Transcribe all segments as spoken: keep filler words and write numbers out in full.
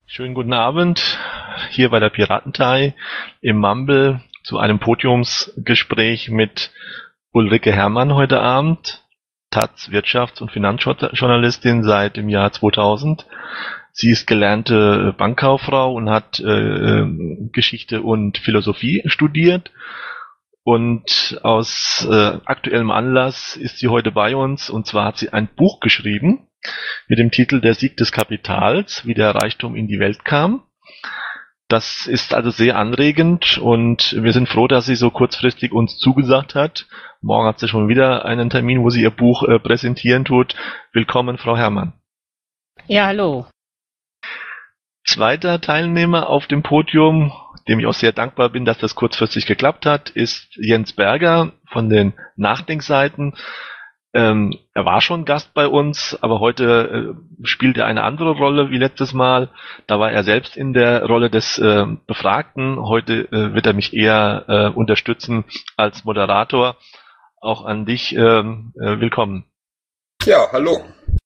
Schönen guten Abend hier bei der Piratentei im Mumble zu einem Podiumsgespräch mit Ulrike Herrmann heute Abend, taz Wirtschafts- und Finanzjournalistin seit dem Jahr zweitausend. Sie ist gelernte Bankkauffrau und hat äh, Geschichte und Philosophie studiert. Und aus äh, aktuellem Anlass ist sie heute bei uns, und zwar hat sie ein Buch geschrieben mit dem Titel Der Sieg des Kapitals, wie der Reichtum in die Welt kam. Das ist also sehr anregend und wir sind froh, dass sie so kurzfristig uns zugesagt hat. Morgen hat sie schon wieder einen Termin, wo sie ihr Buch äh, präsentieren tut. Willkommen, Frau Herrmann. Ja, hallo. Zweiter Teilnehmer auf dem Podium, dem ich auch sehr dankbar bin, dass das kurzfristig geklappt hat, ist Jens Berger von den Nachdenkseiten. Ähm, er war schon Gast bei uns, aber heute äh, spielt er eine andere Rolle wie letztes Mal. Da war er selbst in der Rolle des äh, Befragten. Heute äh, wird er mich eher äh, unterstützen als Moderator. Auch an dich äh, äh, willkommen. Ja, hallo.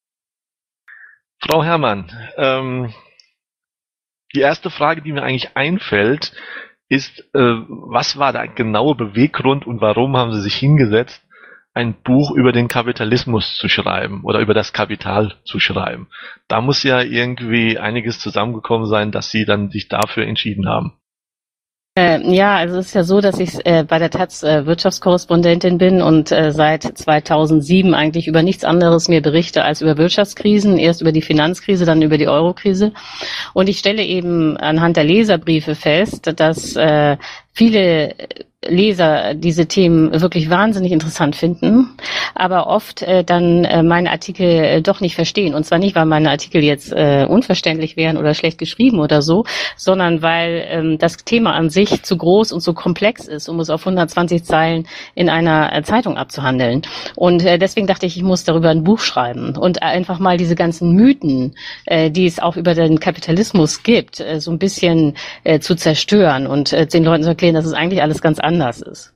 Frau Herrmann, ähm, die erste Frage, die mir eigentlich einfällt, ist, äh, was war der genaue Beweggrund und warum haben Sie sich hingesetzt, ein Buch über den Kapitalismus zu schreiben oder über das Kapital zu schreiben? Da muss ja irgendwie einiges zusammengekommen sein, dass Sie dann sich dafür entschieden haben. Äh, ja, also es ist ja so, dass ich äh, bei der taz äh, Wirtschaftskorrespondentin bin und äh, seit zweitausendsieben eigentlich über nichts anderes mehr berichte als über Wirtschaftskrisen, erst über die Finanzkrise, dann über die Eurokrise. Und ich stelle eben anhand der Leserbriefe fest, dass äh, viele Leser diese Themen wirklich wahnsinnig interessant finden, aber oft äh, dann äh, meine Artikel äh, doch nicht verstehen. Und zwar nicht, weil meine Artikel jetzt äh, unverständlich wären oder schlecht geschrieben oder so, sondern weil ähm, das Thema an sich zu groß und so komplex ist, um es auf hundertzwanzig Zeilen in einer äh, Zeitung abzuhandeln. Und äh, deswegen dachte ich, ich muss darüber ein Buch schreiben und einfach mal diese ganzen Mythen, äh, die es auch über den Kapitalismus gibt, äh, so ein bisschen äh, zu zerstören und äh, den Leuten zu erklären, dass es eigentlich alles ganz anders ist.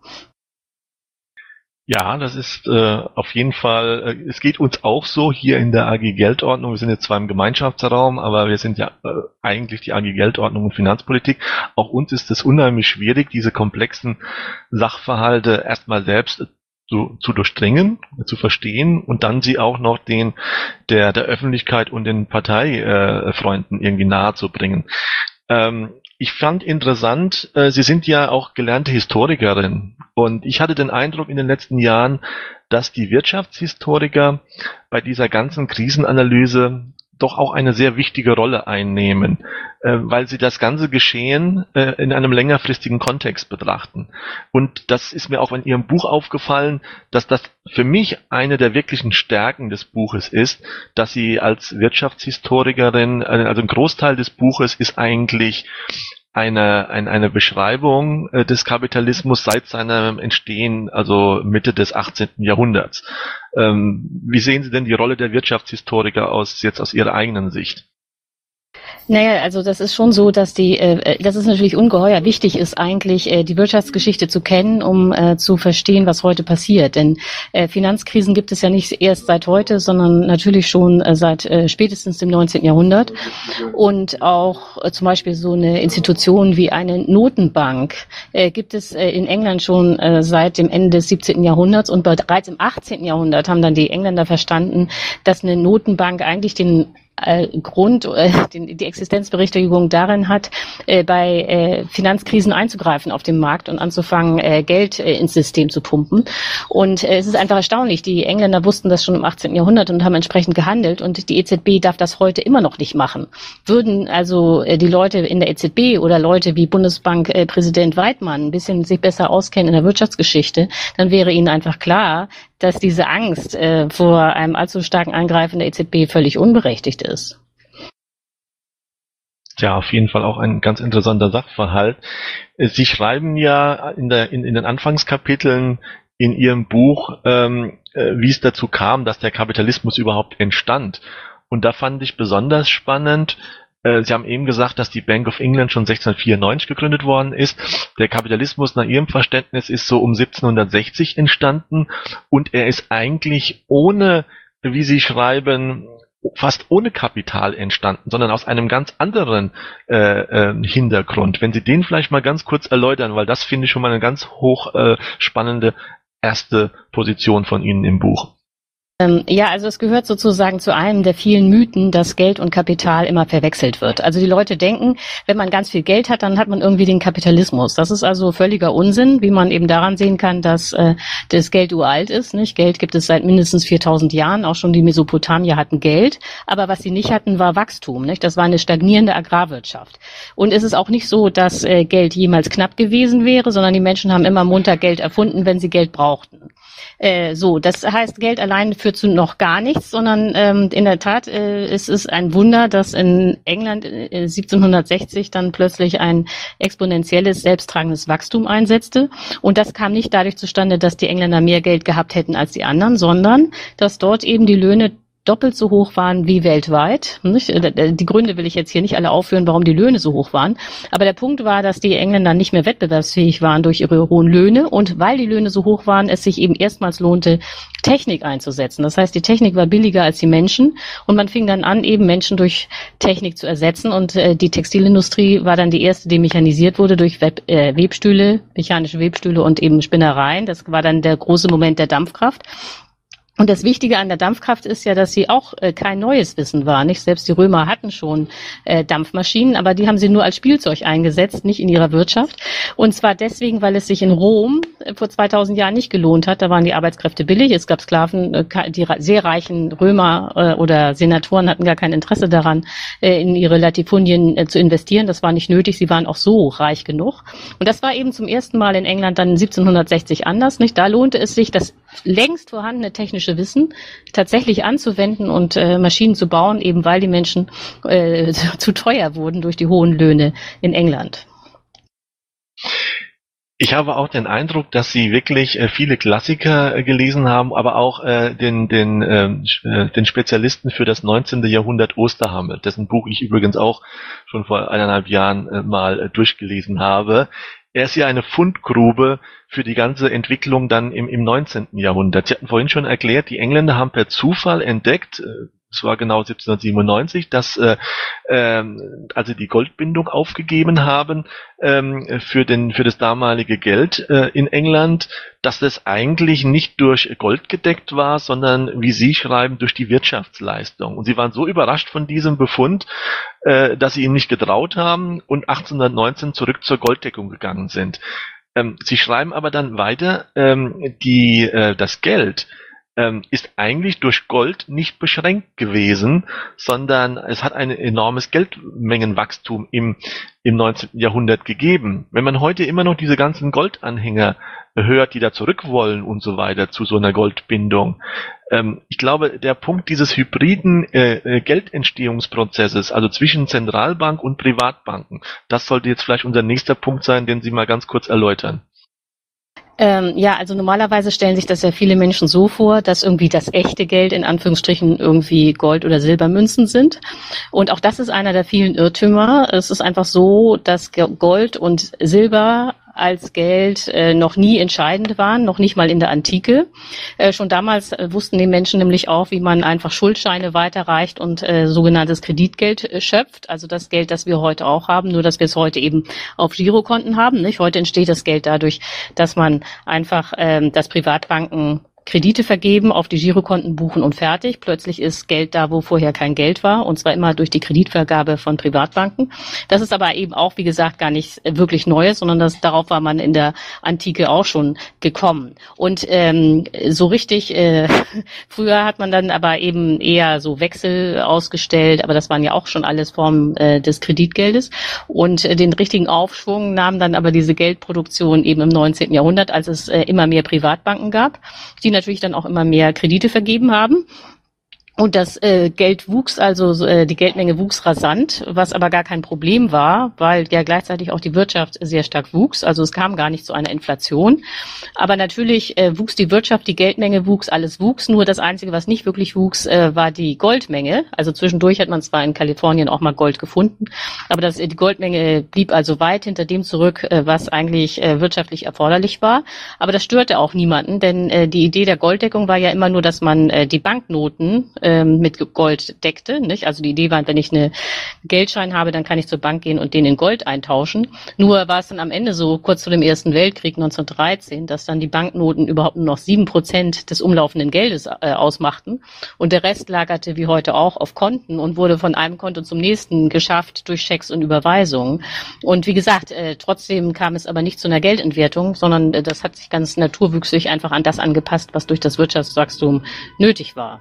Ja, das ist äh, auf jeden Fall, äh, es geht uns auch so hier in der A G Geldordnung. Wir sind jetzt zwar im Gemeinschaftsraum, aber wir sind ja äh, eigentlich die A G Geldordnung und Finanzpolitik. Auch uns ist es unheimlich schwierig, diese komplexen Sachverhalte erstmal selbst zu, zu durchdringen, zu verstehen und dann sie auch noch den der der Öffentlichkeit und den Parteifreunden äh, irgendwie nahe zu bringen. Ähm, ich fand interessant, äh, Sie sind ja auch gelernte Historikerin und ich hatte den Eindruck in den letzten Jahren, dass die Wirtschaftshistoriker bei dieser ganzen Krisenanalyse doch auch eine sehr wichtige Rolle einnehmen, äh, weil sie das ganze Geschehen äh, in einem längerfristigen Kontext betrachten. Und das ist mir auch in Ihrem Buch aufgefallen, dass das für mich eine der wirklichen Stärken des Buches ist, dass Sie als Wirtschaftshistorikerin, also ein Großteil des Buches ist eigentlich eine, eine, eine Beschreibung äh, des Kapitalismus seit seinem Entstehen, also Mitte des achtzehnten Jahrhunderts. Ähm, wie sehen Sie denn die Rolle der Wirtschaftshistoriker aus, jetzt aus Ihrer eigenen Sicht? Naja, also das ist schon so, dass die, äh, dass es natürlich ungeheuer wichtig ist, eigentlich äh, die Wirtschaftsgeschichte zu kennen, um äh, zu verstehen, was heute passiert. Denn äh, Finanzkrisen gibt es ja nicht erst seit heute, sondern natürlich schon äh, seit äh, spätestens dem neunzehnten Jahrhundert. Und auch äh, zum Beispiel so eine Institution wie eine Notenbank äh, gibt es äh, in England schon äh, seit dem Ende des siebzehnten Jahrhunderts. Und bereits im achtzehnten Jahrhundert haben dann die Engländer verstanden, dass eine Notenbank eigentlich den Grund, äh, die, die Existenzberechtigung darin hat, äh, bei äh, Finanzkrisen einzugreifen auf dem Markt und anzufangen, äh, Geld äh, ins System zu pumpen. Und äh, es ist einfach erstaunlich. Die Engländer wussten das schon im achtzehnten Jahrhundert und haben entsprechend gehandelt. Und die E Z B darf das heute immer noch nicht machen. Würden also äh, die Leute in der E Z B oder Leute wie Bundesbankpräsident äh, Weidmann ein bisschen sich besser auskennen in der Wirtschaftsgeschichte, dann wäre ihnen einfach klar, dass diese Angst äh, vor einem allzu starken Eingreifen der E Z B völlig unberechtigt ist. Ja, auf jeden Fall auch ein ganz interessanter Sachverhalt. Sie schreiben ja in, der, in, in den Anfangskapiteln in Ihrem Buch, ähm, äh, wie es dazu kam, dass der Kapitalismus überhaupt entstand. Und da fand ich besonders spannend, Sie haben eben gesagt, dass die Bank of England schon sechzehnhundertvierundneunzig gegründet worden ist. Der Kapitalismus nach Ihrem Verständnis ist so um siebzehnhundertsechzig entstanden und er ist eigentlich ohne, wie Sie schreiben, fast ohne Kapital entstanden, sondern aus einem ganz anderen äh, äh, Hintergrund. Wenn Sie den vielleicht mal ganz kurz erläutern, weil das finde ich schon mal eine ganz hoch äh, spannende erste Position von Ihnen im Buch. Ähm, ja, also es gehört sozusagen zu einem der vielen Mythen, dass Geld und Kapital immer verwechselt wird. Also die Leute denken, wenn man ganz viel Geld hat, dann hat man irgendwie den Kapitalismus. Das ist also völliger Unsinn, wie man eben daran sehen kann, dass äh, das Geld uralt ist. Nicht? Geld gibt es seit mindestens viertausend Jahren. Auch schon die Mesopotamier hatten Geld. Aber was sie nicht hatten, war Wachstum. Nicht? Das war eine stagnierende Agrarwirtschaft. Und es ist auch nicht so, dass äh, Geld jemals knapp gewesen wäre, sondern die Menschen haben immer munter Geld erfunden, wenn sie Geld brauchten. Äh, so, das heißt, Geld allein führt zu noch gar nichts, sondern ähm, in der Tat äh, es ist ein Wunder, dass in England äh, siebzehnhundertsechzig dann plötzlich ein exponentielles, selbsttragendes Wachstum einsetzte. Und das kam nicht dadurch zustande, dass die Engländer mehr Geld gehabt hätten als die anderen, sondern dass dort eben die Löhne doppelt so hoch waren wie weltweit. Nicht? Die Gründe will ich jetzt hier nicht alle aufführen, warum die Löhne so hoch waren. Aber der Punkt war, dass die Engländer nicht mehr wettbewerbsfähig waren durch ihre hohen Löhne. Und weil die Löhne so hoch waren, es sich eben erstmals lohnte, Technik einzusetzen. Das heißt, die Technik war billiger als die Menschen. Und man fing dann an, eben Menschen durch Technik zu ersetzen. Und äh, die Textilindustrie war dann die erste, die mechanisiert wurde durch Web, äh, Webstühle, mechanische Webstühle und eben Spinnereien. Das war dann der große Moment der Dampfkraft. Und das Wichtige an der Dampfkraft ist ja, dass sie auch äh, kein neues Wissen war. Nicht? Selbst die Römer hatten schon äh, Dampfmaschinen, aber die haben sie nur als Spielzeug eingesetzt, nicht in ihrer Wirtschaft. Und zwar deswegen, weil es sich in Rom äh, vor zweitausend Jahren nicht gelohnt hat. Da waren die Arbeitskräfte billig. Es gab Sklaven, äh, die sehr reichen Römer äh, oder Senatoren hatten gar kein Interesse daran, äh, in ihre Latifundien äh, zu investieren. Das war nicht nötig. Sie waren auch so reich genug. Und das war eben zum ersten Mal in England dann siebzehnhundertsechzig anders. Nicht? Da lohnte es sich, das längst vorhandene technische Wissen tatsächlich anzuwenden und äh, Maschinen zu bauen, eben weil die Menschen äh, zu teuer wurden durch die hohen Löhne in England. Ich habe auch den Eindruck, dass Sie wirklich äh, viele Klassiker äh, gelesen haben, aber auch äh, den, den, ähm, äh, den Spezialisten für das neunzehnte Jahrhundert Osterhammel, dessen Buch ich übrigens auch schon vor eineinhalb Jahren äh, mal äh, durchgelesen habe. Er ist ja eine Fundgrube für die ganze Entwicklung dann im, im neunzehnten Jahrhundert. Sie hatten vorhin schon erklärt, die Engländer haben per Zufall entdeckt, es war genau siebzehnhundertsiebenundneunzig, dass äh, äh, also die Goldbindung aufgegeben haben ähm, für den für das damalige Geld äh, in England, dass das eigentlich nicht durch Gold gedeckt war, sondern, wie Sie schreiben, durch die Wirtschaftsleistung. Und Sie waren so überrascht von diesem Befund, äh, dass Sie ihn nicht getraut haben und achtzehnhundertneunzehn zurück zur Golddeckung gegangen sind. Ähm, Sie schreiben aber dann weiter, ähm, die äh, das Geld ähm, ist eigentlich durch Gold nicht beschränkt gewesen, sondern es hat ein enormes Geldmengenwachstum im, im neunzehnten Jahrhundert gegeben. Wenn man heute immer noch diese ganzen Goldanhänger hört, die da zurück wollen und so weiter zu so einer Goldbindung, ähm, ich glaube, der Punkt dieses hybriden äh, Geldentstehungsprozesses, also zwischen Zentralbank und Privatbanken, das sollte jetzt vielleicht unser nächster Punkt sein, den Sie mal ganz kurz erläutern. Ähm, ja, also normalerweise stellen sich das ja viele Menschen so vor, dass irgendwie das echte Geld in Anführungsstrichen irgendwie Gold- oder Silbermünzen sind. Und auch das ist einer der vielen Irrtümer. Es ist einfach so, dass Gold und Silber als Geld äh, noch nie entscheidend waren, noch nicht mal in der Antike. Äh, schon damals äh, wussten die Menschen nämlich auch, wie man einfach Schuldscheine weiterreicht und äh, sogenanntes Kreditgeld äh, schöpft, also das Geld, das wir heute auch haben, nur dass wir es heute eben auf Girokonten haben. Nicht? Heute entsteht das Geld dadurch, dass man einfach, ähm, dass Privatbanken Kredite vergeben, auf die Girokonten buchen und fertig. Plötzlich ist Geld da, wo vorher kein Geld war, und zwar immer durch die Kreditvergabe von Privatbanken. Das ist aber eben auch, wie gesagt, gar nichts wirklich Neues, sondern das, darauf war man in der Antike auch schon gekommen. Und ähm, so richtig, äh, früher hat man dann aber eben eher so Wechsel ausgestellt, aber das waren ja auch schon alles Formen äh, des Kreditgeldes. Und äh, den richtigen Aufschwung nahm dann aber diese Geldproduktion eben im neunzehnten Jahrhundert, als es äh, immer mehr Privatbanken gab, die natürlich dann auch immer mehr Kredite vergeben haben. Und das äh, Geld wuchs, also äh, die Geldmenge wuchs rasant, was aber gar kein Problem war, weil ja gleichzeitig auch die Wirtschaft sehr stark wuchs. Also es kam gar nicht zu einer Inflation. Aber natürlich äh, wuchs die Wirtschaft, die Geldmenge wuchs, alles wuchs. Nur das Einzige, was nicht wirklich wuchs, äh, war die Goldmenge. Also zwischendurch hat man zwar in Kalifornien auch mal Gold gefunden, aber das, die Goldmenge blieb also weit hinter dem zurück, äh, was eigentlich äh, wirtschaftlich erforderlich war. Aber das störte auch niemanden, denn äh, die Idee der Golddeckung war ja immer nur, dass man äh, die Banknoten ähm, mit Gold deckte, nicht? Also die Idee war, wenn ich einen Geldschein habe, dann kann ich zur Bank gehen und den in Gold eintauschen. Nur war es dann am Ende so, kurz vor dem Ersten Weltkrieg neunzehnhundertdreizehn, dass dann die Banknoten überhaupt nur noch sieben Prozent des umlaufenden Geldes äh, ausmachten und der Rest lagerte wie heute auch auf Konten und wurde von einem Konto zum nächsten geschafft durch Schecks und Überweisungen. Und wie gesagt, äh, trotzdem kam es aber nicht zu einer Geldentwertung, sondern äh, das hat sich ganz naturwüchsig einfach an das angepasst, was durch das Wirtschaftswachstum nötig war.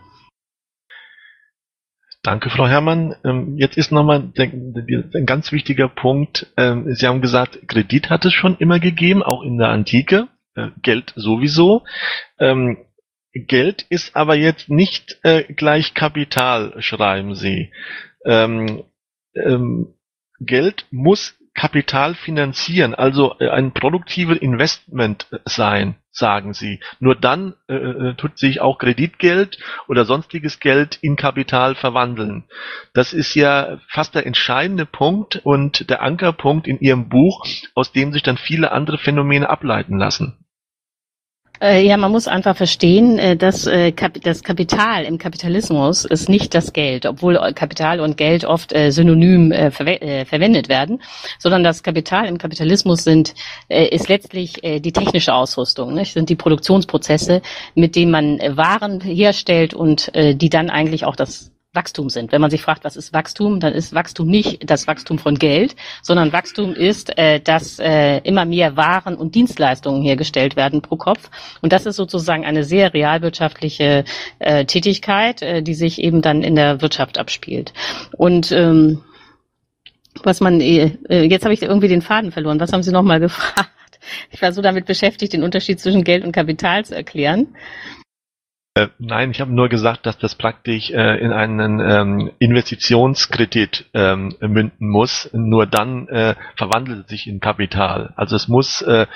Danke, Frau Herrmann. Ähm, jetzt ist nochmal ein ganz wichtiger Punkt. Ähm, Sie haben gesagt, Kredit hat es schon immer gegeben, auch in der Antike. Äh, Geld sowieso. Ähm, Geld ist aber jetzt nicht äh, gleich Kapital, schreiben Sie. Ähm, ähm, Geld muss Kapital finanzieren, also äh, ein produktives Investment sein, sagen Sie. Nur dann äh, tut sich auch Kreditgeld oder sonstiges Geld in Kapital verwandeln. Das ist ja fast der entscheidende Punkt und der Ankerpunkt in Ihrem Buch, aus dem sich dann viele andere Phänomene ableiten lassen. Ja, man muss einfach verstehen, dass das Kapital im Kapitalismus ist nicht das Geld, obwohl Kapital und Geld oft synonym verwendet werden, sondern das Kapital im Kapitalismus sind, ist letztlich die technische Ausrüstung, nicht? Sind die Produktionsprozesse, mit denen man Waren herstellt und die dann eigentlich auch das Wachstum sind. Wenn man sich fragt, was ist Wachstum, dann ist Wachstum nicht das Wachstum von Geld, sondern Wachstum ist, äh, dass äh, immer mehr Waren und Dienstleistungen hergestellt werden pro Kopf. Und das ist sozusagen eine sehr realwirtschaftliche äh, Tätigkeit, äh, die sich eben dann in der Wirtschaft abspielt. Und ähm, was man, äh, jetzt habe ich irgendwie den Faden verloren. Was haben Sie nochmal gefragt? Ich war so damit beschäftigt, den Unterschied zwischen Geld und Kapital zu erklären. Äh, nein, ich habe nur gesagt, dass das praktisch äh, in einen ähm, Investitionskredit ähm, münden muss. Nur dann äh, verwandelt es sich in Kapital. Also es muss, äh,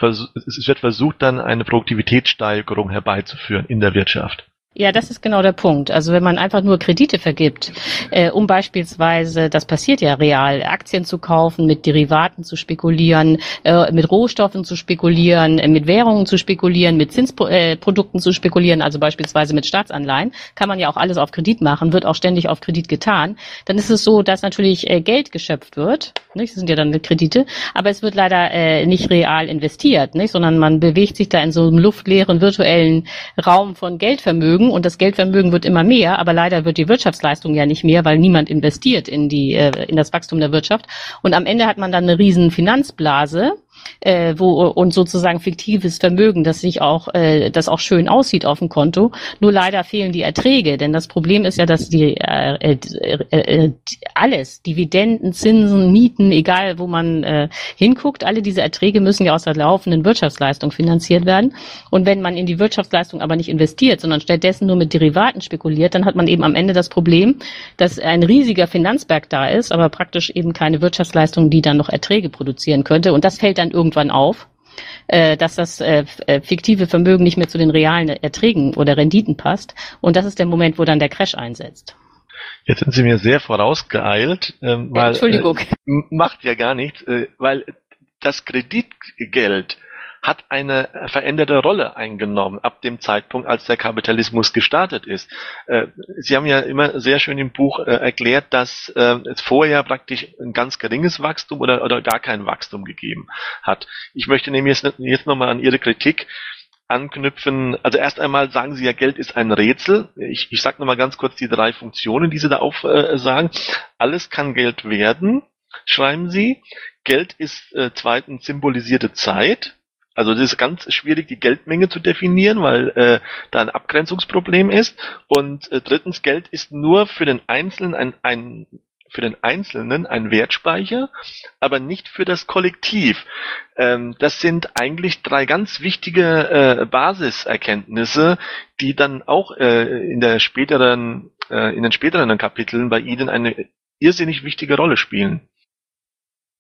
es wird versucht, dann eine Produktivitätssteigerung herbeizuführen in der Wirtschaft. Ja, das ist genau der Punkt. Also wenn man einfach nur Kredite vergibt, äh, um beispielsweise, das passiert ja real, Aktien zu kaufen, mit Derivaten zu spekulieren, äh, mit Rohstoffen zu spekulieren, äh, mit Währungen zu spekulieren, mit Zinsprodukten äh, zu spekulieren, also beispielsweise mit Staatsanleihen, kann man ja auch alles auf Kredit machen, wird auch ständig auf Kredit getan. Dann ist es so, dass natürlich äh, Geld geschöpft wird, nicht? Das sind ja dann Kredite, aber es wird leider äh, nicht real investiert, nicht? Sondern man bewegt sich da in so einem luftleeren virtuellen Raum von Geldvermögen. Und das Geldvermögen wird immer mehr, aber leider wird die Wirtschaftsleistung ja nicht mehr, weil niemand investiert in die äh, in das Wachstum der Wirtschaft. Und am Ende hat man dann eine riesen Finanzblase, äh, wo und sozusagen fiktives Vermögen, das sich auch, äh, das auch schön aussieht auf dem Konto. Nur leider fehlen die Erträge, denn das Problem ist ja, dass die äh, äh, äh, alles, Dividenden, Zinsen, Mieten, egal wo man äh, hinguckt, alle diese Erträge müssen ja aus der laufenden Wirtschaftsleistung finanziert werden. Und wenn man in die Wirtschaftsleistung aber nicht investiert, sondern stattdessen nur mit Derivaten spekuliert, dann hat man eben am Ende das Problem, dass ein riesiger Finanzberg da ist, aber praktisch eben keine Wirtschaftsleistung, die dann noch Erträge produzieren könnte. Und das fällt dann irgendwann auf, äh, dass das äh, fiktive Vermögen nicht mehr zu den realen Erträgen oder Renditen passt. Und das ist der Moment, wo dann der Crash einsetzt. Jetzt sind Sie mir sehr vorausgeeilt, ähm, weil Entschuldigung. Äh, macht ja gar nichts, äh, weil das Kreditgeld hat eine veränderte Rolle eingenommen ab dem Zeitpunkt, als der Kapitalismus gestartet ist. Äh, Sie haben ja immer sehr schön im Buch äh, erklärt, dass äh, es vorher praktisch ein ganz geringes Wachstum oder, oder gar kein Wachstum gegeben hat. Ich möchte nämlich jetzt, jetzt nochmal an Ihre Kritik anknüpfen. Also erst einmal sagen Sie ja, Geld ist ein Rätsel. Ich, ich sage nochmal ganz kurz die drei Funktionen, die Sie da aufsagen. Äh, Alles kann Geld werden, schreiben Sie. Geld ist äh, zweitens symbolisierte Zeit. Also das ist ganz schwierig, die Geldmenge zu definieren, weil äh, da ein Abgrenzungsproblem ist. Und äh, drittens, Geld ist nur für den Einzelnen ein, ein für den Einzelnen ein Wertspeicher, aber nicht für das Kollektiv. Ähm, das sind eigentlich drei ganz wichtige äh, Basiserkenntnisse, die dann auch äh, in der späteren, äh, in den späteren Kapiteln bei Ihnen eine irrsinnig wichtige Rolle spielen.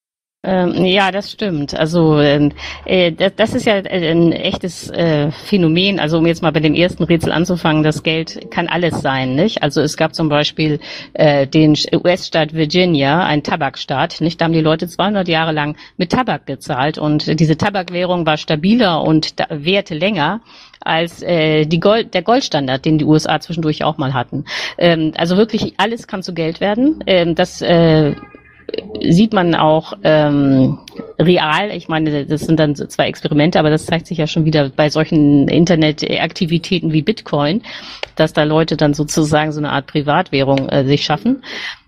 Ähm, ja, das stimmt. Also äh, das, das ist ja ein echtes äh, Phänomen. Also um jetzt mal bei dem ersten Rätsel anzufangen, das Geld kann alles sein, nicht? Also es gab zum Beispiel äh, den U S-Staat Virginia, ein Tabakstaat, nicht? Da haben die Leute zweihundert Jahre lang mit Tabak gezahlt und diese Tabakwährung war stabiler und da, währte länger als äh, die Gold, der Goldstandard, den die U S A zwischendurch auch mal hatten. Ähm, also wirklich alles kann zu Geld werden. Ähm, das äh, sieht man auch ähm, real. Ich meine, das sind dann so zwei Experimente, aber das zeigt sich ja schon wieder bei solchen Internetaktivitäten wie Bitcoin, dass da Leute dann sozusagen so eine Art Privatwährung äh, sich schaffen.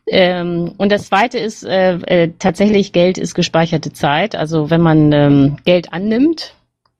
Ähm, und das Zweite ist äh, äh, tatsächlich, Geld ist gespeicherte Zeit. Also wenn man ähm, Geld annimmt,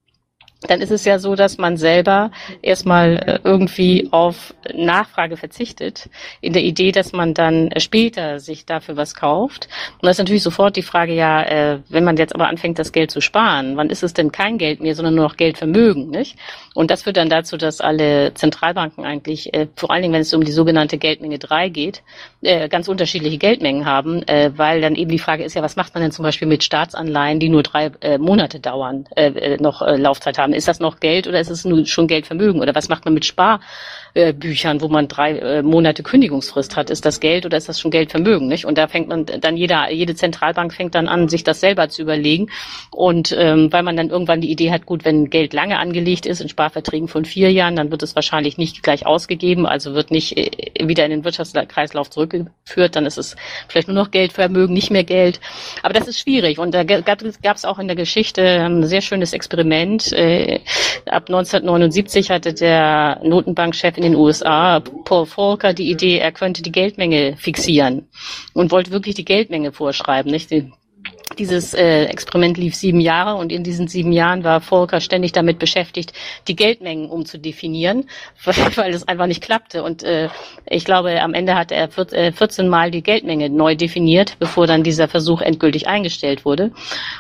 dann ist es ja so, dass man selber erstmal irgendwie auf Nachfrage verzichtet, in der Idee, dass man dann später sich dafür was kauft. Und da ist natürlich sofort die Frage, ja, äh, wenn man jetzt aber anfängt, das Geld zu sparen, wann ist es denn kein Geld mehr, sondern nur noch Geldvermögen, nicht? Und das führt dann dazu, dass alle Zentralbanken eigentlich, äh, vor allen Dingen, wenn es um die sogenannte Geldmenge drei geht, äh, ganz unterschiedliche Geldmengen haben, äh, weil dann eben die Frage ist ja, was macht man denn zum Beispiel mit Staatsanleihen, die nur drei äh, Monate dauern, äh, noch äh, Laufzeit haben? Ist das noch Geld oder ist es nur schon Geldvermögen? Oder was macht man mit Sparbüchern, wo man drei äh, Monate Kündigungsfrist hat? Ist das Geld oder ist das schon Geldvermögen? Nicht? Und da fängt man dann jeder, jede Zentralbank fängt dann an, sich das selber zu überlegen. Und ähm, weil man dann irgendwann die Idee hat, gut, wenn Geld lange angelegt ist in Sparverträgen von vier Jahren, dann wird es wahrscheinlich nicht gleich ausgegeben, also wird nicht äh, wieder in den Wirtschaftskreislauf zurückgeführt, dann ist es vielleicht nur noch Geldvermögen, nicht mehr Geld. Aber das ist schwierig. Und da gab es auch in der Geschichte ein sehr schönes Experiment. Äh, Ab neunzehnhundertneunundsiebzig hatte der Notenbankchef in den U S A, Paul Volcker, die Idee, er könnte die Geldmenge fixieren und wollte wirklich die Geldmenge vorschreiben. Nicht? Dieses äh, Experiment lief sieben Jahre und in diesen sieben Jahren war Volcker ständig damit beschäftigt, die Geldmengen umzudefinieren, weil es einfach nicht klappte. Und äh, ich glaube, am Ende hat er vierzehn Mal die Geldmenge neu definiert, bevor dann dieser Versuch endgültig eingestellt wurde.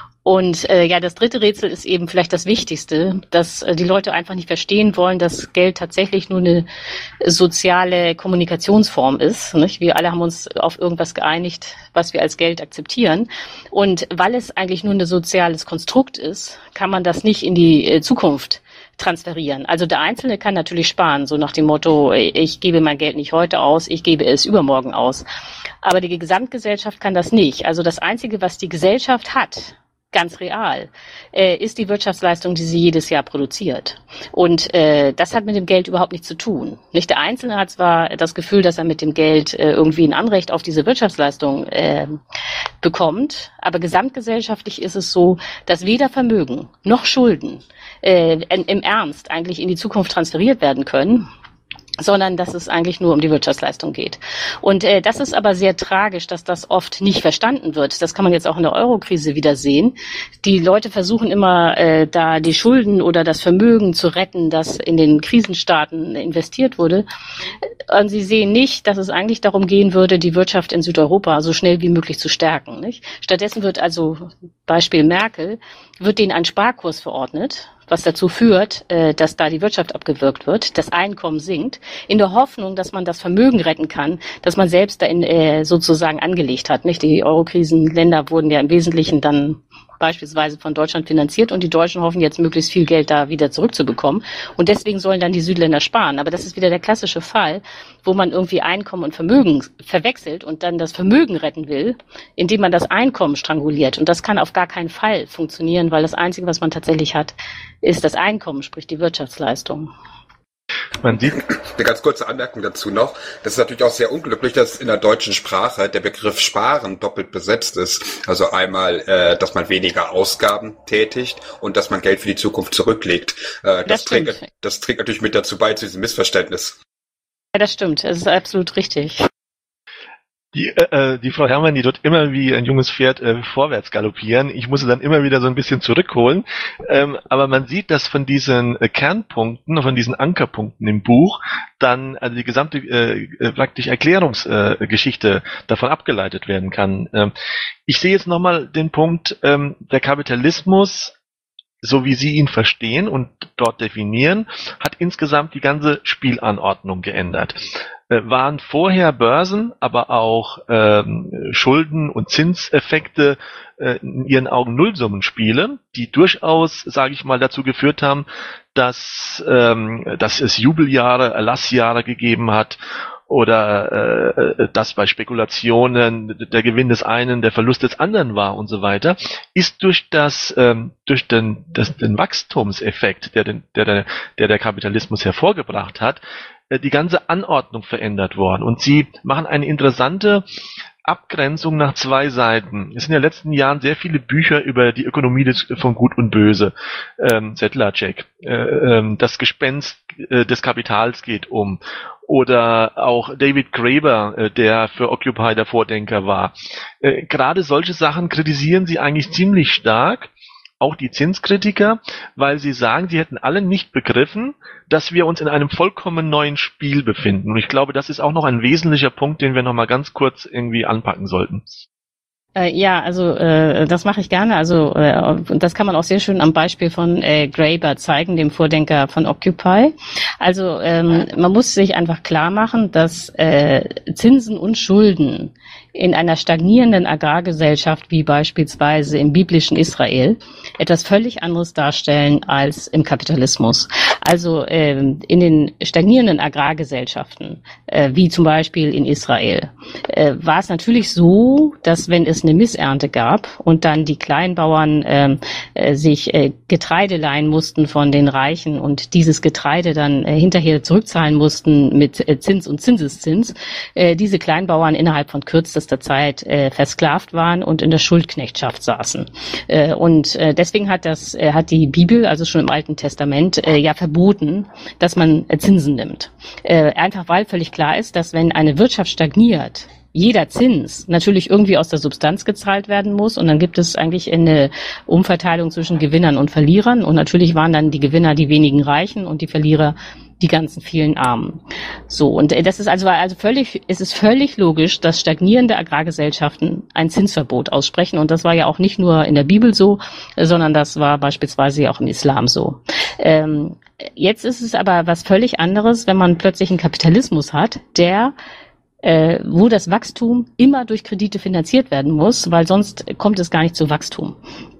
Und äh, ja, das dritte Rätsel ist eben vielleicht das Wichtigste, dass äh, die Leute einfach nicht verstehen wollen, dass Geld tatsächlich nur eine soziale Kommunikationsform ist. Nicht? Wir alle haben uns auf irgendwas geeinigt, was wir als Geld akzeptieren. Und weil es eigentlich nur ein soziales Konstrukt ist, kann man das nicht in die äh, Zukunft transferieren. Also der Einzelne kann natürlich sparen, so nach dem Motto, ich gebe mein Geld nicht heute aus, ich gebe es übermorgen aus. Aber die Gesamtgesellschaft kann das nicht. Also das Einzige, was die Gesellschaft hat, ganz real, äh, ist die Wirtschaftsleistung, die sie jedes Jahr produziert. Und äh, das hat mit dem Geld überhaupt nichts zu tun. Nicht der Einzelne hat zwar das Gefühl, dass er mit dem Geld äh, irgendwie ein Anrecht auf diese Wirtschaftsleistung äh, bekommt, aber gesamtgesellschaftlich ist es so, dass weder Vermögen noch Schulden äh, im Ernst eigentlich in die Zukunft transferiert werden können, sondern dass es eigentlich nur um die Wirtschaftsleistung geht. Und äh, das ist aber sehr tragisch, dass das oft nicht verstanden wird. Das kann man jetzt auch in der Eurokrise wieder sehen. Die Leute versuchen immer, äh, da die Schulden oder das Vermögen zu retten, das in den Krisenstaaten investiert wurde. Und sie sehen nicht, dass es eigentlich darum gehen würde, die Wirtschaft in Südeuropa so schnell wie möglich zu stärken. Nicht? Stattdessen wird also, Beispiel Merkel, wird denen ein Sparkurs verordnet, was dazu führt, dass da die Wirtschaft abgewürgt wird, das Einkommen sinkt, in der Hoffnung, dass man das Vermögen retten kann, das man selbst da in, sozusagen angelegt hat. Nicht? Die Eurokrisenländer wurden ja im Wesentlichen dann beispielsweise von Deutschland finanziert und die Deutschen hoffen jetzt möglichst viel Geld da wieder zurückzubekommen und deswegen sollen dann die Südländer sparen. Aber das ist wieder der klassische Fall, wo man irgendwie Einkommen und Vermögen verwechselt und dann das Vermögen retten will, indem man das Einkommen stranguliert. Und das kann auf gar keinen Fall funktionieren, weil das Einzige, was man tatsächlich hat, ist das Einkommen, sprich die Wirtschaftsleistung. Man sieht eine ganz kurze Anmerkung dazu noch. Das ist natürlich auch sehr unglücklich, dass in der deutschen Sprache der Begriff Sparen doppelt besetzt ist. Also einmal, äh, dass man weniger Ausgaben tätigt und dass man Geld für die Zukunft zurücklegt. Äh, das, das, trägt, das trägt natürlich mit dazu bei, zu diesem Missverständnis. Ja, das stimmt. Das ist absolut richtig. Die, äh, die Frau Herrmann, die dort immer wie ein junges Pferd äh, vorwärts galoppieren. Ich muss sie dann immer wieder so ein bisschen zurückholen. Ähm, aber man sieht, dass von diesen äh, Kernpunkten, von diesen Ankerpunkten im Buch, dann also die gesamte äh, praktisch Erklärungsgeschichte äh, davon abgeleitet werden kann. Ähm, ich sehe jetzt nochmal den Punkt, ähm, der Kapitalismus, so wie Sie ihn verstehen und dort definieren, hat insgesamt die ganze Spielanordnung geändert. äh, waren vorher Börsen, aber auch ähm, Schulden- und Zinseffekte äh, in ihren Augen Nullsummenspiele, die durchaus, sage ich mal, dazu geführt haben, dass, ähm, dass es Jubeljahre, Erlassjahre gegeben hat oder äh, dass bei Spekulationen der Gewinn des einen der Verlust des anderen war und so weiter, ist durch das ähm, durch den, das, den Wachstumseffekt, der, den, der, der der der Kapitalismus hervorgebracht hat, äh, die ganze Anordnung verändert worden. Und sie machen eine interessante Abgrenzung nach zwei Seiten. Es sind in den letzten Jahren sehr viele Bücher über die Ökonomie des, von Gut und Böse. Ähm, Sedlacek, äh, ähm, das Gespenst äh, des Kapitals geht um. Oder auch David Graeber, äh, der für Occupy der Vordenker war. Äh, gerade solche Sachen kritisieren sie eigentlich ziemlich stark, auch die Zinskritiker, weil sie sagen, sie hätten alle nicht begriffen, dass wir uns in einem vollkommen neuen Spiel befinden. Und ich glaube, das ist auch noch ein wesentlicher Punkt, den wir noch mal ganz kurz irgendwie anpacken sollten. Äh, ja, also äh, das mache ich gerne. Also äh, das kann man auch sehr schön am Beispiel von äh, Graeber zeigen, dem Vordenker von Occupy. Also ähm, man muss sich einfach klar machen, dass äh, Zinsen und Schulden in einer stagnierenden Agrargesellschaft wie beispielsweise im biblischen Israel etwas völlig anderes darstellen als im Kapitalismus. Also ähm, in den stagnierenden Agrargesellschaften, äh, wie zum Beispiel in Israel, äh, war es natürlich so, dass wenn es eine Missernte gab und dann die Kleinbauern äh, äh, sich äh, Getreide leihen mussten von den Reichen und dieses Getreide dann äh, hinterher zurückzahlen mussten mit äh, Zins und Zinseszins, äh, diese Kleinbauern innerhalb von kürzester Zeit äh, versklavt waren und in der Schuldknechtschaft saßen. Äh, und äh, deswegen hat das äh, hat die Bibel, also schon im Alten Testament, äh, ja verboten, dass man äh, Zinsen nimmt. Äh, einfach weil völlig klar ist, dass wenn eine Wirtschaft stagniert, jeder Zins natürlich irgendwie aus der Substanz gezahlt werden muss und dann gibt es eigentlich eine Umverteilung zwischen Gewinnern und Verlierern und natürlich waren dann die Gewinner die wenigen Reichen und die Verlierer die ganzen vielen Armen. So, und das ist also, also völlig, es ist völlig logisch, dass stagnierende Agrargesellschaften ein Zinsverbot aussprechen und das war ja auch nicht nur in der Bibel so, sondern das war beispielsweise auch im Islam so. Ähm, jetzt ist es aber was völlig anderes, wenn man plötzlich einen Kapitalismus hat, der Äh, wo das Wachstum immer durch Kredite finanziert werden muss, weil sonst kommt es gar nicht zu Wachstum.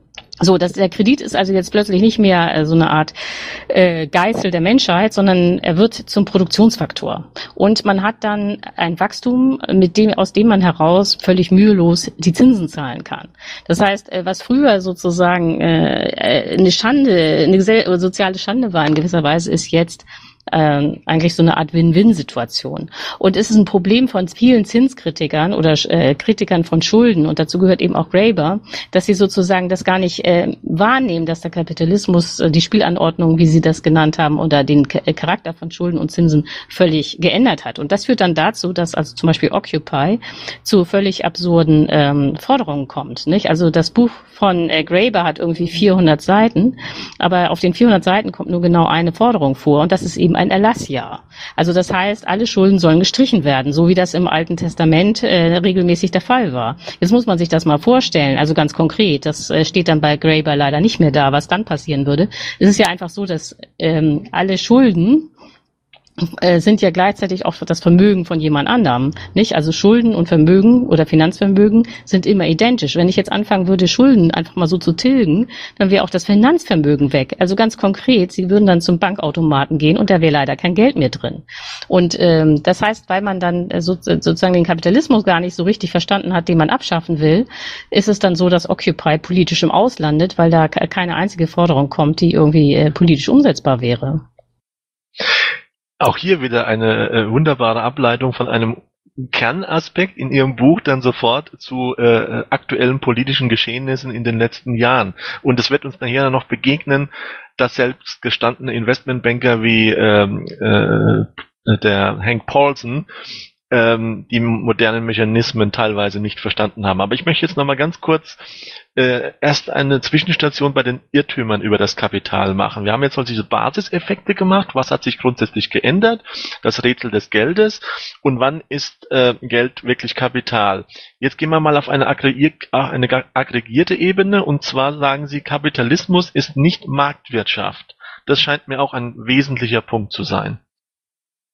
So, dass der Kredit ist also jetzt plötzlich nicht mehr äh, so eine Art äh, Geißel der Menschheit, sondern er wird zum Produktionsfaktor. Und man hat dann ein Wachstum, mit dem, aus dem man heraus völlig mühelos die Zinsen zahlen kann. Das heißt, äh, was früher sozusagen äh, eine Schande, eine gesell- soziale Schande war in gewisser Weise, ist jetzt Ähm, eigentlich so eine Art Win-Win-Situation. Und es ist ein Problem von vielen Zinskritikern oder äh, Kritikern von Schulden, und dazu gehört eben auch Graeber, dass sie sozusagen das gar nicht äh, wahrnehmen, dass der Kapitalismus äh, die Spielanordnung, wie sie das genannt haben, oder den K- Charakter von Schulden und Zinsen völlig geändert hat. Und das führt dann dazu, dass also zum Beispiel Occupy zu völlig absurden ähm, Forderungen kommt. Nicht? Also das Buch von äh, Graeber hat irgendwie vierhundert Seiten, aber auf den vierhundert Seiten kommt nur genau eine Forderung vor, und das ist eben ein Erlassjahr. Also das heißt, alle Schulden sollen gestrichen werden, so wie das im Alten Testament äh, regelmäßig der Fall war. Jetzt muss man sich das mal vorstellen, also ganz konkret, das äh, steht dann bei Graeber leider nicht mehr da, was dann passieren würde. Es ist ja einfach so, dass ähm, alle Schulden äh, sind ja gleichzeitig auch das Vermögen von jemand anderem, nicht? Also Schulden und Vermögen oder Finanzvermögen sind immer identisch. Wenn ich jetzt anfangen würde, Schulden einfach mal so zu tilgen, dann wäre auch das Finanzvermögen weg. Also ganz konkret, Sie würden dann zum Bankautomaten gehen und da wäre leider kein Geld mehr drin. Und ähm, das heißt, weil man dann so, sozusagen den Kapitalismus gar nicht so richtig verstanden hat, den man abschaffen will, ist es dann so, dass Occupy politisch im Auslandet, weil da keine einzige Forderung kommt, die irgendwie äh, politisch umsetzbar wäre. Auch hier wieder eine äh, wunderbare Ableitung von einem Kernaspekt in Ihrem Buch dann sofort zu äh, aktuellen politischen Geschehnissen in den letzten Jahren. Und es wird uns nachher noch begegnen, dass selbst gestandene Investmentbanker wie ähm, äh, der Hank Paulson ähm, die modernen Mechanismen teilweise nicht verstanden haben. Aber ich möchte jetzt nochmal ganz kurz äh, erst eine Zwischenstation bei den Irrtümern über das Kapital machen. Wir haben jetzt also diese Basiseffekte gemacht. Was hat sich grundsätzlich geändert? Das Rätsel des Geldes. Und wann ist äh, Geld wirklich Kapital? Jetzt gehen wir mal auf eine, aggregier eine aggregierte Ebene. Und zwar sagen Sie, Kapitalismus ist nicht Marktwirtschaft. Das scheint mir auch ein wesentlicher Punkt zu sein.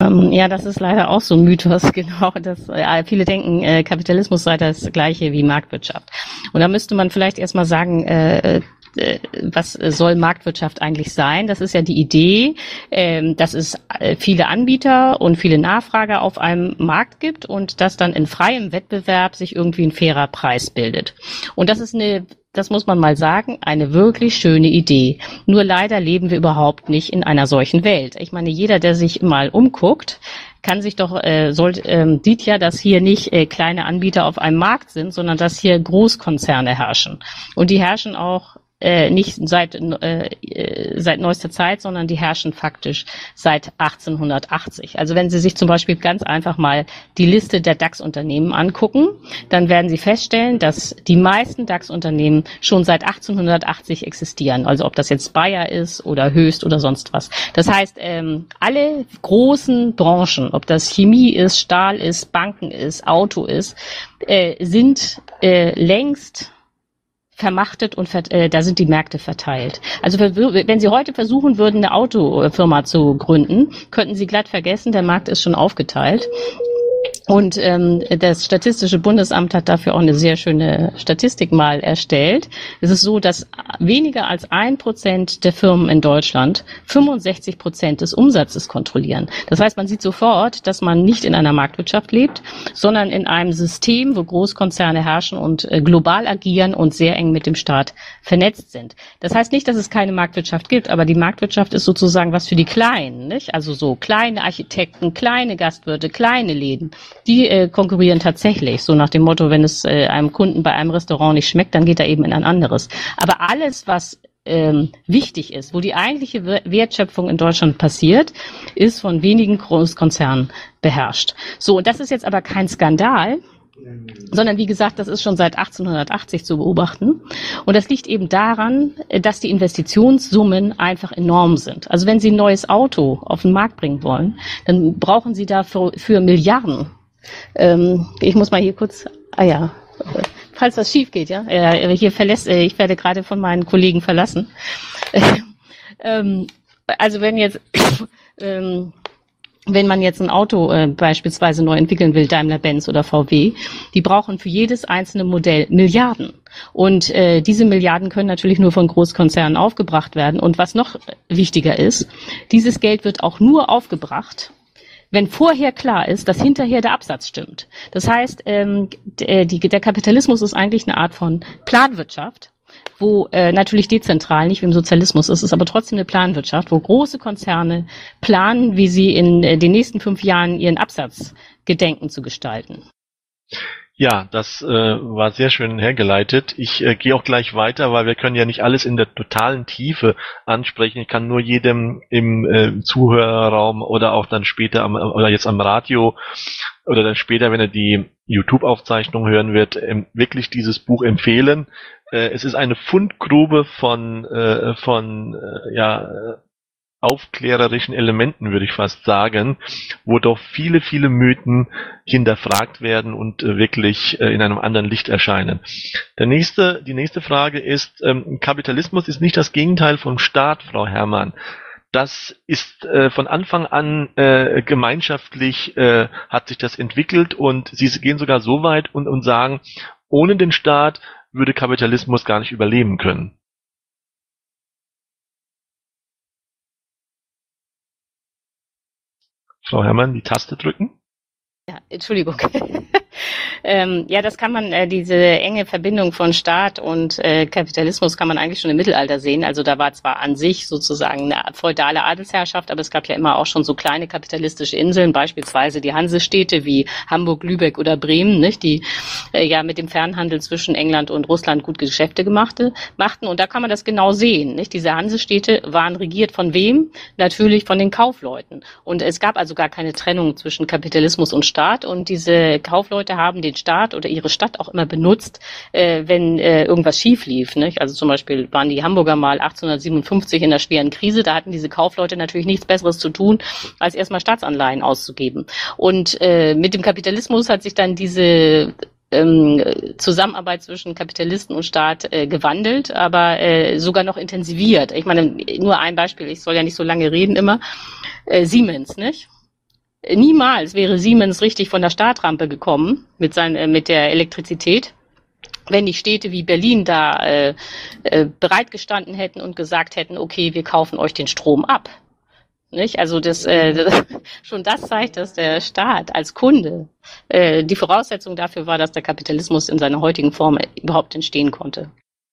Ja, das ist leider auch so ein Mythos, genau. Dass, äh, viele denken, äh, Kapitalismus sei das Gleiche wie Marktwirtschaft. Und da müsste man vielleicht erstmal sagen, äh, äh, was soll Marktwirtschaft eigentlich sein? Das ist ja die Idee, äh, dass es äh, viele Anbieter und viele Nachfrager auf einem Markt gibt und dass dann in freiem Wettbewerb sich irgendwie ein fairer Preis bildet. Und das ist eine Das muss man mal sagen, eine wirklich schöne Idee. Nur leider leben wir überhaupt nicht in einer solchen Welt. Ich meine, jeder, der sich mal umguckt, kann sich doch, äh, soll, ähm, sieht ja, dass hier nicht äh, kleine Anbieter auf einem Markt sind, sondern dass hier Großkonzerne herrschen. Und die herrschen auch äh, nicht seit äh, seit neuester Zeit, sondern die herrschen faktisch seit achtzehnhundertachtzig. Also wenn Sie sich zum Beispiel ganz einfach mal die Liste der DAX-Unternehmen angucken, dann werden Sie feststellen, dass die meisten DAX-Unternehmen schon seit achtzehnhundertachtzig existieren. Also ob das jetzt Bayer ist oder Höchst oder sonst was. Das heißt, ähm, alle großen Branchen, ob das Chemie ist, Stahl ist, Banken ist, Auto ist, äh, sind äh, längst vermachtet und ver- äh, da sind die Märkte verteilt. Also wenn Sie heute versuchen würden, eine Autofirma zu gründen, könnten Sie glatt vergessen, der Markt ist schon aufgeteilt. Und ähm, das Statistische Bundesamt hat dafür auch eine sehr schöne Statistik mal erstellt. Es ist so, dass weniger als ein Prozent der Firmen in Deutschland fünfundsechzig Prozent des Umsatzes kontrollieren. Das heißt, man sieht sofort, dass man nicht in einer Marktwirtschaft lebt, sondern in einem System, wo Großkonzerne herrschen und äh, global agieren und sehr eng mit dem Staat vernetzt sind. Das heißt nicht, dass es keine Marktwirtschaft gibt, aber die Marktwirtschaft ist sozusagen was für die Kleinen, nicht? Also so kleine Architekten, kleine Gastwirte, kleine Läden. Die äh, konkurrieren tatsächlich, so nach dem Motto, wenn es äh, einem Kunden bei einem Restaurant nicht schmeckt, dann geht er eben in ein anderes. Aber alles, was ähm, wichtig ist, wo die eigentliche Wertschöpfung in Deutschland passiert, ist von wenigen Großkonzernen beherrscht. So, und das ist jetzt aber kein Skandal, sondern wie gesagt, das ist schon seit achtzehnhundertachtzig zu beobachten. Und das liegt eben daran, dass die Investitionssummen einfach enorm sind. Also wenn Sie ein neues Auto auf den Markt bringen wollen, dann brauchen Sie dafür für Milliarden. Ähm, ich muss mal hier kurz, ah ja, falls was schief geht, ja, äh, hier verlässt, äh, ich werde gerade von meinen Kollegen verlassen. ähm, also wenn jetzt, ähm, wenn man jetzt ein Auto äh, beispielsweise neu entwickeln will, Daimler-Benz oder V W, die brauchen für jedes einzelne Modell Milliarden. Und äh, diese Milliarden können natürlich nur von Großkonzernen aufgebracht werden. Und was noch wichtiger ist, dieses Geld wird auch nur aufgebracht, wenn vorher klar ist, dass hinterher der Absatz stimmt. Das heißt, ähm, die, der Kapitalismus ist eigentlich eine Art von Planwirtschaft, wo äh, natürlich dezentral, nicht wie im Sozialismus ist, es aber trotzdem eine Planwirtschaft, wo große Konzerne planen, wie sie in äh, den nächsten fünf Jahren ihren Absatz gedenken zu gestalten. Ja, das äh, war sehr schön hergeleitet. Ich äh, gehe auch gleich weiter, weil wir können ja nicht alles in der totalen Tiefe ansprechen. Ich kann nur jedem im äh, Zuhörerraum oder auch dann später am, oder jetzt am Radio oder dann später, wenn er die YouTube-Aufzeichnung hören wird, ähm, wirklich dieses Buch empfehlen. Äh, es ist eine Fundgrube von äh, von äh, ja aufklärerischen Elementen, würde ich fast sagen, wo doch viele, viele Mythen hinterfragt werden und äh, wirklich äh, in einem anderen Licht erscheinen. Der nächste, die nächste Frage ist, ähm, Kapitalismus ist nicht das Gegenteil vom Staat, Frau Herrmann. Das ist äh, von Anfang an äh, gemeinschaftlich, äh, hat sich das entwickelt und Sie gehen sogar so weit und, und sagen, ohne den Staat würde Kapitalismus gar nicht überleben können. Frau Herrmann, die Taste drücken. Ja, Entschuldigung. ähm, ja, das kann man, äh, diese enge Verbindung von Staat und äh, Kapitalismus kann man eigentlich schon im Mittelalter sehen. Also da war zwar an sich sozusagen eine feudale Adelsherrschaft, aber es gab ja immer auch schon so kleine kapitalistische Inseln, beispielsweise die Hansestädte wie Hamburg, Lübeck oder Bremen, nicht, die äh, ja mit dem Fernhandel zwischen England und Russland gut Geschäfte gemachte, machten. Und da kann man das genau sehen, nicht? Diese Hansestädte waren regiert von wem? Natürlich von den Kaufleuten. Und es gab also gar keine Trennung zwischen Kapitalismus und Staat. Und diese Kaufleute haben den Staat oder ihre Stadt auch immer benutzt, äh, wenn äh, irgendwas schief lief. Nicht? Also zum Beispiel waren die Hamburger mal achtzehnhundertsiebenundfünfzig in der schweren Krise. Da hatten diese Kaufleute natürlich nichts Besseres zu tun, als erstmal Staatsanleihen auszugeben. Und äh, mit dem Kapitalismus hat sich dann diese ähm, Zusammenarbeit zwischen Kapitalisten und Staat äh, gewandelt, aber äh, sogar noch intensiviert. Ich meine, nur ein Beispiel, ich soll ja nicht so lange reden immer. Äh, Siemens, nicht? Niemals wäre Siemens richtig von der Startrampe gekommen mit, sein, äh, mit der Elektrizität, wenn die Städte wie Berlin da äh, äh, bereit gestanden hätten und gesagt hätten, okay, wir kaufen euch den Strom ab. Nicht? Also das, äh, das, schon das zeigt, dass der Staat als Kunde äh, die Voraussetzung dafür war, dass der Kapitalismus in seiner heutigen Form überhaupt entstehen konnte.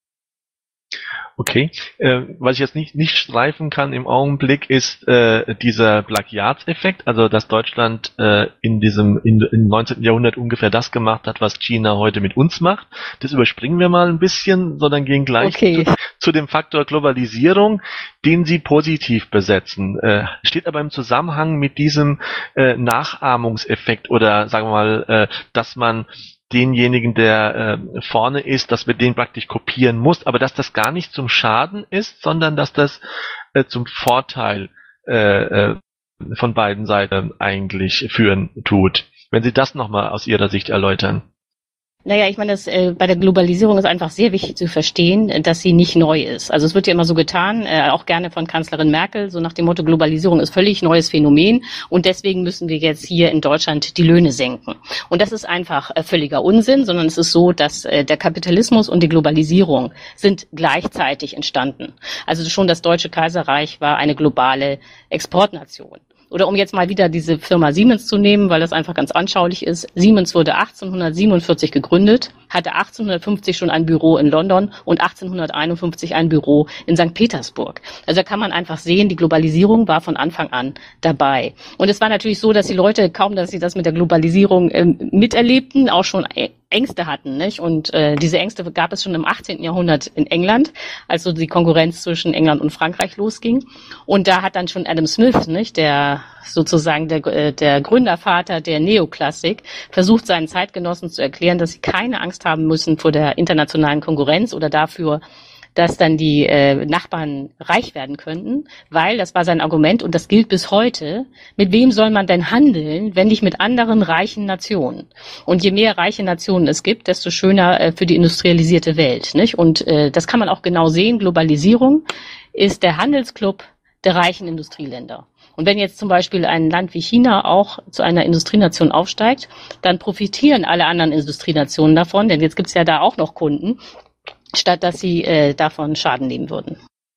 Okay, äh, was ich jetzt nicht nicht streifen kann im Augenblick ist äh, dieser Plagiatseffekt, also dass Deutschland äh, in diesem in, im neunzehnten Jahrhundert ungefähr das gemacht hat, was China heute mit uns macht. Das überspringen wir mal ein bisschen, sondern gehen gleich okay. zu, zu dem Faktor Globalisierung, den Sie positiv besetzen. Äh, steht aber im Zusammenhang mit diesem äh, Nachahmungseffekt oder sagen wir mal, äh, dass man denjenigen, der äh, vorne ist, dass wir den praktisch kopieren muss, aber dass das gar nicht zum Schaden ist, sondern dass das äh, zum Vorteil äh, äh, von beiden Seiten eigentlich führen tut. Wenn Sie das nochmal aus Ihrer Sicht erläutern. Naja, ich meine, das, äh, bei der Globalisierung ist einfach sehr wichtig zu verstehen, dass sie nicht neu ist. Also es wird ja immer so getan, äh, auch gerne von Kanzlerin Merkel, so nach dem Motto, Globalisierung ist völlig neues Phänomen und deswegen müssen wir jetzt hier in Deutschland die Löhne senken. Und das ist einfach äh, völliger Unsinn, sondern es ist so, dass äh, der Kapitalismus und die Globalisierung sind gleichzeitig entstanden. Also schon das Deutsche Kaiserreich war eine globale Exportnation. Oder um jetzt mal wieder diese Firma Siemens zu nehmen, weil das einfach ganz anschaulich ist. Siemens wurde achtzehnhundertsiebenundvierzig gegründet, hatte achtzehnhundertfünfzig schon ein Büro in London und achtzehnhunderteinundfünfzig ein Büro in Sankt Petersburg. Also da kann man einfach sehen, die Globalisierung war von Anfang an dabei. Und es war natürlich so, dass die Leute, kaum dass sie das mit der Globalisierung äh, miterlebten, auch schon Ängste hatten, nicht? Und äh, diese Ängste gab es schon im achtzehnten Jahrhundert in England, als so die Konkurrenz zwischen England und Frankreich losging. Und da hat dann schon Adam Smith, nicht, der sozusagen der, der Gründervater der Neoklassik, versucht seinen Zeitgenossen zu erklären, dass sie keine Angst haben müssen vor der internationalen Konkurrenz oder dafür, dass dann die äh, Nachbarn reich werden könnten, weil, das war sein Argument und das gilt bis heute, mit wem soll man denn handeln, wenn nicht mit anderen reichen Nationen? Und je mehr reiche Nationen es gibt, desto schöner äh, für die industrialisierte Welt, nicht? Und äh, das kann man auch genau sehen, Globalisierung ist der Handelsclub der reichen Industrieländer. Und wenn jetzt zum Beispiel ein Land wie China auch zu einer Industrienation aufsteigt, dann profitieren alle anderen Industrienationen davon, denn jetzt gibt's ja da auch noch Kunden, statt dass sie äh, davon Schaden nehmen würden.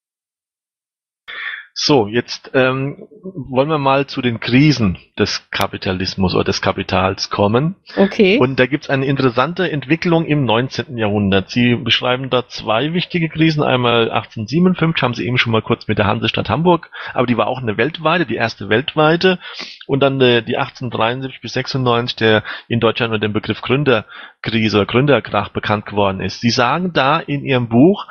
So, jetzt ähm, wollen wir mal zu den Krisen des Kapitalismus oder des Kapitals kommen. Okay. Und da gibt's eine interessante Entwicklung im neunzehnten Jahrhundert. Sie beschreiben da zwei wichtige Krisen. Einmal achtzehnhundertsiebenundfünfzig, haben Sie eben schon mal kurz mit der Hansestadt Hamburg, aber die war auch eine weltweite, die erste weltweite. Und dann äh, die achtzehnhundertdreiundsiebzig bis sechsundneunzig, der in Deutschland mit dem Begriff Gründerkrise oder Gründerkrach bekannt geworden ist. Sie sagen da in Ihrem Buch,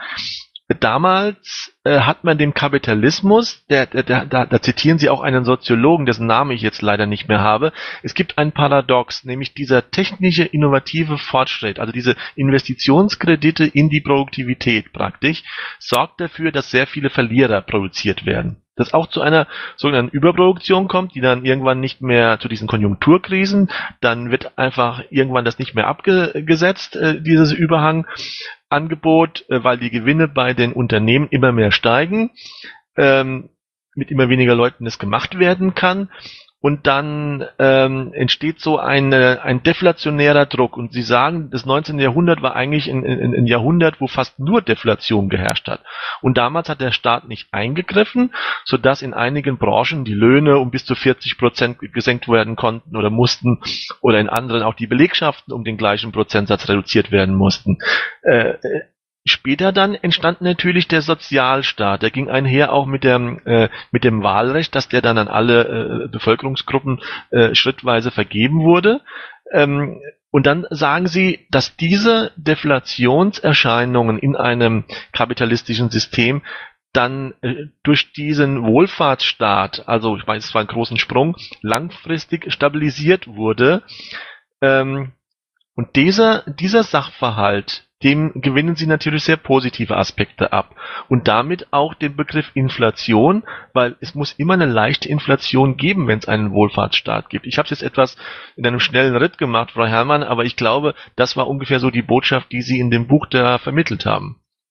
damals äh, hat man dem Kapitalismus, der, der, der, da, da zitieren Sie auch einen Soziologen, dessen Namen ich jetzt leider nicht mehr habe, es gibt ein Paradox, nämlich dieser technische, innovative Fortschritt, also diese Investitionskredite in die Produktivität praktisch, sorgt dafür, dass sehr viele Verlierer produziert werden. Dass auch zu einer sogenannten Überproduktion kommt, die dann irgendwann nicht mehr zu diesen Konjunkturkrisen, dann wird einfach irgendwann das nicht mehr abgesetzt, äh, dieses Überhangangebot, äh, weil die Gewinne bei den Unternehmen immer mehr steigen, ähm, mit immer weniger Leuten es gemacht werden kann. Und dann ähm, entsteht so eine, ein deflationärer Druck. Und Sie sagen, das neunzehnte Jahrhundert war eigentlich ein, ein, ein Jahrhundert, wo fast nur Deflation geherrscht hat. Und damals hat der Staat nicht eingegriffen, sodass in einigen Branchen die Löhne um bis zu vierzig Prozent gesenkt werden konnten oder mussten, oder in anderen auch die Belegschaften um den gleichen Prozentsatz reduziert werden mussten. Äh, Später dann entstand natürlich der Sozialstaat. Der ging einher auch mit dem äh, mit dem Wahlrecht, dass der dann an alle äh, Bevölkerungsgruppen äh, schrittweise vergeben wurde. Ähm, und dann sagen Sie, dass diese Deflationserscheinungen in einem kapitalistischen System dann äh, durch diesen Wohlfahrtsstaat, also ich weiß, es war ein großen Sprung, langfristig stabilisiert wurde. Ähm, und dieser dieser Sachverhalt, dem gewinnen Sie natürlich sehr positive Aspekte ab. Und damit auch den Begriff Inflation, weil es muss immer eine leichte Inflation geben, wenn es einen Wohlfahrtsstaat gibt. Ich habe es jetzt etwas in einem schnellen Ritt gemacht, Frau Herrmann, aber ich glaube, das war ungefähr so die Botschaft, die Sie in dem Buch da vermittelt haben.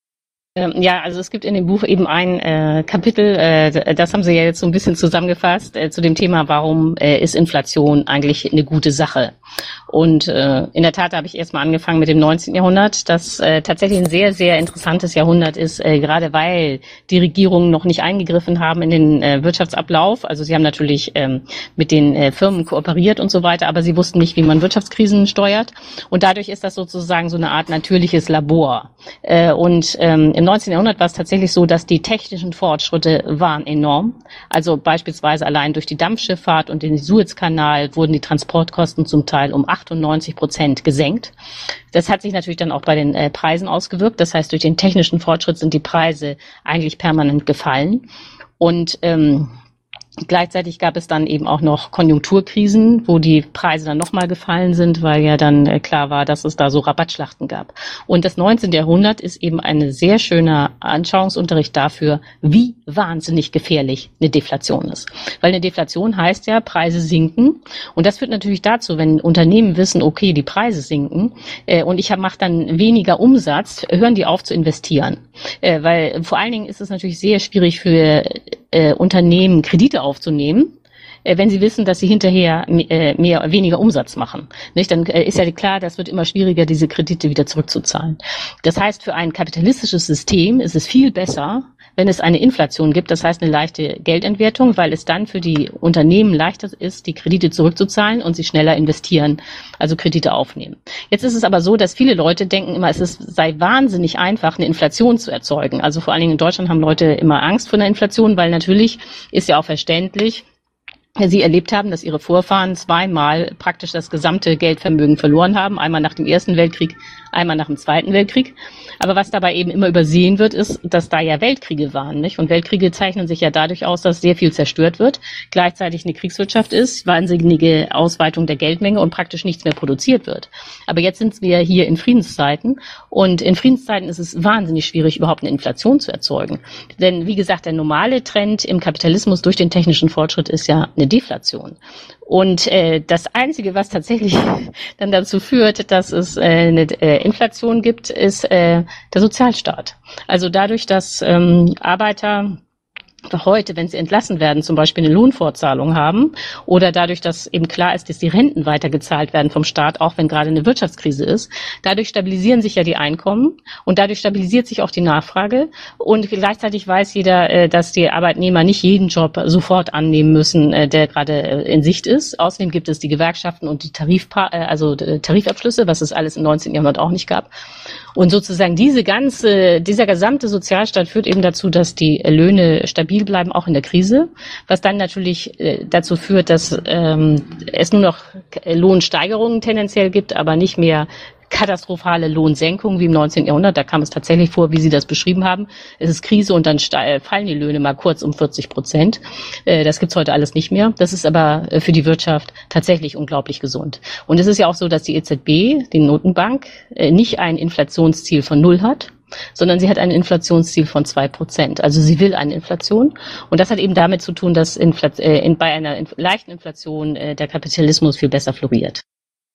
Ähm, ja, also es gibt in dem Buch eben ein äh, Kapitel, äh, das haben Sie ja jetzt so ein bisschen zusammengefasst, äh, zu dem Thema, warum äh, ist Inflation eigentlich eine gute Sache? Und äh, in der Tat habe ich erstmal angefangen mit dem neunzehnten Jahrhundert, das äh, tatsächlich ein sehr, sehr interessantes Jahrhundert ist, äh, gerade weil die Regierungen noch nicht eingegriffen haben in den äh, Wirtschaftsablauf. Also sie haben natürlich ähm, mit den äh, Firmen kooperiert und so weiter, aber sie wussten nicht, wie man Wirtschaftskrisen steuert. Und dadurch ist das sozusagen so eine Art natürliches Labor. Äh, und ähm, im neunzehnten Jahrhundert war es tatsächlich so, dass die technischen Fortschritte waren enorm. Also beispielsweise allein durch die Dampfschifffahrt und den Suezkanal wurden die Transportkosten zum Teil um achtundneunzig Prozent gesenkt. Das hat sich natürlich dann auch bei den äh, Preisen ausgewirkt. Das heißt, durch den technischen Fortschritt sind die Preise eigentlich permanent gefallen. Und ähm, gleichzeitig gab es dann eben auch noch Konjunkturkrisen, wo die Preise dann nochmal gefallen sind, weil ja dann äh, klar war, dass es da so Rabattschlachten gab. Und das neunzehnte Jahrhundert ist eben ein sehr schöner Anschauungsunterricht dafür, wie wahnsinnig gefährlich eine Deflation ist. Weil eine Deflation heißt ja, Preise sinken. Und das führt natürlich dazu, wenn Unternehmen wissen, okay, die Preise sinken äh, und ich mache dann weniger Umsatz, hören die auf zu investieren. Äh, weil vor allen Dingen ist es natürlich sehr schwierig für äh, Unternehmen, Kredite aufzunehmen, äh, wenn sie wissen, dass sie hinterher äh, mehr, weniger Umsatz machen. Nicht? Dann äh, ist ja klar, das wird immer schwieriger, diese Kredite wieder zurückzuzahlen. Das heißt, für ein kapitalistisches System ist es viel besser, wenn es eine Inflation gibt, das heißt eine leichte Geldentwertung, weil es dann für die Unternehmen leichter ist, die Kredite zurückzuzahlen und sie schneller investieren, also Kredite aufnehmen. Jetzt ist es aber so, dass viele Leute denken immer, es ist, sei wahnsinnig einfach, eine Inflation zu erzeugen. Also vor allen Dingen in Deutschland haben Leute immer Angst vor einer Inflation, weil natürlich ist ja auch verständlich, Sie erlebt haben, dass Ihre Vorfahren zweimal praktisch das gesamte Geldvermögen verloren haben, einmal nach dem Ersten Weltkrieg, einmal nach dem Zweiten Weltkrieg. Aber was dabei eben immer übersehen wird, ist, dass da ja Weltkriege waren, nicht? Und Weltkriege zeichnen sich ja dadurch aus, dass sehr viel zerstört wird, gleichzeitig eine Kriegswirtschaft ist, wahnsinnige Ausweitung der Geldmenge und praktisch nichts mehr produziert wird. Aber jetzt sind wir hier in Friedenszeiten und in Friedenszeiten ist es wahnsinnig schwierig, überhaupt eine Inflation zu erzeugen. Denn wie gesagt, der normale Trend im Kapitalismus durch den technischen Fortschritt ist ja eine Deflation. Und äh, das Einzige, was tatsächlich dann dazu führt, dass es äh, eine äh, Inflation gibt, ist äh, der Sozialstaat. Also dadurch, dass ähm, Arbeiter heute, wenn sie entlassen werden, zum Beispiel eine Lohnfortzahlung haben oder dadurch, dass eben klar ist, dass die Renten weitergezahlt werden vom Staat, auch wenn gerade eine Wirtschaftskrise ist, dadurch stabilisieren sich ja die Einkommen und dadurch stabilisiert sich auch die Nachfrage und gleichzeitig weiß jeder, dass die Arbeitnehmer nicht jeden Job sofort annehmen müssen, der gerade in Sicht ist. Außerdem gibt es die Gewerkschaften und die Tarifpa- also Tarifabschlüsse, was es alles im neunzehnten Jahrhundert auch nicht gab. Und sozusagen diese ganze, dieser gesamte Sozialstaat führt eben dazu, dass die Löhne stabil bleiben, auch in der Krise, was dann natürlich äh, dazu führt, dass ähm, es nur noch Lohnsteigerungen tendenziell gibt, aber nicht mehr katastrophale Lohnsenkungen wie im neunzehnten Jahrhundert. Da kam es tatsächlich vor, wie Sie das beschrieben haben. Es ist Krise und dann ste- fallen die Löhne mal kurz um vierzig Prozent. Äh, das gibt's heute alles nicht mehr. Das ist aber äh, für die Wirtschaft tatsächlich unglaublich gesund. Und es ist ja auch so, dass die E Z B, die Notenbank, äh, nicht ein Inflationsziel von null hat, sondern sie hat ein Inflationsziel von zwei Prozent. Also sie will eine Inflation. Und das hat eben damit zu tun, dass Infl- äh, in, bei einer inf- leichten Inflation äh, der Kapitalismus viel besser floriert.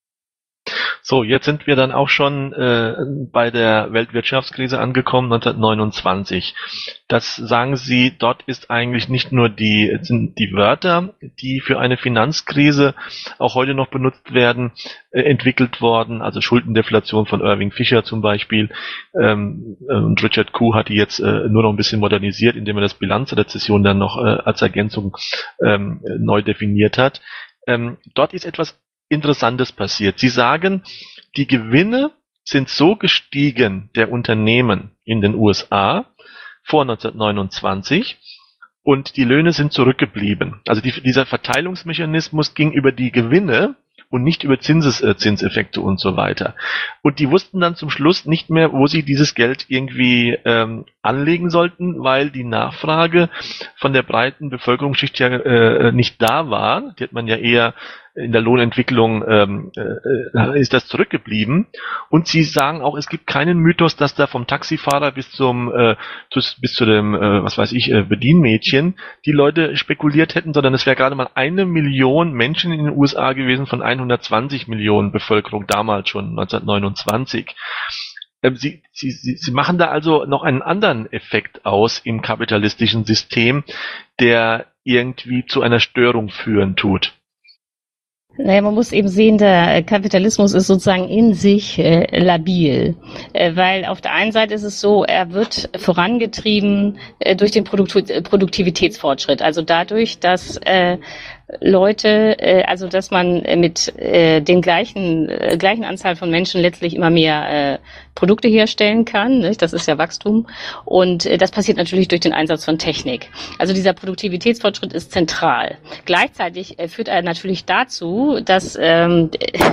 So, jetzt sind wir dann auch schon äh, bei der Weltwirtschaftskrise angekommen, neunzehnhundertneunundzwanzig. Das sagen Sie, dort ist eigentlich nicht nur die, sind die Wörter, die für eine Finanzkrise auch heute noch benutzt werden, äh, entwickelt worden, also Schuldendeflation von Irving Fisher zum Beispiel, ähm, und Richard Koo hat die jetzt äh, nur noch ein bisschen modernisiert, indem er das Bilanzrezession dann noch äh, als Ergänzung ähm, neu definiert hat. Ähm, dort ist etwas Interessantes passiert. Sie sagen, die Gewinne sind so gestiegen der Unternehmen in den U S A vor neunzehnhundertneunundzwanzig und die Löhne sind zurückgeblieben. Also die, dieser Verteilungsmechanismus ging über die Gewinne und nicht über Zinseszinseffekte und so weiter. Und die wussten dann zum Schluss nicht mehr, wo sie dieses Geld irgendwie ähm, anlegen sollten, weil die Nachfrage von der breiten Bevölkerungsschicht ja äh, nicht da war. Die hat man ja eher in der Lohnentwicklung ähm, äh, ist das zurückgeblieben. Und sie sagen auch, es gibt keinen Mythos, dass da vom Taxifahrer bis zum äh, bis zu dem, äh, was weiß ich, äh, Bedienmädchen die Leute spekuliert hätten, sondern es wäre gerade mal eine Million Menschen in den U S A gewesen von hundertzwanzig Millionen Bevölkerung damals schon neunzehnhundertneunundzwanzig. Ähm, Sie, Sie, Sie, Sie machen da also noch einen anderen Effekt aus im kapitalistischen System, der irgendwie zu einer Störung führen tut. Naja, man muss eben sehen, der Kapitalismus ist sozusagen in sich äh, labil, äh, weil auf der einen Seite ist es so, er wird vorangetrieben äh, durch den Produkt- Produktivitätsfortschritt, also dadurch, dass äh, Leute, äh, also dass man mit äh, den gleichen äh, gleichen Anzahl von Menschen letztlich immer mehr äh, Produkte herstellen kann, nicht? Das ist ja Wachstum und äh, das passiert natürlich durch den Einsatz von Technik. Also dieser Produktivitätsfortschritt ist zentral. Gleichzeitig äh, führt er natürlich dazu, dass ähm,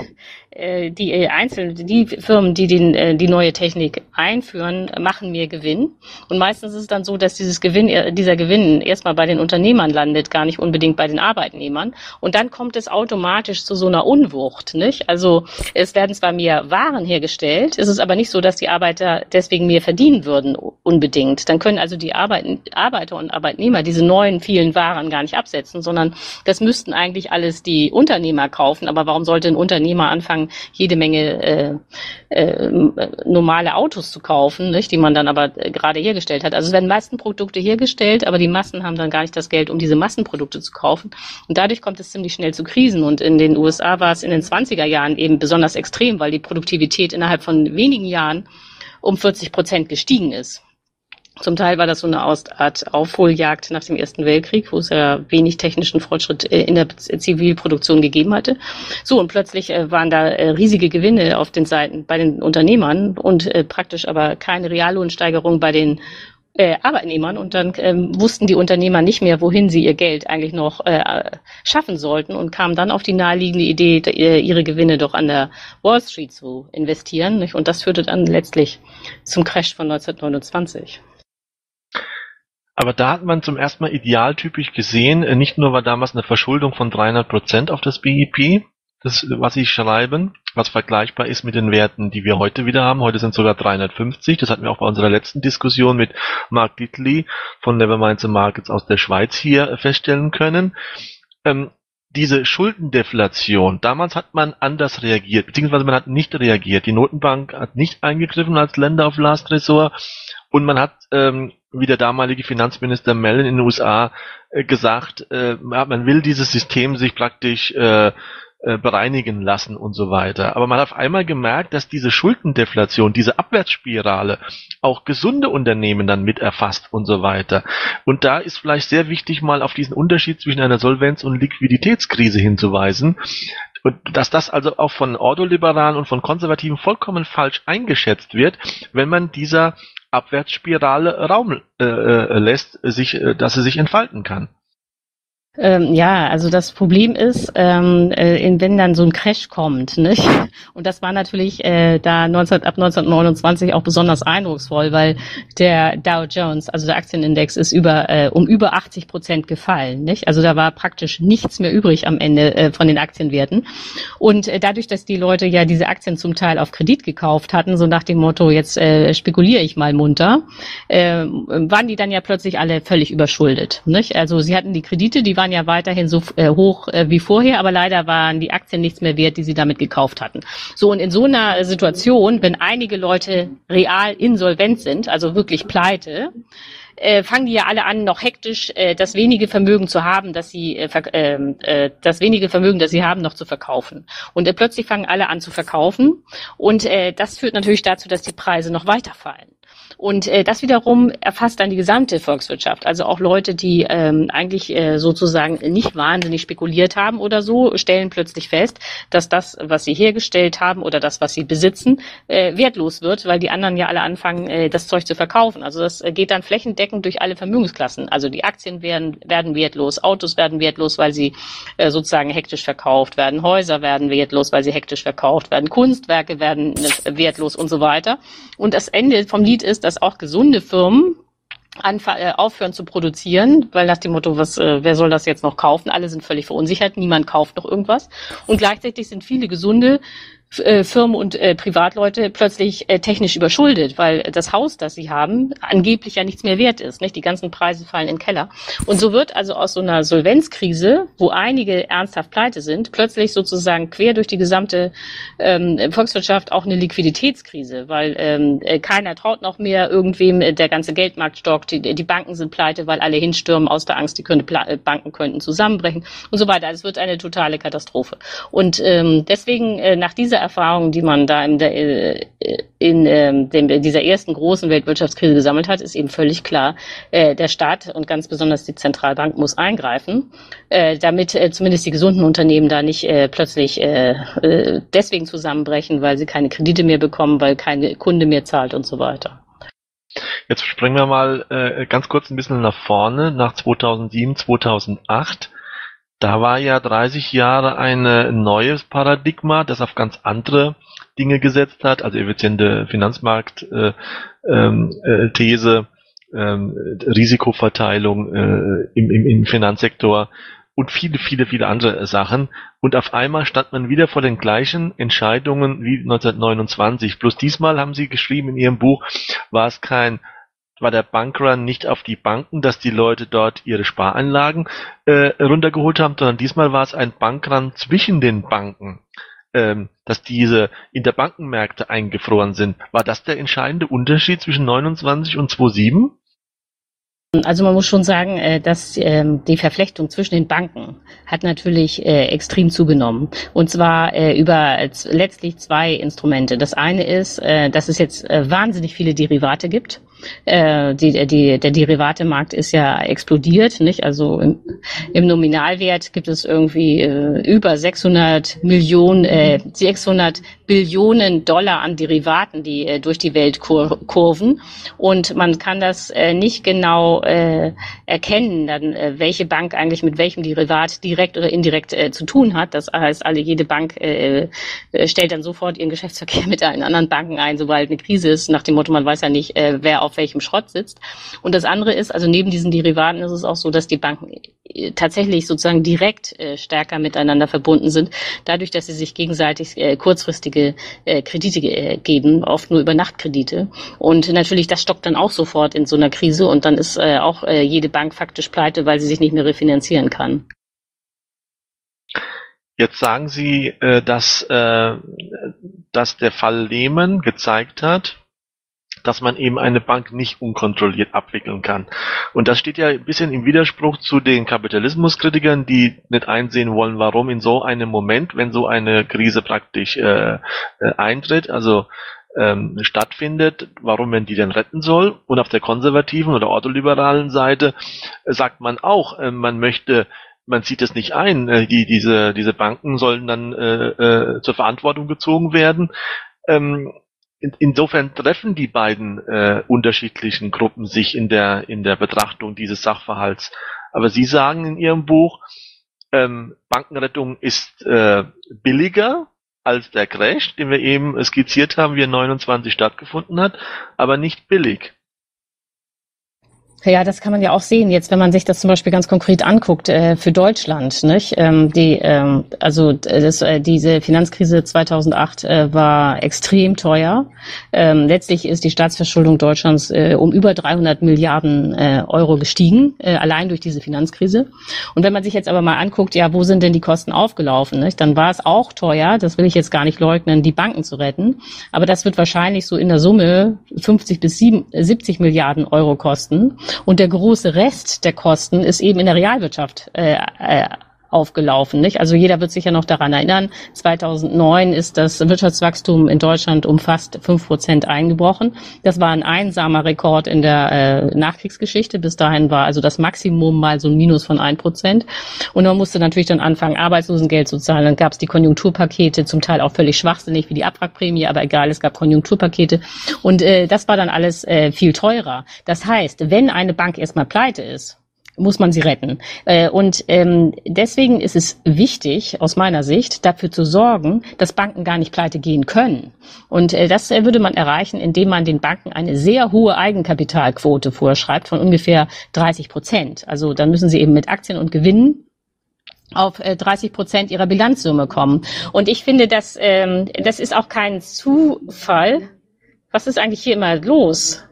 äh, die äh, einzelnen die Firmen, die den, äh, die neue Technik einführen, machen mehr Gewinn und meistens ist es dann so, dass dieses Gewinn äh, dieser Gewinn erstmal bei den Unternehmern landet, gar nicht unbedingt bei den Arbeitnehmern. Und dann kommt es automatisch zu so einer Unwucht, nicht? Also es werden zwar mehr Waren hergestellt, es ist aber nicht so, dass die Arbeiter deswegen mehr verdienen würden unbedingt. Dann können also die Arbeit, Arbeiter und Arbeitnehmer diese neuen vielen Waren gar nicht absetzen, sondern das müssten eigentlich alles die Unternehmer kaufen. Aber warum sollte ein Unternehmer anfangen, jede Menge äh, äh, normale Autos zu kaufen, nicht? Die man dann aber äh, gerade hergestellt hat? Also es werden Massenprodukte hergestellt, aber die Massen haben dann gar nicht das Geld, um diese Massenprodukte zu kaufen. Und dadurch kommt es ziemlich schnell zu Krisen. Und in den U S A war es in den zwanziger Jahren eben besonders extrem, weil die Produktivität innerhalb von wenigen Jahren um vierzig Prozent gestiegen ist. Zum Teil war das so eine Art Aufholjagd nach dem Ersten Weltkrieg, wo es ja wenig technischen Fortschritt in der Zivilproduktion gegeben hatte. So, und plötzlich waren da riesige Gewinne auf den Seiten bei den Unternehmern und praktisch aber keine Reallohnsteigerung bei den Äh, Arbeitnehmern und dann ähm, wussten die Unternehmer nicht mehr, wohin sie ihr Geld eigentlich noch äh, schaffen sollten und kamen dann auf die naheliegende Idee, d- ihre Gewinne doch an der Wall Street zu investieren, nicht? Und das führte dann letztlich zum Crash von neunzehnhundertneunundzwanzig. Aber da hat man zum ersten Mal idealtypisch gesehen, äh, nicht nur war damals eine Verschuldung von dreihundert Prozent auf das B I P, das, was sie schreiben, was vergleichbar ist mit den Werten, die wir heute wieder haben. Heute sind es sogar dreihundertfünfzig. Das hatten wir auch bei unserer letzten Diskussion mit Mark Ditley von Nevermind the Markets aus der Schweiz hier feststellen können. Ähm, diese Schuldendeflation, damals hat man anders reagiert, beziehungsweise man hat nicht reagiert. Die Notenbank hat nicht eingegriffen als Lender of Last Resort und man hat, ähm, wie der damalige Finanzminister Mellon in den U S A äh, gesagt, äh, man will dieses System sich praktisch äh, bereinigen lassen und so weiter. Aber man hat auf einmal gemerkt, dass diese Schuldendeflation, diese Abwärtsspirale auch gesunde Unternehmen dann mit erfasst und so weiter. Und da ist vielleicht sehr wichtig, mal auf diesen Unterschied zwischen einer Solvenz- und Liquiditätskrise hinzuweisen. Und dass das also auch von Ordoliberalen und von Konservativen vollkommen falsch eingeschätzt wird, wenn man dieser Abwärtsspirale Raum äh, lässt, sich, äh, dass sie sich entfalten kann. Ähm, ja, also das Problem ist, ähm, äh, wenn dann so ein Crash kommt, nicht? Und das war natürlich äh, da neunzehn, ab neunzehnhundertneunundzwanzig auch besonders eindrucksvoll, weil der Dow Jones, also der Aktienindex, ist über äh, um über achtzig Prozent gefallen, nicht? Also da war praktisch nichts mehr übrig am Ende äh, von den Aktienwerten. Und äh, dadurch, dass die Leute ja diese Aktien zum Teil auf Kredit gekauft hatten, so nach dem Motto, jetzt äh, spekuliere ich mal munter, äh, waren die dann ja plötzlich alle völlig überschuldet, nicht? Also sie hatten die Kredite, die waren ja weiterhin so äh, hoch äh, wie vorher, aber leider waren die Aktien nichts mehr wert, die sie damit gekauft hatten. So, und in so einer Situation, wenn einige Leute real insolvent sind, also wirklich pleite, äh, fangen die ja alle an, noch hektisch äh, das wenige Vermögen zu haben, dass sie äh, äh, das wenige Vermögen, das sie haben, noch zu verkaufen. Und äh, plötzlich fangen alle an zu verkaufen und äh, das führt natürlich dazu, dass die Preise noch weiter fallen. Und äh, das wiederum erfasst dann die gesamte Volkswirtschaft. Also auch Leute, die ähm, eigentlich äh, sozusagen nicht wahnsinnig spekuliert haben oder so, stellen plötzlich fest, dass das, was sie hergestellt haben oder das, was sie besitzen, äh, wertlos wird, weil die anderen ja alle anfangen, äh, das Zeug zu verkaufen. Also das äh, geht dann flächendeckend durch alle Vermögensklassen. Also die Aktien werden, werden wertlos, Autos werden wertlos, weil sie äh, sozusagen hektisch verkauft werden, Häuser werden wertlos, weil sie hektisch verkauft werden, Kunstwerke werden äh, wertlos und so weiter. Und das Ende vom Lied ist, dass auch gesunde Firmen anf- äh, aufhören zu produzieren, weil nach dem Motto, was, äh, wer soll das jetzt noch kaufen? Alle sind völlig verunsichert, niemand kauft noch irgendwas. Und gleichzeitig sind viele gesunde äh, Firmen und äh, Privatleute plötzlich äh, technisch überschuldet, weil das Haus, das sie haben, angeblich ja nichts mehr wert ist. Nicht? Die ganzen Preise fallen in den Keller. Und so wird also aus so einer Solvenzkrise, wo einige ernsthaft pleite sind, plötzlich sozusagen quer durch die gesamte ähm, Volkswirtschaft auch eine Liquiditätskrise, weil ähm, keiner traut noch mehr irgendwem, der ganze Geldmarkt stockt, die, die Banken sind pleite, weil alle hinstürmen aus der Angst, die könnte, Banken könnten zusammenbrechen und so weiter. Also es wird eine totale Katastrophe. Und ähm, deswegen äh, nach dieser Erfahrung, die man da in, der, äh, in äh, dem, dieser ersten großen Weltwirtschaftskrise gesammelt hat, ist eben völlig klar, äh, der Staat und ganz besonders die Zentralbank muss eingreifen, äh, damit äh, zumindest die gesunden Unternehmen da nicht äh, plötzlich äh, äh, deswegen zusammenbrechen, weil sie keine Kredite mehr bekommen, weil keine Kunde mehr zahlt und so weiter. Jetzt springen wir mal äh, ganz kurz ein bisschen nach vorne, nach zweitausendsieben, zweitausendacht. Da war ja dreißig Jahre ein neues Paradigma, das auf ganz andere Dinge gesetzt hat, also effiziente Finanzmarkt-These, äh, ähm, äh, Risikoverteilung äh, im, im, im Finanzsektor und viele, viele, viele andere Sachen. Und auf einmal stand man wieder vor den gleichen Entscheidungen wie neunzehnhundertneunundzwanzig. Bloß diesmal haben Sie geschrieben in Ihrem Buch, war es kein, war der Bankrun nicht auf die Banken, dass die Leute dort ihre Spareinlagen äh, runtergeholt haben, sondern diesmal war es ein Bankrun zwischen den Banken, ähm, dass diese Interbankenmärkte eingefroren sind. War das der entscheidende Unterschied zwischen neunundzwanzig und zweitausendsieben? Also man muss schon sagen, dass die Verflechtung zwischen den Banken hat natürlich extrem zugenommen. Und zwar über letztlich zwei Instrumente. Das eine ist, dass es jetzt wahnsinnig viele Derivate gibt. Äh, die, die, der Derivatemarkt ist ja explodiert, nicht? Also im, im Nominalwert gibt es irgendwie äh, über sechshundert Millionen, äh, sechshundert Billionen Dollar an Derivaten, die äh, durch die Welt kur kurven. Und man kann das äh, nicht genau äh, erkennen, dann äh, welche Bank eigentlich mit welchem Derivat direkt oder indirekt äh, zu tun hat. Das heißt, alle jede Bank äh, äh, stellt dann sofort ihren Geschäftsverkehr mit den anderen Banken ein, sobald eine Krise ist, nach dem Motto, man weiß ja nicht, äh, wer auf welchem Schrott sitzt. Und das andere ist, also neben diesen Derivaten ist es auch so, dass die Banken tatsächlich sozusagen direkt äh, stärker miteinander verbunden sind, dadurch, dass sie sich gegenseitig äh, kurzfristige äh, Kredite äh, geben, oft nur über Nachtkredite. Und natürlich, das stockt dann auch sofort in so einer Krise und dann ist äh, auch äh, jede Bank faktisch pleite, weil sie sich nicht mehr refinanzieren kann. Jetzt sagen Sie, äh, dass, äh, dass der Fall Lehman gezeigt hat, dass man eben eine Bank nicht unkontrolliert abwickeln kann. Und das steht ja ein bisschen im Widerspruch zu den Kapitalismuskritikern, die nicht einsehen wollen, warum in so einem Moment, wenn so eine Krise praktisch äh, äh, eintritt, also ähm, stattfindet, warum man die denn retten soll. Und auf der konservativen oder ordoliberalen Seite äh, sagt man auch, äh, man möchte man sieht es nicht ein, äh, die, diese, diese Banken sollen dann äh, äh, zur Verantwortung gezogen werden. Ähm, in, insofern treffen die beiden äh, unterschiedlichen Gruppen sich in der, in der Betrachtung dieses Sachverhalts. Aber Sie sagen in Ihrem Buch, ähm, Bankenrettung ist äh, billiger als der Crash, den wir eben skizziert haben, wie er neunundzwanzig stattgefunden hat, aber nicht billig. Ja, das kann man ja auch sehen jetzt, wenn man sich das zum Beispiel ganz konkret anguckt äh, für Deutschland, nicht? Ähm, die, ähm, also das, äh, diese Finanzkrise zweitausendacht äh, war extrem teuer. Ähm, letztlich ist die Staatsverschuldung Deutschlands äh, um über dreihundert Milliarden äh, Euro gestiegen, äh, allein durch diese Finanzkrise. Und wenn man sich jetzt aber mal anguckt, ja, wo sind denn die Kosten aufgelaufen, nicht? Dann war es auch teuer, das will ich jetzt gar nicht leugnen, die Banken zu retten. Aber das wird wahrscheinlich so in der Summe fünfzig bis siebzig Milliarden Euro kosten. Und der große Rest der Kosten ist eben in der Realwirtschaft äh, äh, aufgelaufen, nicht? Also jeder wird sich ja noch daran erinnern, zweitausendneun ist das Wirtschaftswachstum in Deutschland um fast fünf Prozent eingebrochen. Das war ein einsamer Rekord in der äh, Nachkriegsgeschichte. Bis dahin war also das Maximum mal so ein Minus von ein Prozent. Und man musste natürlich dann anfangen, Arbeitslosengeld zu zahlen. Dann gab es die Konjunkturpakete, zum Teil auch völlig schwachsinnig wie die Abwrackprämie, aber egal, es gab Konjunkturpakete. Und äh, das war dann alles äh, viel teurer. Das heißt, wenn eine Bank erstmal pleite ist, muss man sie retten. Und deswegen ist es wichtig, aus meiner Sicht, dafür zu sorgen, dass Banken gar nicht pleite gehen können. Und das würde man erreichen, indem man den Banken eine sehr hohe Eigenkapitalquote vorschreibt von ungefähr dreißig Prozent. Also dann müssen sie eben mit Aktien und Gewinnen auf dreißig Prozent ihrer Bilanzsumme kommen. Und ich finde, dass, ähm, das ist auch kein Zufall. Was ist eigentlich hier immer los?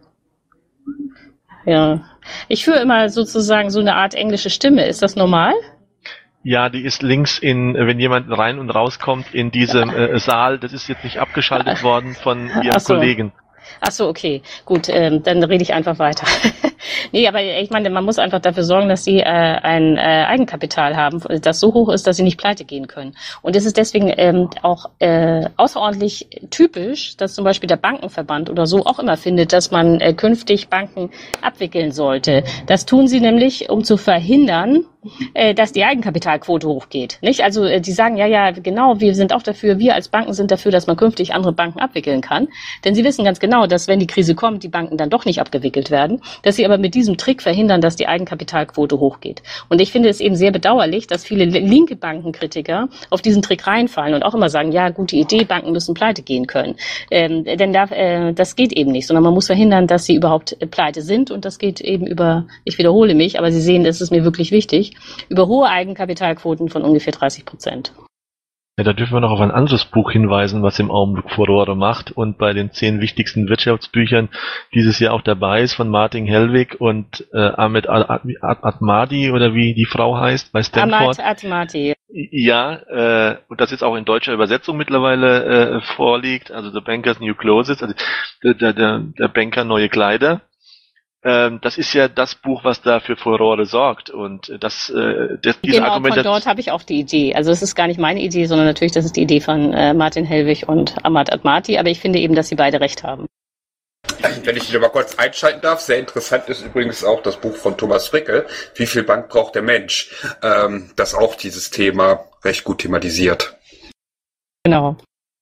Ja, ich höre immer sozusagen so eine Art englische Stimme. Ist das normal? Ja, die ist links in, wenn jemand rein und rauskommt in diesem äh, Saal, das ist jetzt nicht abgeschaltet worden von Ihrem Ach so. Kollegen. Ach so, okay, gut, ähm, dann rede ich einfach weiter. Nee, aber ich meine, man muss einfach dafür sorgen, dass sie äh, ein äh, Eigenkapital haben, das so hoch ist, dass sie nicht pleite gehen können. Und es ist deswegen ähm, auch äh, außerordentlich typisch, dass zum Beispiel der Bankenverband oder so auch immer findet, dass man äh, künftig Banken abwickeln sollte. Das tun sie nämlich, um zu verhindern, äh, dass die Eigenkapitalquote hochgeht. Nicht? Also äh, die sagen, ja, ja, genau, wir sind auch dafür, wir als Banken sind dafür, dass man künftig andere Banken abwickeln kann. Denn sie wissen ganz genau, dass wenn die Krise kommt, die Banken dann doch nicht abgewickelt werden, dass sie aber mit diesem Trick verhindern, dass die Eigenkapitalquote hochgeht. Und ich finde es eben sehr bedauerlich, dass viele linke Bankenkritiker auf diesen Trick reinfallen und auch immer sagen, ja, gute Idee, Banken müssen pleite gehen können. Ähm, denn da, äh, das geht eben nicht, sondern man muss verhindern, dass sie überhaupt äh, pleite sind. Und das geht eben über, ich wiederhole mich, aber Sie sehen, das ist mir wirklich wichtig, über hohe Eigenkapitalquoten von ungefähr dreißig Prozent. Ja, da dürfen wir noch auf ein anderes Buch hinweisen, was im Augenblick Furore macht und bei den zehn wichtigsten Wirtschaftsbüchern dieses Jahr auch dabei ist, von Martin Hellwig und äh, Ahmed Atmadi oder wie die Frau heißt bei Stanford. Ahmed Atmadi. Ja, äh, und das jetzt auch in deutscher Übersetzung mittlerweile äh, vorliegt, also The Banker's New Clothes, also der, der, der Banker neue Kleider. Ähm, das ist ja das Buch, was da für Furore sorgt. Und das, äh, das diese genau, Argumentation. Von dort habe ich auch die Idee. Also es ist gar nicht meine Idee, sondern natürlich, das ist die Idee von äh, Martin Hellwig und Ahmad Atmati. Aber ich finde eben, dass sie beide recht haben. Wenn ich wieder mal kurz einschalten darf, sehr interessant ist übrigens auch das Buch von Thomas Fricke, Wie viel Bank braucht der Mensch? Ähm, das auch dieses Thema recht gut thematisiert. Genau.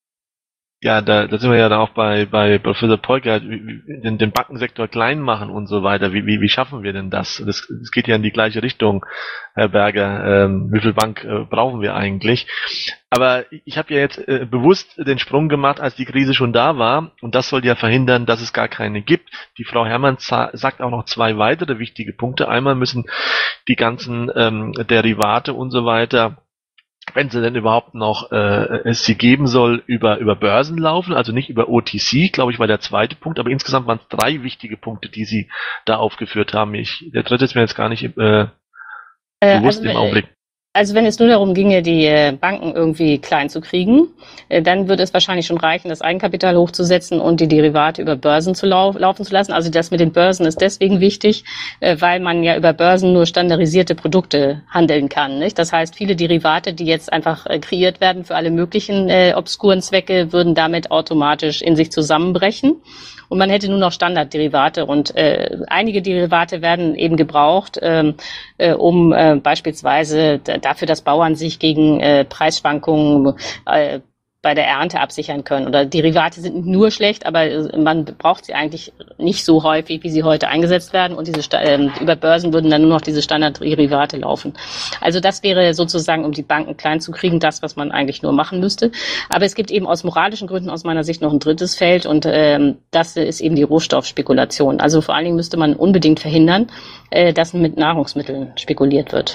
Ja, da, da sind wir ja da auch bei, bei Professor Polker, wie, wie, den, den Bankensektor klein machen und so weiter. Wie, wie, wie schaffen wir denn das? Das, das geht ja in die gleiche Richtung, Herr Berger. Ähm, wie viel Bank äh, brauchen wir eigentlich? Aber ich habe ja jetzt äh, bewusst den Sprung gemacht, als die Krise schon da war. Und das soll ja verhindern, dass es gar keine gibt. Die Frau Herrmann sagt auch noch zwei weitere wichtige Punkte. Einmal müssen die ganzen ähm, Derivate und so weiter, wenn sie denn überhaupt noch äh, es sie geben soll, über über Börsen laufen, also nicht über O T C, glaube ich, war der zweite Punkt, aber insgesamt waren es drei wichtige Punkte, die sie da aufgeführt haben. Ich, der dritte ist mir jetzt gar nicht äh, äh, bewusst also, im Augenblick. Also wenn es nur darum ginge, die äh, Banken irgendwie klein zu kriegen, äh, dann würde es wahrscheinlich schon reichen, das Eigenkapital hochzusetzen und die Derivate über Börsen zu lau- laufen zu lassen. Also das mit den Börsen ist deswegen wichtig, äh, weil man ja über Börsen nur standardisierte Produkte handeln kann. Nicht? Das heißt, viele Derivate, die jetzt einfach äh, kreiert werden für alle möglichen äh, obskuren Zwecke, würden damit automatisch in sich zusammenbrechen. Und man hätte nur noch Standardderivate und äh, einige Derivate werden eben gebraucht, ähm, äh, um äh, beispielsweise d- dafür, dass Bauern sich gegen äh, Preisschwankungen äh, bei der Ernte absichern können. Oder Derivate sind nicht nur schlecht, aber man braucht sie eigentlich nicht so häufig, wie sie heute eingesetzt werden. Und diese Sta- äh, über Börsen würden dann nur noch diese Standardderivate laufen. Also das wäre sozusagen, um die Banken klein zu kriegen, das, was man eigentlich nur machen müsste. Aber es gibt eben aus moralischen Gründen aus meiner Sicht noch ein drittes Feld und ähm, das ist eben die Rohstoffspekulation. Also vor allen Dingen müsste man unbedingt verhindern, äh, dass mit Nahrungsmitteln spekuliert wird.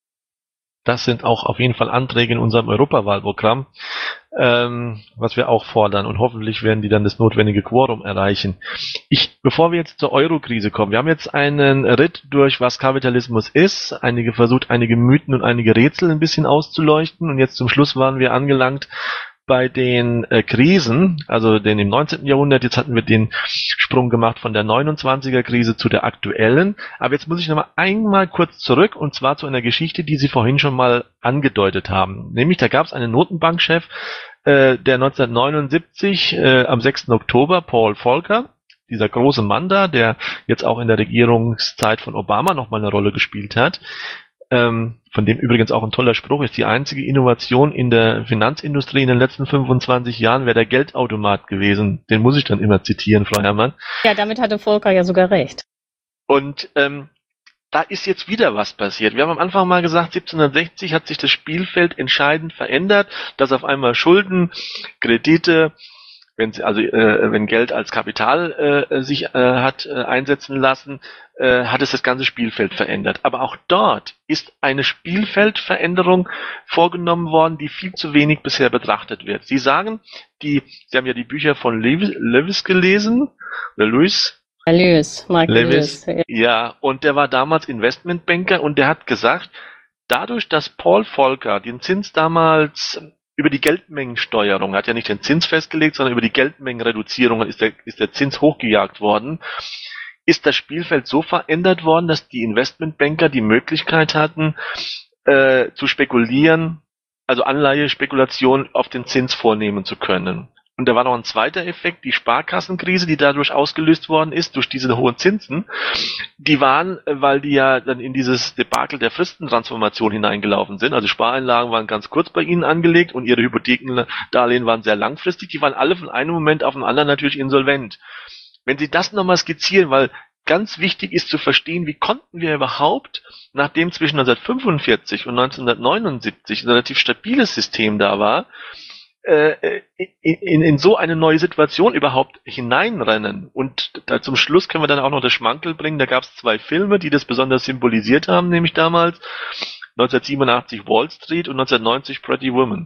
Das sind auch auf jeden Fall Anträge in unserem Europawahlprogramm, ähm, was wir auch fordern. Und hoffentlich werden die dann das notwendige Quorum erreichen. Ich, bevor wir jetzt zur Euro-Krise kommen, wir haben jetzt einen Ritt durch, was Kapitalismus ist, einige versucht, einige Mythen und einige Rätsel ein bisschen auszuleuchten. Und jetzt zum Schluss waren wir angelangt bei den äh, Krisen, also den im neunzehnten Jahrhundert. Jetzt hatten wir den Sprung gemacht von der neunundzwanziger Krise zu der aktuellen. Aber jetzt muss ich noch mal einmal kurz zurück, und zwar zu einer Geschichte, die Sie vorhin schon mal angedeutet haben. Nämlich, da gab es einen Notenbankchef, äh, der neunzehnhundertneunundsiebzig äh, am sechsten Oktober, Paul Volcker, dieser große Mann da, der jetzt auch in der Regierungszeit von Obama noch mal eine Rolle gespielt hat, ähm, von dem übrigens auch ein toller Spruch ist: Die einzige Innovation in der Finanzindustrie in den letzten fünfundzwanzig Jahren wäre der Geldautomat gewesen. Den muss ich dann immer zitieren, Frau Herrmann. Ja, damit hatte Volcker ja sogar recht. Und ähm, da ist jetzt wieder was passiert. Wir haben am Anfang mal gesagt, siebzehnhundertsechzig hat sich das Spielfeld entscheidend verändert, dass auf einmal Schulden, Kredite, wenn sie, also äh, wenn Geld als Kapital äh, sich äh, hat äh, einsetzen lassen, äh, hat es das ganze Spielfeld verändert. Aber auch dort ist eine Spielfeldveränderung vorgenommen worden, die viel zu wenig bisher betrachtet wird. Sie sagen, die, Sie haben ja die Bücher von Lewis, Lewis gelesen, oder Lewis? Lewis, Michael Lewis, Lewis. ja, und der war damals Investmentbanker und der hat gesagt, dadurch, dass Paul Volcker den Zins damals über die Geldmengensteuerung, hat ja nicht den Zins festgelegt, sondern über die Geldmengenreduzierung ist der, ist der Zins hochgejagt worden, ist das Spielfeld so verändert worden, dass die Investmentbanker die Möglichkeit hatten, äh, zu spekulieren, also Anleihespekulation auf den Zins vornehmen zu können. Und da war noch ein zweiter Effekt, die Sparkassenkrise, die dadurch ausgelöst worden ist, durch diese hohen Zinsen, die waren, weil die ja dann in dieses Debakel der Fristentransformation hineingelaufen sind, also Spareinlagen waren ganz kurz bei ihnen angelegt und ihre Hypothekendarlehen waren sehr langfristig, die waren alle von einem Moment auf den anderen natürlich insolvent. Wenn Sie das nochmal skizzieren, weil ganz wichtig ist zu verstehen, wie konnten wir überhaupt, nachdem zwischen neunzehnhundertfünfundvierzig und neunzehnhundertneunundsiebzig ein relativ stabiles System da war, In, in, in so eine neue Situation überhaupt hineinrennen. Und da zum Schluss können wir dann auch noch das Schmankerl bringen. Da gab es zwei Filme, die das besonders symbolisiert haben, nämlich damals neunzehnhundertsiebenundachtzig Wall Street und neunzehnhundertneunzig Pretty Woman.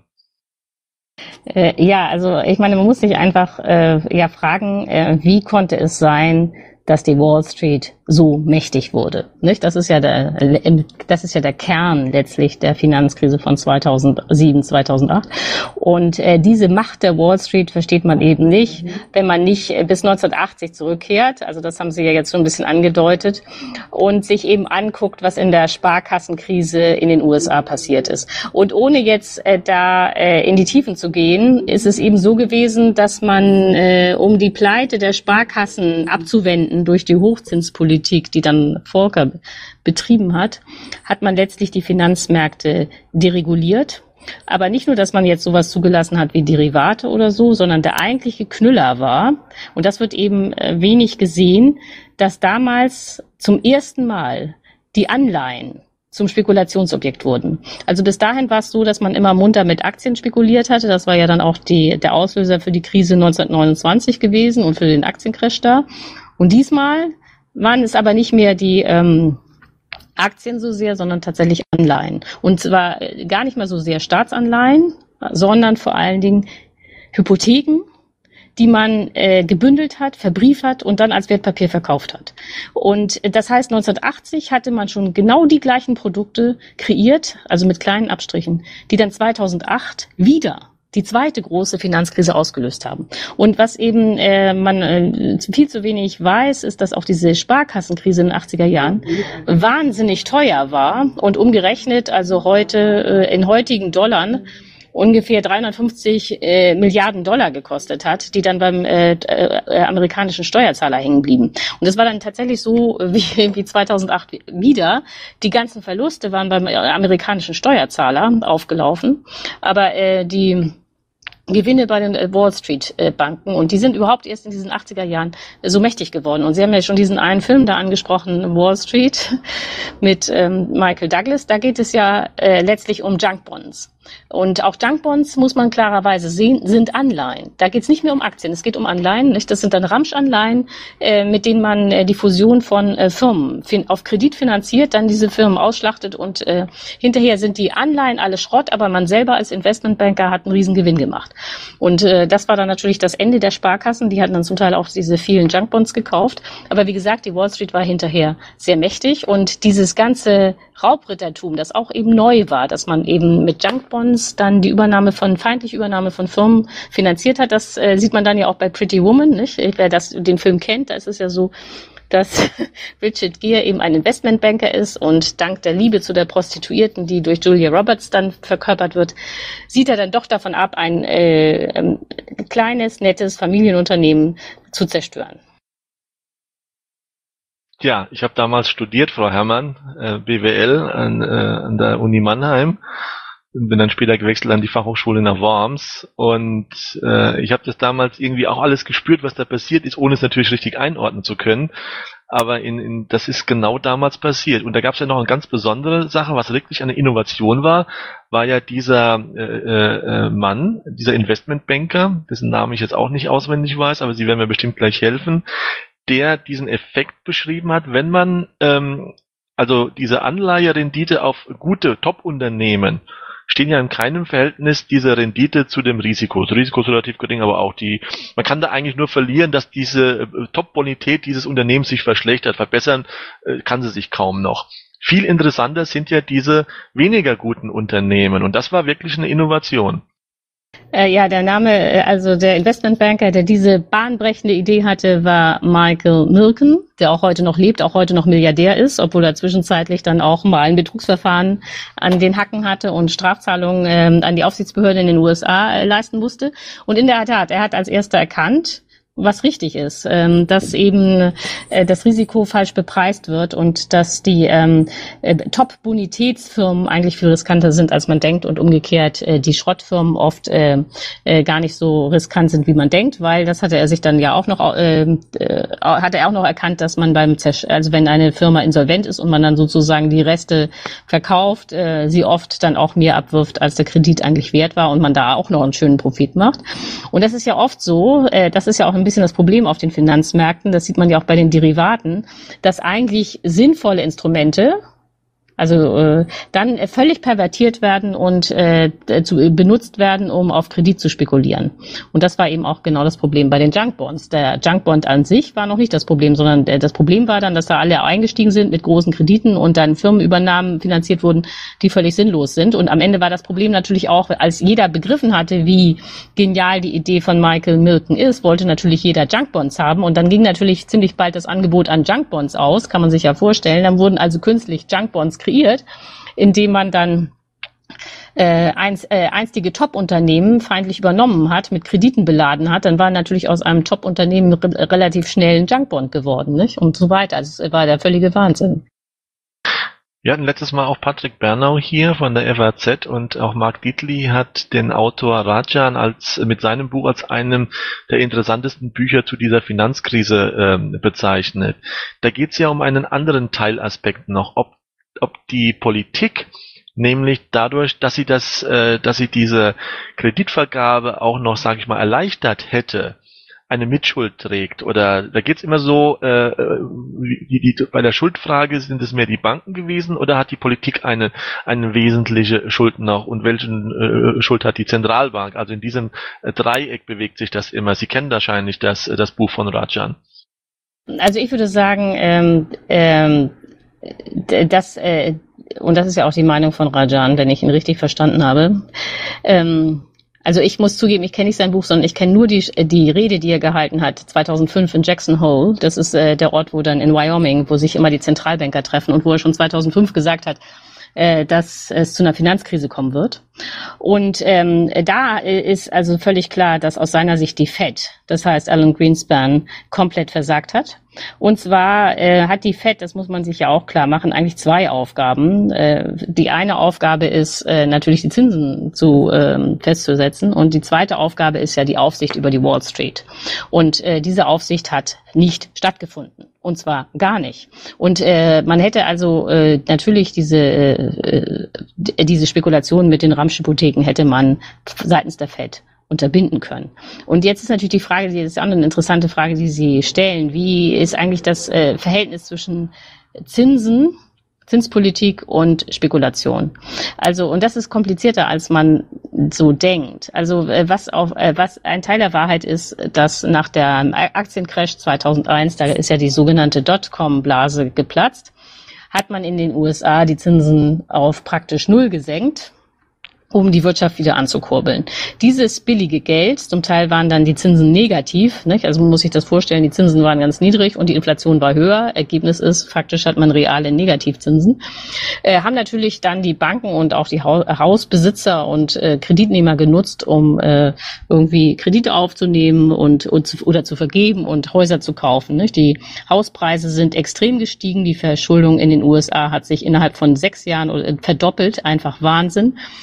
Äh, ja, also ich meine, man muss sich einfach äh, ja fragen, äh, wie konnte es sein, dass die Wall Street so mächtig wurde, nicht? Das ist ja der, das ist ja der Kern letztlich der Finanzkrise von zweitausendsieben, zweitausendacht. Und äh, diese Macht der Wall Street versteht man eben nicht, wenn man nicht bis neunzehnhundertachtzig zurückkehrt. Also das haben Sie ja jetzt schon ein bisschen angedeutet und sich eben anguckt, was in der Sparkassenkrise in den U S A passiert ist. Und ohne jetzt äh, da äh, in die Tiefen zu gehen, ist es eben so gewesen, dass man, äh, um die Pleite der Sparkassen abzuwenden durch die Hochzinspolitik, die dann Volcker betrieben hat, hat man letztlich die Finanzmärkte dereguliert. Aber nicht nur, dass man jetzt sowas zugelassen hat wie Derivate oder so, sondern der eigentliche Knüller war, und das wird eben wenig gesehen, dass damals zum ersten Mal die Anleihen zum Spekulationsobjekt wurden. Also bis dahin war es so, dass man immer munter mit Aktien spekuliert hatte. Das war ja dann auch die, der Auslöser für die Krise neunzehnhundertneunundzwanzig gewesen und für den Aktiencrash da. Und diesmal waren es aber nicht mehr die ähm, Aktien so sehr, sondern tatsächlich Anleihen. Und zwar gar nicht mal so sehr Staatsanleihen, sondern vor allen Dingen Hypotheken, die man äh, gebündelt hat, verbriefert und dann als Wertpapier verkauft hat. Und das heißt, neunzehnhundertachtzig hatte man schon genau die gleichen Produkte kreiert, also mit kleinen Abstrichen, die dann zweitausendacht wieder die zweite große Finanzkrise ausgelöst haben. Und was eben äh, man äh, viel zu wenig weiß, ist, dass auch diese Sparkassenkrise in den achtziger Jahren wahnsinnig teuer war und umgerechnet, also heute äh, in heutigen Dollar ungefähr dreihundertfünfzig äh, Milliarden Dollar gekostet hat, die dann beim äh, äh, amerikanischen Steuerzahler hängen blieben. Und es war dann tatsächlich so wie, wie zweitausendacht wieder. Die ganzen Verluste waren beim äh, amerikanischen Steuerzahler aufgelaufen, aber äh, die Gewinne bei den Wall Street Banken, und die sind überhaupt erst in diesen achtziger Jahren so mächtig geworden. Und Sie haben ja schon diesen einen Film da angesprochen, Wall Street, mit ähm, Michael Douglas. Da geht es ja äh, letztlich um Junk Bonds. Und auch Junk Bonds, muss man klarerweise sehen, sind Anleihen. Da geht es nicht mehr um Aktien, es geht um Anleihen. Nicht? Das sind dann Ramschanleihen, äh, mit denen man äh, die Fusion von äh, Firmen fin- auf Kredit finanziert, dann diese Firmen ausschlachtet und äh, hinterher sind die Anleihen alle Schrott, aber man selber als Investmentbanker hat einen riesen Gewinn gemacht. Und äh, das war dann natürlich das Ende der Sparkassen. Die hatten dann zum Teil auch diese vielen Junk Bonds gekauft. Aber wie gesagt, die Wall Street war hinterher sehr mächtig und dieses ganze Raubrittertum, das auch eben neu war, dass man eben mit Junk Bonds dann die Übernahme von, feindliche Übernahme von Firmen finanziert hat. Das äh, sieht man dann ja auch bei Pretty Woman, nicht? Wer das, den Film kennt, da ist es ja so, dass Richard Gere eben ein Investmentbanker ist und dank der Liebe zu der Prostituierten, die durch Julia Roberts dann verkörpert wird, sieht er dann doch davon ab, ein äh, äh, kleines, nettes Familienunternehmen zu zerstören. Ja, ich habe damals studiert, Frau Herrmann, äh, B W L an, äh, an der Uni Mannheim. bin dann später gewechselt an die Fachhochschule nach Worms und äh, ich habe das damals irgendwie auch alles gespürt, was da passiert ist, ohne es natürlich richtig einordnen zu können. Aber in, in, das ist genau damals passiert. Und da gab es ja noch eine ganz besondere Sache, was wirklich eine Innovation war, war ja dieser äh, äh, Mann, dieser Investmentbanker, dessen Namen ich jetzt auch nicht auswendig weiß, aber Sie werden mir bestimmt gleich helfen, der diesen Effekt beschrieben hat, wenn man ähm, also diese Anleiherendite auf gute Top-Unternehmen stehen ja in keinem Verhältnis dieser Rendite zu dem Risiko. Das Risiko ist relativ gering, aber auch die, man kann da eigentlich nur verlieren, dass diese äh, Top-Bonität dieses Unternehmens sich verschlechtert. Verbessern äh, kann sie sich kaum noch. Viel interessanter sind ja diese weniger guten Unternehmen und das war wirklich eine Innovation. Äh, ja, der Name, also der Investmentbanker, der diese bahnbrechende Idee hatte, war Michael Milken, der auch heute noch lebt, auch heute noch Milliardär ist, obwohl er zwischenzeitlich dann auch mal ein Betrugsverfahren an den Hacken hatte und Strafzahlungen ähm, an die Aufsichtsbehörde in den U S A äh, leisten musste. Und in der Tat, er hat als erster erkannt, was richtig ist, ähm, dass eben äh, das Risiko falsch bepreist wird und dass die ähm, äh, Top-Bonitätsfirmen eigentlich viel riskanter sind, als man denkt und umgekehrt äh, die Schrottfirmen oft äh, äh, gar nicht so riskant sind, wie man denkt, weil das hatte er sich dann ja auch noch, äh, äh, hatte er auch noch erkannt, dass man beim, Zersch- also wenn eine Firma insolvent ist und man dann sozusagen die Reste verkauft, äh, sie oft dann auch mehr abwirft, als der Kredit eigentlich wert war und man da auch noch einen schönen Profit macht. Und das ist ja oft so, äh, das ist ja auch ein bisschen das Problem auf den Finanzmärkten, das sieht man ja auch bei den Derivaten, dass eigentlich sinnvolle Instrumente, also äh, dann äh, völlig pervertiert werden und äh, zu, äh, benutzt werden, um auf Kredit zu spekulieren. Und das war eben auch genau das Problem bei den Junkbonds. Der Junkbond an sich war noch nicht das Problem, sondern äh, das Problem war dann, dass da alle eingestiegen sind mit großen Krediten und dann Firmenübernahmen finanziert wurden, die völlig sinnlos sind. Und am Ende war das Problem natürlich auch, als jeder begriffen hatte, wie genial die Idee von Michael Milken ist, wollte natürlich jeder Junkbonds haben. Und dann ging natürlich ziemlich bald das Angebot an Junkbonds aus, kann man sich ja vorstellen. Dann wurden also künstlich Junkbonds kreiert, indem man dann äh, einst, äh, einstige Top-Unternehmen feindlich übernommen hat, mit Krediten beladen hat, dann war natürlich aus einem Top-Unternehmen re- relativ schnell ein Junkbond geworden, nicht? Und so weiter. Also es war der völlige Wahnsinn. Wir hatten letztes Mal auch Patrick Bernau hier von der F A Z und auch Mark Dietli hat den Autor Rajan als mit seinem Buch als einem der interessantesten Bücher zu dieser Finanzkrise ähm, bezeichnet. Da geht es ja um einen anderen Teilaspekt noch, ob ob die Politik nämlich dadurch, dass sie das, äh, dass sie diese Kreditvergabe auch noch, sage ich mal, erleichtert hätte, eine Mitschuld trägt. Oder da geht's immer so, äh, die, die, bei der Schuldfrage sind es mehr die Banken gewesen oder hat die Politik eine eine wesentliche Schuld noch und welchen äh, Schuld hat die Zentralbank? Also in diesem äh, Dreieck bewegt sich das immer. Sie kennen wahrscheinlich das das Buch von Rajan. Also ich würde sagen, ähm, ähm, das, äh, und das ist ja auch die Meinung von Rajan, wenn ich ihn richtig verstanden habe. Ähm, also ich muss zugeben, ich kenne nicht sein Buch, sondern ich kenne nur die, die Rede, die er gehalten hat, zweitausendfünf in Jackson Hole. Das ist äh, der Ort, wo dann in Wyoming, wo sich immer die Zentralbanker treffen und wo er schon zweitausendfünf gesagt hat, äh, dass es zu einer Finanzkrise kommen wird. Und ähm, da ist also völlig klar, dass aus seiner Sicht die Fed, das heißt Alan Greenspan, komplett versagt hat. Und zwar äh, hat die Fed, das muss man sich ja auch klar machen, eigentlich zwei Aufgaben. Äh, die eine Aufgabe ist äh, natürlich die Zinsen zu ähm, festzusetzen und die zweite Aufgabe ist ja die Aufsicht über die Wall Street. Und äh, diese Aufsicht hat nicht stattgefunden. Und zwar gar nicht. Und äh, man hätte also äh, natürlich diese äh, diese Spekulation mit den Ramschhypotheken hätte man seitens der Fed unterbinden können. Und jetzt ist natürlich die Frage, die ist auch eine interessante Frage, die Sie stellen. Wie ist eigentlich das äh, Verhältnis zwischen Zinsen, Zinspolitik und Spekulation? Also, und das ist komplizierter, als man so denkt. Also, äh, was auf, äh, was ein Teil der Wahrheit ist, dass nach der Aktiencrash zweitausendeins, da ist ja die sogenannte Dotcom-Blase geplatzt, hat man in den U S A die Zinsen auf praktisch null gesenkt, um die Wirtschaft wieder anzukurbeln. Dieses billige Geld, zum Teil waren dann die Zinsen negativ, nicht? Also man muss sich das vorstellen, die Zinsen waren ganz niedrig und die Inflation war höher. Ergebnis ist, faktisch hat man reale Negativzinsen. Äh, haben natürlich dann die Banken und auch die Hausbesitzer und äh, Kreditnehmer genutzt, um äh, irgendwie Kredite aufzunehmen und, und zu, oder zu vergeben und Häuser zu kaufen, nicht? Die Hauspreise sind extrem gestiegen. Die Verschuldung in den U S A hat sich innerhalb von sechs Jahren verdoppelt. Einfach Wahnsinn.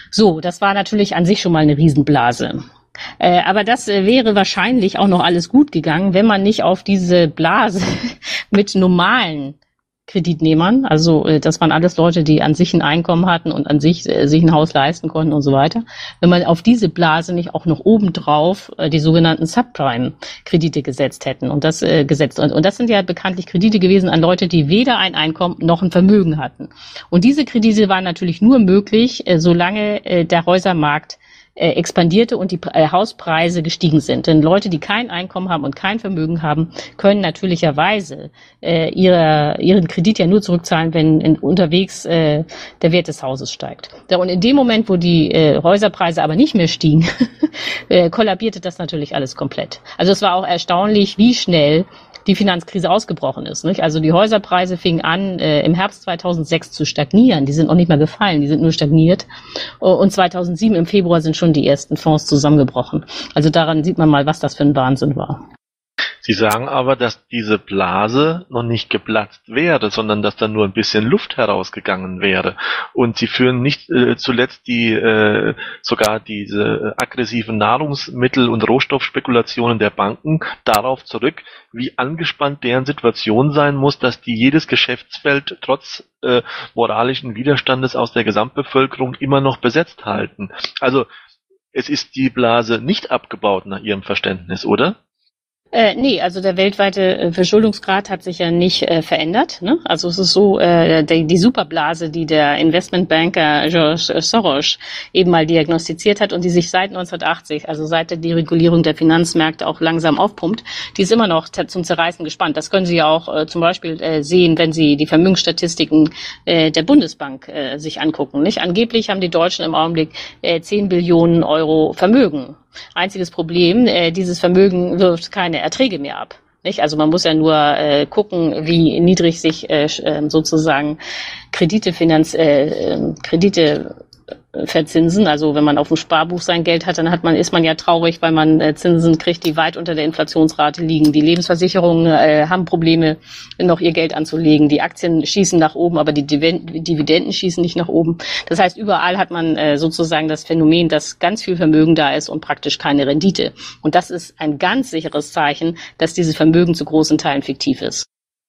So, das war natürlich an sich schon mal eine Riesenblase. Äh, aber das äh, wäre wahrscheinlich auch noch alles gut gegangen, wenn man nicht auf diese Blase mit normalen Kreditnehmern, also äh, das waren alles Leute, die an sich ein Einkommen hatten und an sich äh, sich ein Haus leisten konnten und so weiter. Wenn man auf diese Blase nicht auch noch obendrauf äh, die sogenannten Subprime-Kredite gesetzt hätten und das äh, gesetzt und, und das sind ja bekanntlich Kredite gewesen an Leute, die weder ein Einkommen noch ein Vermögen hatten. Und diese Kredite waren natürlich nur möglich, äh, solange äh, der Häusermarkt äh, expandierte und die äh, Hauspreise gestiegen sind. Denn Leute, die kein Einkommen haben und kein Vermögen haben, können natürlicherweise äh, ihre, ihren Kredit ja nur zurückzahlen, wenn in, unterwegs äh, der Wert des Hauses steigt. Ja, und in dem Moment, wo die äh, Häuserpreise aber nicht mehr stiegen, äh, kollabierte das natürlich alles komplett. Also es war auch erstaunlich, wie schnell die Finanzkrise ausgebrochen ist. Nicht? Also die Häuserpreise fingen an, äh, im Herbst zweitausendsechs zu stagnieren. Die sind auch nicht mehr gefallen, die sind nur stagniert. Und zweitausendsieben im Februar sind schon die ersten Fonds zusammengebrochen. Also daran sieht man mal, was das für ein Wahnsinn war. Sie sagen aber, dass diese Blase noch nicht geplatzt wäre, sondern dass da nur ein bisschen Luft herausgegangen wäre. Und Sie führen nicht äh, zuletzt die äh, sogar diese aggressiven Nahrungsmittel- und Rohstoffspekulationen der Banken darauf zurück, wie angespannt deren Situation sein muss, dass die jedes Geschäftsfeld trotz äh, moralischen Widerstandes aus der Gesamtbevölkerung immer noch besetzt halten. Also es ist die Blase nicht abgebaut nach Ihrem Verständnis, oder? Äh, nee, also der weltweite äh, Verschuldungsgrad hat sich ja nicht äh, verändert. Ne? Also es ist so, äh, die, die Superblase, die der Investmentbanker George Soros eben mal diagnostiziert hat und die sich seit neunzehnhundertachtzig, also seit der Deregulierung der Finanzmärkte auch langsam aufpumpt, die ist immer noch zum Zerreißen gespannt. Das können Sie ja auch äh, zum Beispiel äh, sehen, wenn Sie die Vermögensstatistiken äh, der Bundesbank äh, sich angucken. Nicht? Angeblich haben die Deutschen im Augenblick äh, zehn Billionen Euro Vermögen. Einziges Problem, äh, dieses Vermögen wirft keine Erträge mehr ab. Nicht? Also man muss ja nur äh, gucken, wie niedrig sich äh, sozusagen Kredite, Finanz, äh, Kredite verzinsen. Also wenn man auf dem Sparbuch sein Geld hat, dann hat man, ist man ja traurig, weil man äh, Zinsen kriegt, die weit unter der Inflationsrate liegen. Die Lebensversicherungen äh, haben Probleme, noch ihr Geld anzulegen. Die Aktien schießen nach oben, aber die Dividenden schießen nicht nach oben. Das heißt, überall hat man äh, sozusagen das Phänomen, dass ganz viel Vermögen da ist und praktisch keine Rendite. Und das ist ein ganz sicheres Zeichen, dass dieses Vermögen zu großen Teilen fiktiv ist.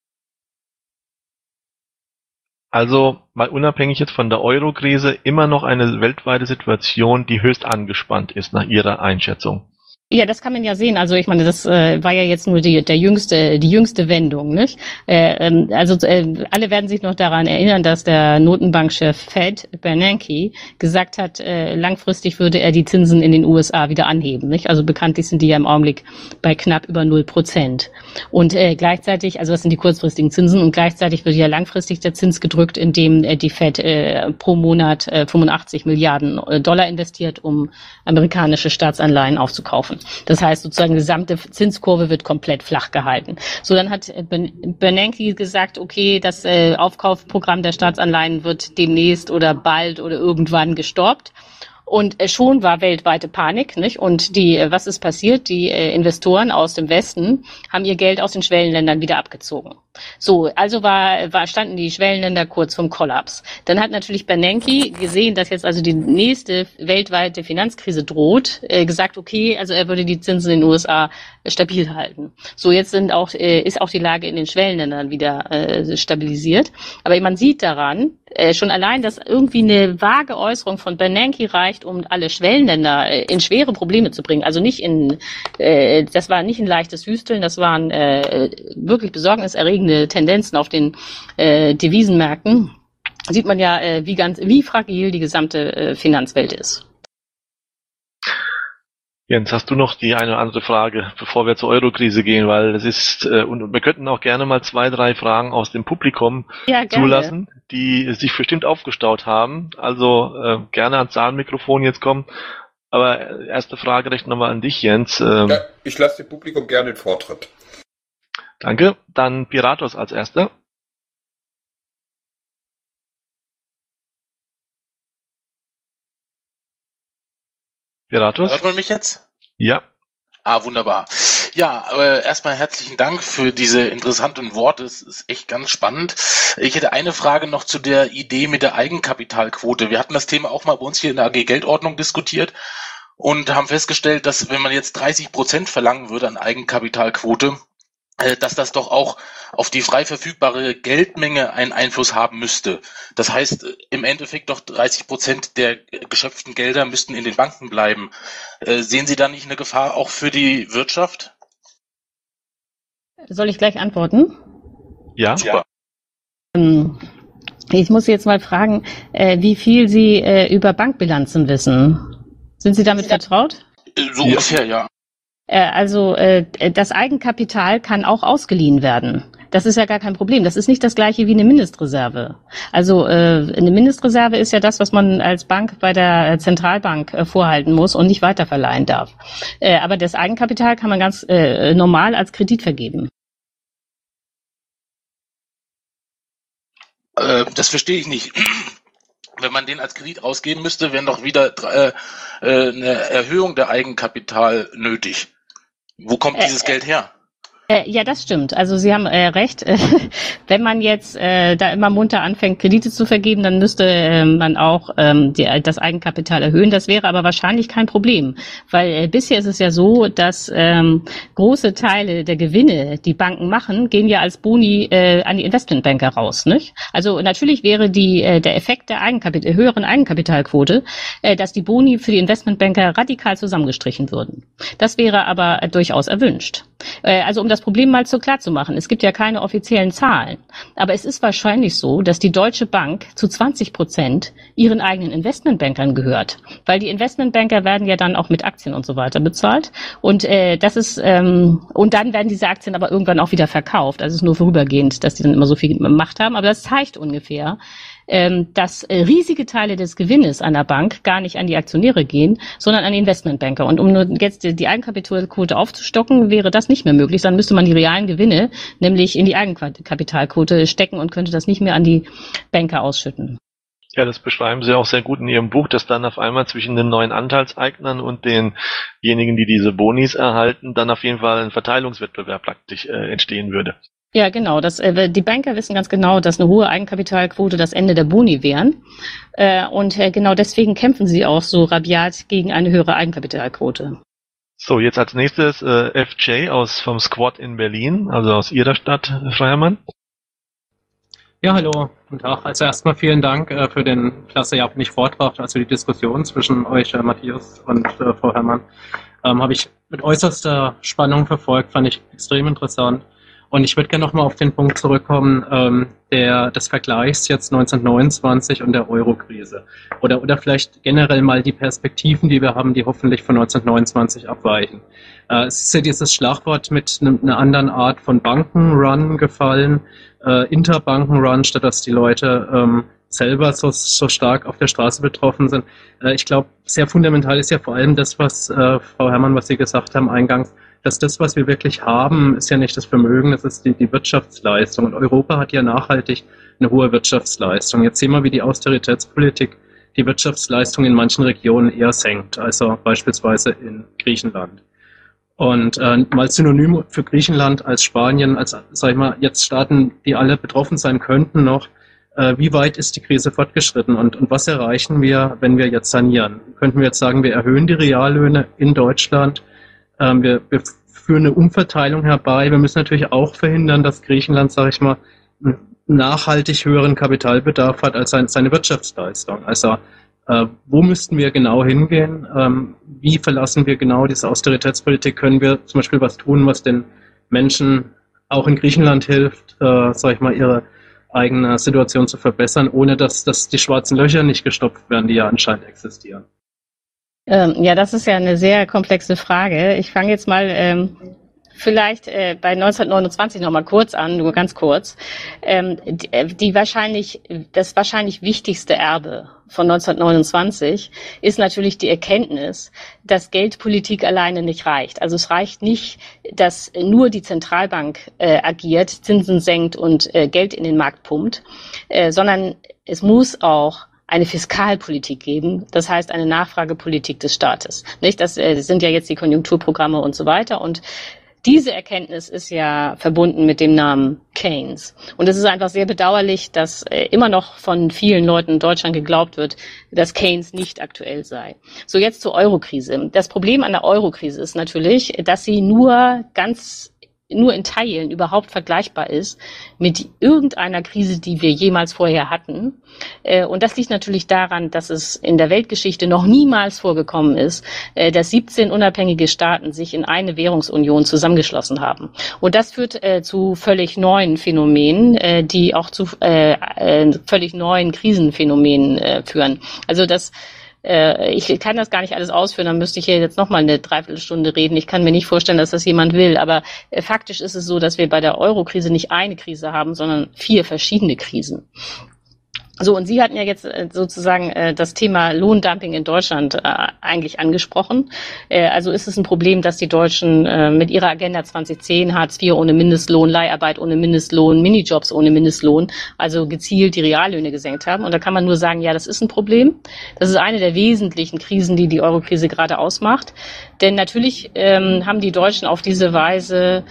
Also mal unabhängig jetzt von der Euro-Krise immer noch eine weltweite Situation, die höchst angespannt ist nach Ihrer Einschätzung. Ja, das kann man ja sehen. Also ich meine, das äh, war ja jetzt nur die, der jüngste, die jüngste Wendung, nicht? Äh, ähm, also äh, alle werden sich noch daran erinnern, dass der Notenbankchef Fed Bernanke gesagt hat, äh, langfristig würde er die Zinsen in den U S A wieder anheben, nicht? Also bekanntlich sind die ja im Augenblick bei knapp über null Prozent. Und äh, gleichzeitig, also das sind die kurzfristigen Zinsen, und gleichzeitig wird ja langfristig der Zins gedrückt, indem äh, die Fed äh, pro Monat äh, fünfundachtzig Milliarden Dollar investiert, um amerikanische Staatsanleihen aufzukaufen. Das heißt sozusagen, die gesamte Zinskurve wird komplett flach gehalten. So, dann hat Bernanke gesagt, okay, das äh, Aufkaufprogramm der Staatsanleihen wird demnächst oder bald oder irgendwann gestoppt. Und äh, schon war weltweite Panik, nicht? Und die, äh, was ist passiert? Die äh, Investoren aus dem Westen haben ihr Geld aus den Schwellenländern wieder abgezogen. So, also war, war, standen die Schwellenländer kurz vorm Kollaps. Dann hat natürlich Bernanke gesehen, dass jetzt also die nächste weltweite Finanzkrise droht, äh, gesagt, okay, also er würde die Zinsen in den U S A stabil halten. So, jetzt sind auch, äh, ist auch die Lage in den Schwellenländern wieder äh, stabilisiert. Aber man sieht daran, äh, schon allein, dass irgendwie eine vage Äußerung von Bernanke reicht, um alle Schwellenländer äh, in schwere Probleme zu bringen. Also nicht in, äh, das war nicht ein leichtes Hüsteln, das waren äh, wirklich besorgniserregende Tendenzen auf den äh, Devisenmärkten. Sieht man ja, äh, wie ganz, wie fragil die gesamte äh, Finanzwelt ist. Jens, hast du noch die eine oder andere Frage, bevor wir zur Eurokrise gehen? Weil es ist, äh, und wir könnten auch gerne mal zwei, drei Fragen aus dem Publikum ja, zulassen, die sich bestimmt aufgestaut haben. Also äh, gerne ans Saalmikrofon jetzt kommen. Aber erste Frage recht nochmal an dich, Jens. Ähm, ja, ich lasse dem Publikum gerne den Vortritt. Danke. Dann Piratos als Erster. Piratos? Hört man mich jetzt? Ja. Ah, wunderbar. Ja, äh, erstmal herzlichen Dank für diese interessanten Worte. Es ist echt ganz spannend. Ich hätte eine Frage noch zu der Idee mit der Eigenkapitalquote. Wir hatten das Thema auch mal bei uns hier in der A G Geldordnung diskutiert und haben festgestellt, dass wenn man jetzt dreißig Prozent verlangen würde an Eigenkapitalquote, äh, dass das doch auch auf die frei verfügbare Geldmenge einen Einfluss haben müsste. Das heißt, im Endeffekt doch dreißig Prozent der geschöpften Gelder müssten in den Banken bleiben. Äh, sehen Sie da nicht eine Gefahr auch für die Wirtschaft? Soll ich gleich antworten? Ja. Super. Ähm, Ich muss jetzt mal fragen, äh, wie viel Sie äh, über Bankbilanzen wissen. Sind Sie damit vertraut? Äh, So Ja. ungefähr, ja. Äh, also äh, das Eigenkapital kann auch ausgeliehen werden. Das ist ja gar kein Problem. Das ist nicht das gleiche wie eine Mindestreserve. Also äh, eine Mindestreserve ist ja das, was man als Bank bei der Zentralbank äh, vorhalten muss und nicht weiterverleihen darf. Äh, aber das Eigenkapital kann man ganz äh, normal als Kredit vergeben. Äh, das verstehe ich nicht. Wenn man den als Kredit ausgeben müsste, wäre doch wieder äh, äh, eine Erhöhung der Eigenkapital nötig. Wo kommt Äh, dieses Geld her? Äh, ja, das stimmt. Also Sie haben äh, recht. Wenn man jetzt äh, da immer munter anfängt, Kredite zu vergeben, dann müsste äh, man auch ähm, die, das Eigenkapital erhöhen. Das wäre aber wahrscheinlich kein Problem, weil äh, bisher ist es ja so, dass ähm, große Teile der Gewinne, die Banken machen, gehen ja als Boni äh, an die Investmentbanker raus, nicht? Also natürlich wäre die äh, der Effekt der Eigenkapital, höheren Eigenkapitalquote, äh, dass die Boni für die Investmentbanker radikal zusammengestrichen würden. Das wäre aber äh, durchaus erwünscht. Äh, also um das Problem mal so klar zu machen, es gibt ja keine offiziellen Zahlen, aber es ist wahrscheinlich so, dass die Deutsche Bank zu zwanzig Prozent ihren eigenen Investmentbankern gehört, weil die Investmentbanker werden ja dann auch mit Aktien und so weiter bezahlt und äh, das ist ähm, und dann werden diese Aktien aber irgendwann auch wieder verkauft, also es ist nur vorübergehend, dass die dann immer so viel Macht haben, aber das zeigt ungefähr, ähm, dass äh, riesige Teile des Gewinnes einer Bank gar nicht an die Aktionäre gehen, sondern an die Investmentbanker. Und um nur jetzt die, die Eigenkapitalquote aufzustocken, wäre das nicht mehr möglich. Dann müsste man die realen Gewinne nämlich in die Eigenkapitalquote stecken und könnte das nicht mehr an die Banker ausschütten. Ja, das beschreiben Sie auch sehr gut in Ihrem Buch, dass dann auf einmal zwischen den neuen Anteilseignern und denjenigen, die diese Bonis erhalten, dann auf jeden Fall ein Verteilungswettbewerb praktisch äh, entstehen würde. Ja, genau. Das, äh, die Banker wissen ganz genau, dass eine hohe Eigenkapitalquote das Ende der Boni wären. Äh, und äh, genau deswegen kämpfen sie auch so rabiat gegen eine höhere Eigenkapitalquote. So, jetzt als nächstes äh, F J aus vom Squad in Berlin, also aus Ihrer Stadt, Frau Herrmann. Ja, hallo, guten Tag. Also erstmal vielen Dank äh, für den klasse, ja, nicht Vortrag, also die Diskussion zwischen euch, äh, Matthias und äh, Frau Herrmann. Ähm, habe ich mit äußerster Spannung verfolgt, fand ich extrem interessant. Und ich würde gerne nochmal auf den Punkt zurückkommen, ähm, der des Vergleichs jetzt neunzehnhundertneunundzwanzig und der Euro-Krise. Oder, oder vielleicht generell mal die Perspektiven, die wir haben, die hoffentlich von neunzehnhundertneunundzwanzig abweichen. Äh, es ist ja dieses Schlagwort mit ne, einer anderen Art von Bankenrun gefallen, äh, Interbankenrun, statt dass die Leute ähm, selber so, so stark auf der Straße betroffen sind. Äh, ich glaube, sehr fundamental ist ja vor allem das, was äh, Frau Herrmann, was Sie gesagt haben eingangs, dass das, was wir wirklich haben, ist ja nicht das Vermögen, das ist die, die Wirtschaftsleistung. Und Europa hat ja nachhaltig eine hohe Wirtschaftsleistung. Jetzt sehen wir, wie die Austeritätspolitik die Wirtschaftsleistung in manchen Regionen eher senkt, also beispielsweise in Griechenland. Und äh, mal synonym für Griechenland als Spanien, als, sag ich mal, jetzt Staaten, die alle betroffen sein könnten noch, äh, wie weit ist die Krise fortgeschritten und, und was erreichen wir, wenn wir jetzt sanieren? Könnten wir jetzt sagen, wir erhöhen die Reallöhne in Deutschland, ähm, wir, wir führen eine Umverteilung herbei. Wir müssen natürlich auch verhindern, dass Griechenland, sage ich mal, einen nachhaltig höheren Kapitalbedarf hat als seine Wirtschaftsleistung. Also äh, wo müssten wir genau hingehen? Ähm, wie verlassen wir genau diese Austeritätspolitik? Können wir zum Beispiel was tun, was den Menschen auch in Griechenland hilft, äh, sage ich mal, ihre eigene Situation zu verbessern, ohne dass, dass die schwarzen Löcher nicht gestopft werden, die ja anscheinend existieren? Ähm, ja, das ist ja eine sehr komplexe Frage. Ich fange jetzt mal ähm, vielleicht äh, bei neunzehnhundertneunundzwanzig noch mal kurz an, nur ganz kurz. Ähm, die, die wahrscheinlich, das wahrscheinlich wichtigste Erbe von neunzehnhundertneunundzwanzig ist natürlich die Erkenntnis, dass Geldpolitik alleine nicht reicht. Also es reicht nicht, dass nur die Zentralbank äh, agiert, Zinsen senkt und äh, Geld in den Markt pumpt, äh, sondern es muss auch eine Fiskalpolitik geben, das heißt eine Nachfragepolitik des Staates. Nicht? Das äh, sind ja jetzt die Konjunkturprogramme und so weiter und Diese Erkenntnis ist ja verbunden mit dem Namen Keynes. Und es ist einfach sehr bedauerlich, dass äh, immer noch von vielen Leuten in Deutschland geglaubt wird, dass Keynes nicht aktuell sei. So, jetzt zur Eurokrise. Das Problem an der Eurokrise ist natürlich, dass sie nur ganz nur in Teilen überhaupt vergleichbar ist mit irgendeiner Krise, die wir jemals vorher hatten. Und das liegt natürlich daran, dass es in der Weltgeschichte noch niemals vorgekommen ist, dass siebzehn unabhängige Staaten sich in eine Währungsunion zusammengeschlossen haben. Und das führt zu völlig neuen Phänomenen, die auch zu völlig neuen Krisenphänomenen führen. Also das Ich kann das gar nicht alles ausführen, dann müsste ich hier jetzt nochmal eine Dreiviertelstunde reden. Ich kann mir nicht vorstellen, dass das jemand will, aber äh, faktisch ist es so, dass wir bei der Euro-Krise nicht eine Krise haben, sondern vier verschiedene Krisen. So, und Sie hatten ja jetzt äh, sozusagen äh, das Thema Lohndumping in Deutschland äh, eigentlich angesprochen. Äh, also ist es ein Problem, dass die Deutschen äh, mit ihrer Agenda zwanzig zehn, Hartz vier ohne Mindestlohn, Leiharbeit ohne Mindestlohn, Minijobs ohne Mindestlohn, also gezielt die Reallöhne gesenkt haben. Und da kann man nur sagen, ja, das ist ein Problem. Das ist eine der wesentlichen Krisen, die die Eurokrise gerade ausmacht. Denn natürlich ähm, haben die Deutschen auf diese Weise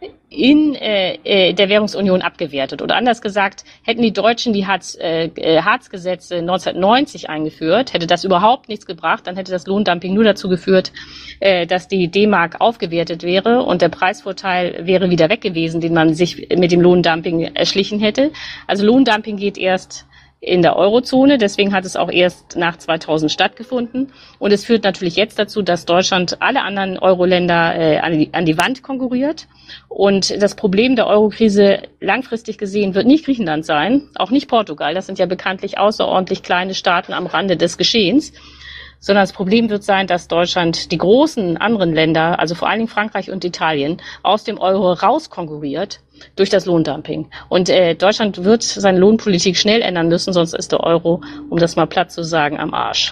in äh, der Währungsunion abgewertet. Oder anders gesagt, hätten die Deutschen die Hartz, äh, Hartz-Gesetze neunzehnhundertneunzig eingeführt, hätte das überhaupt nichts gebracht, dann hätte das Lohndumping nur dazu geführt, äh, dass die D-Mark aufgewertet wäre und der Preisvorteil wäre wieder weg gewesen, den man sich mit dem Lohndumping erschlichen hätte. Also Lohndumping geht erst in der Eurozone, deswegen hat es auch erst nach zweitausend stattgefunden. Und es führt natürlich jetzt dazu, dass Deutschland alle anderen Euro-Länder äh, an, die, an die Wand konkurriert. Und das Problem der Eurokrise langfristig gesehen wird nicht Griechenland sein, auch nicht Portugal, das sind ja bekanntlich außerordentlich kleine Staaten am Rande des Geschehens, sondern das Problem wird sein, dass Deutschland die großen anderen Länder, also vor allen Dingen Frankreich und Italien, aus dem Euro rauskonkurriert durch das Lohndumping. Und äh, Deutschland wird seine Lohnpolitik schnell ändern müssen, sonst ist der Euro, um das mal platt zu sagen, am Arsch.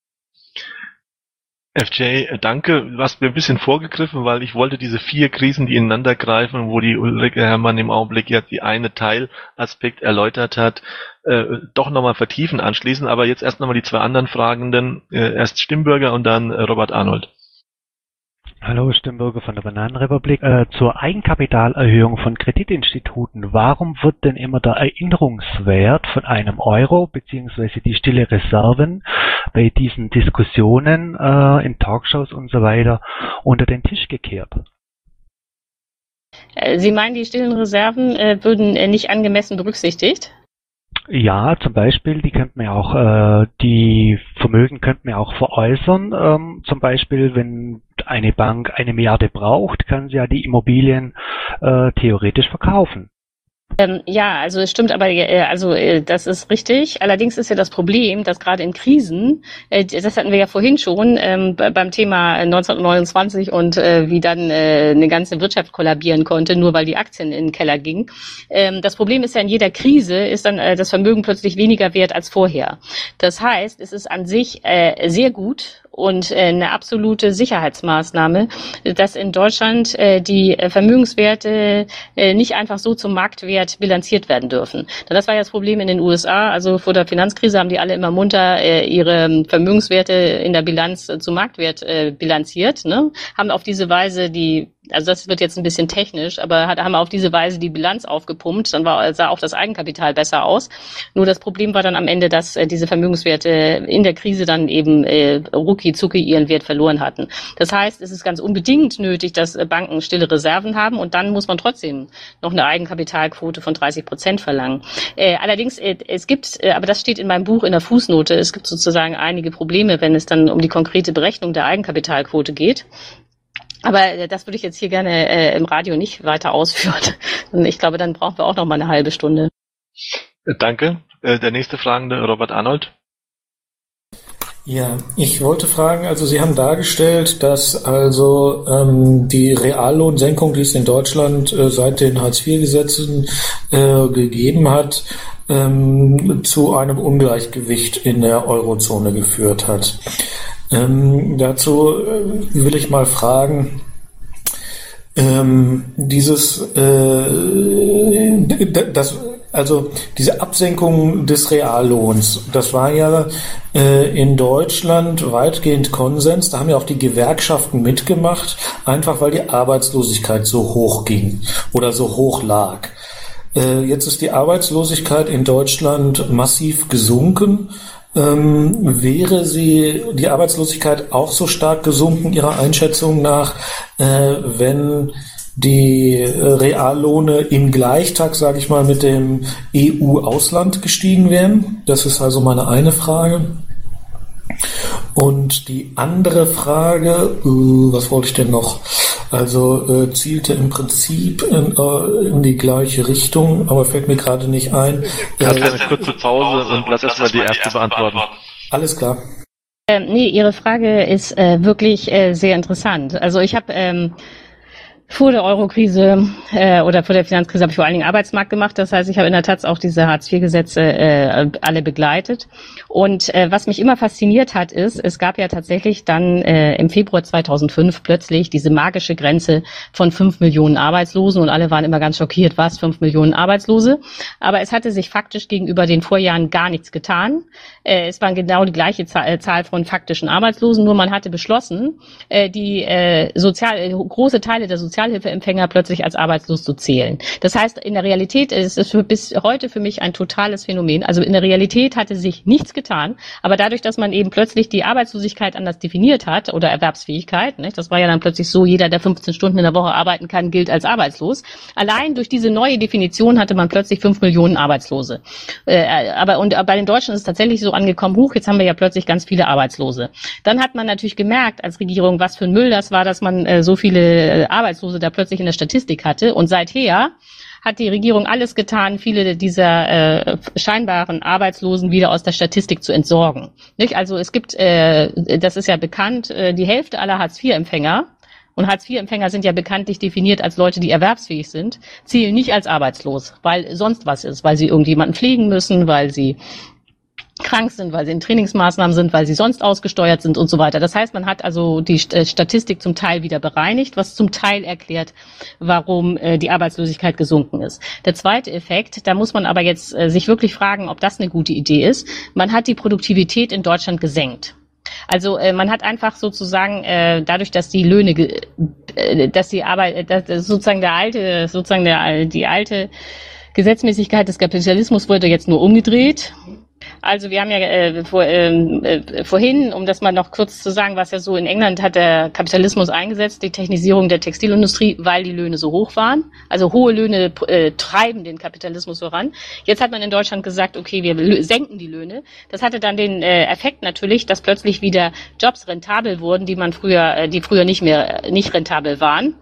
F J, danke. Du hast mir ein bisschen vorgegriffen, weil ich wollte diese vier Krisen, die ineinander greifen, wo die Ulrike Herrmann im Augenblick jetzt die eine Teilaspekt erläutert hat, äh, doch nochmal vertiefen anschließen. Aber jetzt erst nochmal die zwei anderen Fragenden. Äh, erst Stimmbürger und dann äh, Robert Arnold. Hallo, Stimmbürger von der Bananenrepublik. Äh, zur Eigenkapitalerhöhung von Kreditinstituten. Warum wird denn immer der Erinnerungswert von einem Euro beziehungsweise die stille Reserven bei diesen Diskussionen äh, in Talkshows und so weiter unter den Tisch gekehrt? Sie meinen, die stillen Reserven äh, würden äh, nicht angemessen berücksichtigt? Ja, zum Beispiel, die könnte man ja auch, äh, die Vermögen könnte man ja auch veräußern. Ähm, zum Beispiel, wenn eine Bank eine Milliarde braucht, kann sie ja die Immobilien äh, theoretisch verkaufen. Ähm, ja, also es stimmt, aber äh, also äh, das ist richtig. Allerdings ist ja das Problem, dass gerade in Krisen, äh, das hatten wir ja vorhin schon ähm, beim Thema neunzehnhundertneunundzwanzig und äh, wie dann äh, eine ganze Wirtschaft kollabieren konnte, nur weil die Aktien in den Keller gingen. Ähm, das Problem ist ja, in jeder Krise ist dann äh, das Vermögen plötzlich weniger wert als vorher. Das heißt, es ist an sich äh, sehr gut und äh, eine absolute Sicherheitsmaßnahme, dass in Deutschland äh, die Vermögenswerte äh, nicht einfach so zum Marktwert bilanziert werden dürfen. Denn das war ja das Problem in den U S A. Also vor der Finanzkrise haben die alle immer munter äh, ihre Vermögenswerte in der Bilanz äh, zum Marktwert äh, bilanziert, ne? Haben auf diese Weise die, also das wird jetzt ein bisschen technisch, aber hat, haben auf diese Weise die Bilanz aufgepumpt, dann war, sah auch das Eigenkapital besser aus. Nur das Problem war dann am Ende, dass äh, diese Vermögenswerte in der Krise dann eben äh, rucki zucki ihren Wert verloren hatten. Das heißt, es ist ganz unbedingt nötig, dass äh, Banken stille Reserven haben und dann muss man trotzdem noch eine Eigenkapitalquote von dreißig Prozent verlangen. Äh, allerdings, äh, es gibt, äh, aber das steht in meinem Buch in der Fußnote, es gibt sozusagen einige Probleme, wenn es dann um die konkrete Berechnung der Eigenkapitalquote geht. Aber äh, das würde ich jetzt hier gerne äh, im Radio nicht weiter ausführen. Und ich glaube, dann brauchen wir auch noch mal eine halbe Stunde. Danke. Äh, der nächste Fragende, Robert Arnold. Ja, ich wollte fragen, also Sie haben dargestellt, dass also ähm, die Reallohnsenkung, die es in Deutschland äh, seit den Hartz vier Gesetzen äh, gegeben hat, ähm, zu einem Ungleichgewicht in der Eurozone geführt hat. Ähm, dazu äh, will ich mal fragen, ähm, dieses, äh, das Also diese Absenkung des Reallohns, das war ja äh, in Deutschland weitgehend Konsens. Da haben ja auch die Gewerkschaften mitgemacht, einfach weil die Arbeitslosigkeit so hoch ging oder so hoch lag. Äh, jetzt ist die Arbeitslosigkeit in Deutschland massiv gesunken. Ähm, wäre sie, die Arbeitslosigkeit auch so stark gesunken, Ihrer Einschätzung nach, äh, wenn die Reallohne im Gleichtakt, sage ich mal, mit dem E U-Ausland gestiegen wären? Das ist also meine eine Frage. Und die andere Frage, äh, was wollte ich denn noch? Also äh, zielte im Prinzip in, äh, in die gleiche Richtung, aber fällt mir gerade nicht ein. Ich habe eine kurze Pause und lass erst mal die erste beantworten. Alles klar. Ähm, nee, Ihre Frage ist äh, wirklich äh, sehr interessant. Also ich habe ähm, vor der Eurokrise äh, oder vor der Finanzkrise habe ich vor allen Dingen Arbeitsmarkt gemacht. Das heißt, ich habe in der Tat auch diese Hartz vier Gesetze äh, alle begleitet. Und äh, was mich immer fasziniert hat, ist, es gab ja tatsächlich dann äh, im Februar zweitausendfünf plötzlich diese magische Grenze von fünf Millionen Arbeitslosen und alle waren immer ganz schockiert, was, fünf Millionen Arbeitslose. Aber es hatte sich faktisch gegenüber den Vorjahren gar nichts getan. Äh, es waren genau die gleiche Zahl von faktischen Arbeitslosen, nur man hatte beschlossen, äh, die äh, sozial äh, große Teile der Sozialhilfeempfänger plötzlich als arbeitslos zu zählen. Das heißt, in der Realität ist es für, bis heute für mich ein totales Phänomen. Also in der Realität hatte sich nichts getan, aber dadurch, dass man eben plötzlich die Arbeitslosigkeit anders definiert hat oder Erwerbsfähigkeit, nicht? Das war ja dann plötzlich so, jeder, der fünfzehn Stunden in der Woche arbeiten kann, gilt als arbeitslos. Allein durch diese neue Definition hatte man plötzlich fünf Millionen Arbeitslose. Äh, aber und bei den Deutschen ist es tatsächlich so angekommen, huch, jetzt haben wir ja plötzlich ganz viele Arbeitslose. Dann hat man natürlich gemerkt als Regierung, was für ein Müll das war, dass man äh, so viele äh, Arbeitslose da plötzlich in der Statistik hatte. Und seither hat die Regierung alles getan, viele dieser äh, scheinbaren Arbeitslosen wieder aus der Statistik zu entsorgen. Nicht? Also es gibt, äh, das ist ja bekannt, äh, die Hälfte aller Hartz vier Empfänger, und Hartz vier Empfänger sind ja bekanntlich definiert als Leute, die erwerbsfähig sind, zählen nicht als arbeitslos, weil sonst was ist, weil sie irgendjemanden pflegen müssen, weil sie krank sind, weil sie in Trainingsmaßnahmen sind, weil sie sonst ausgesteuert sind und so weiter. Das heißt, man hat also die Statistik zum Teil wieder bereinigt, was zum Teil erklärt, warum äh, die Arbeitslosigkeit gesunken ist. Der zweite Effekt, da muss man aber jetzt äh, sich wirklich fragen, ob das eine gute Idee ist. Man hat die Produktivität in Deutschland gesenkt. Also äh, man hat einfach sozusagen äh, dadurch, dass die Löhne, ge- äh, dass die Arbeit, dass sozusagen der alte, sozusagen der die alte Gesetzmäßigkeit des Kapitalismus wurde jetzt nur umgedreht. Also wir haben ja äh, vor, äh, vorhin, um das mal noch kurz zu sagen, was ja so in England hat der Kapitalismus eingesetzt, die Technisierung der Textilindustrie, weil die Löhne so hoch waren. Also hohe Löhne äh, treiben den Kapitalismus voran. Jetzt hat man in Deutschland gesagt, okay, wir senken die Löhne. Das hatte dann den äh, Effekt natürlich, dass plötzlich wieder Jobs rentabel wurden, die man früher, äh, die früher nicht mehr nicht rentabel waren.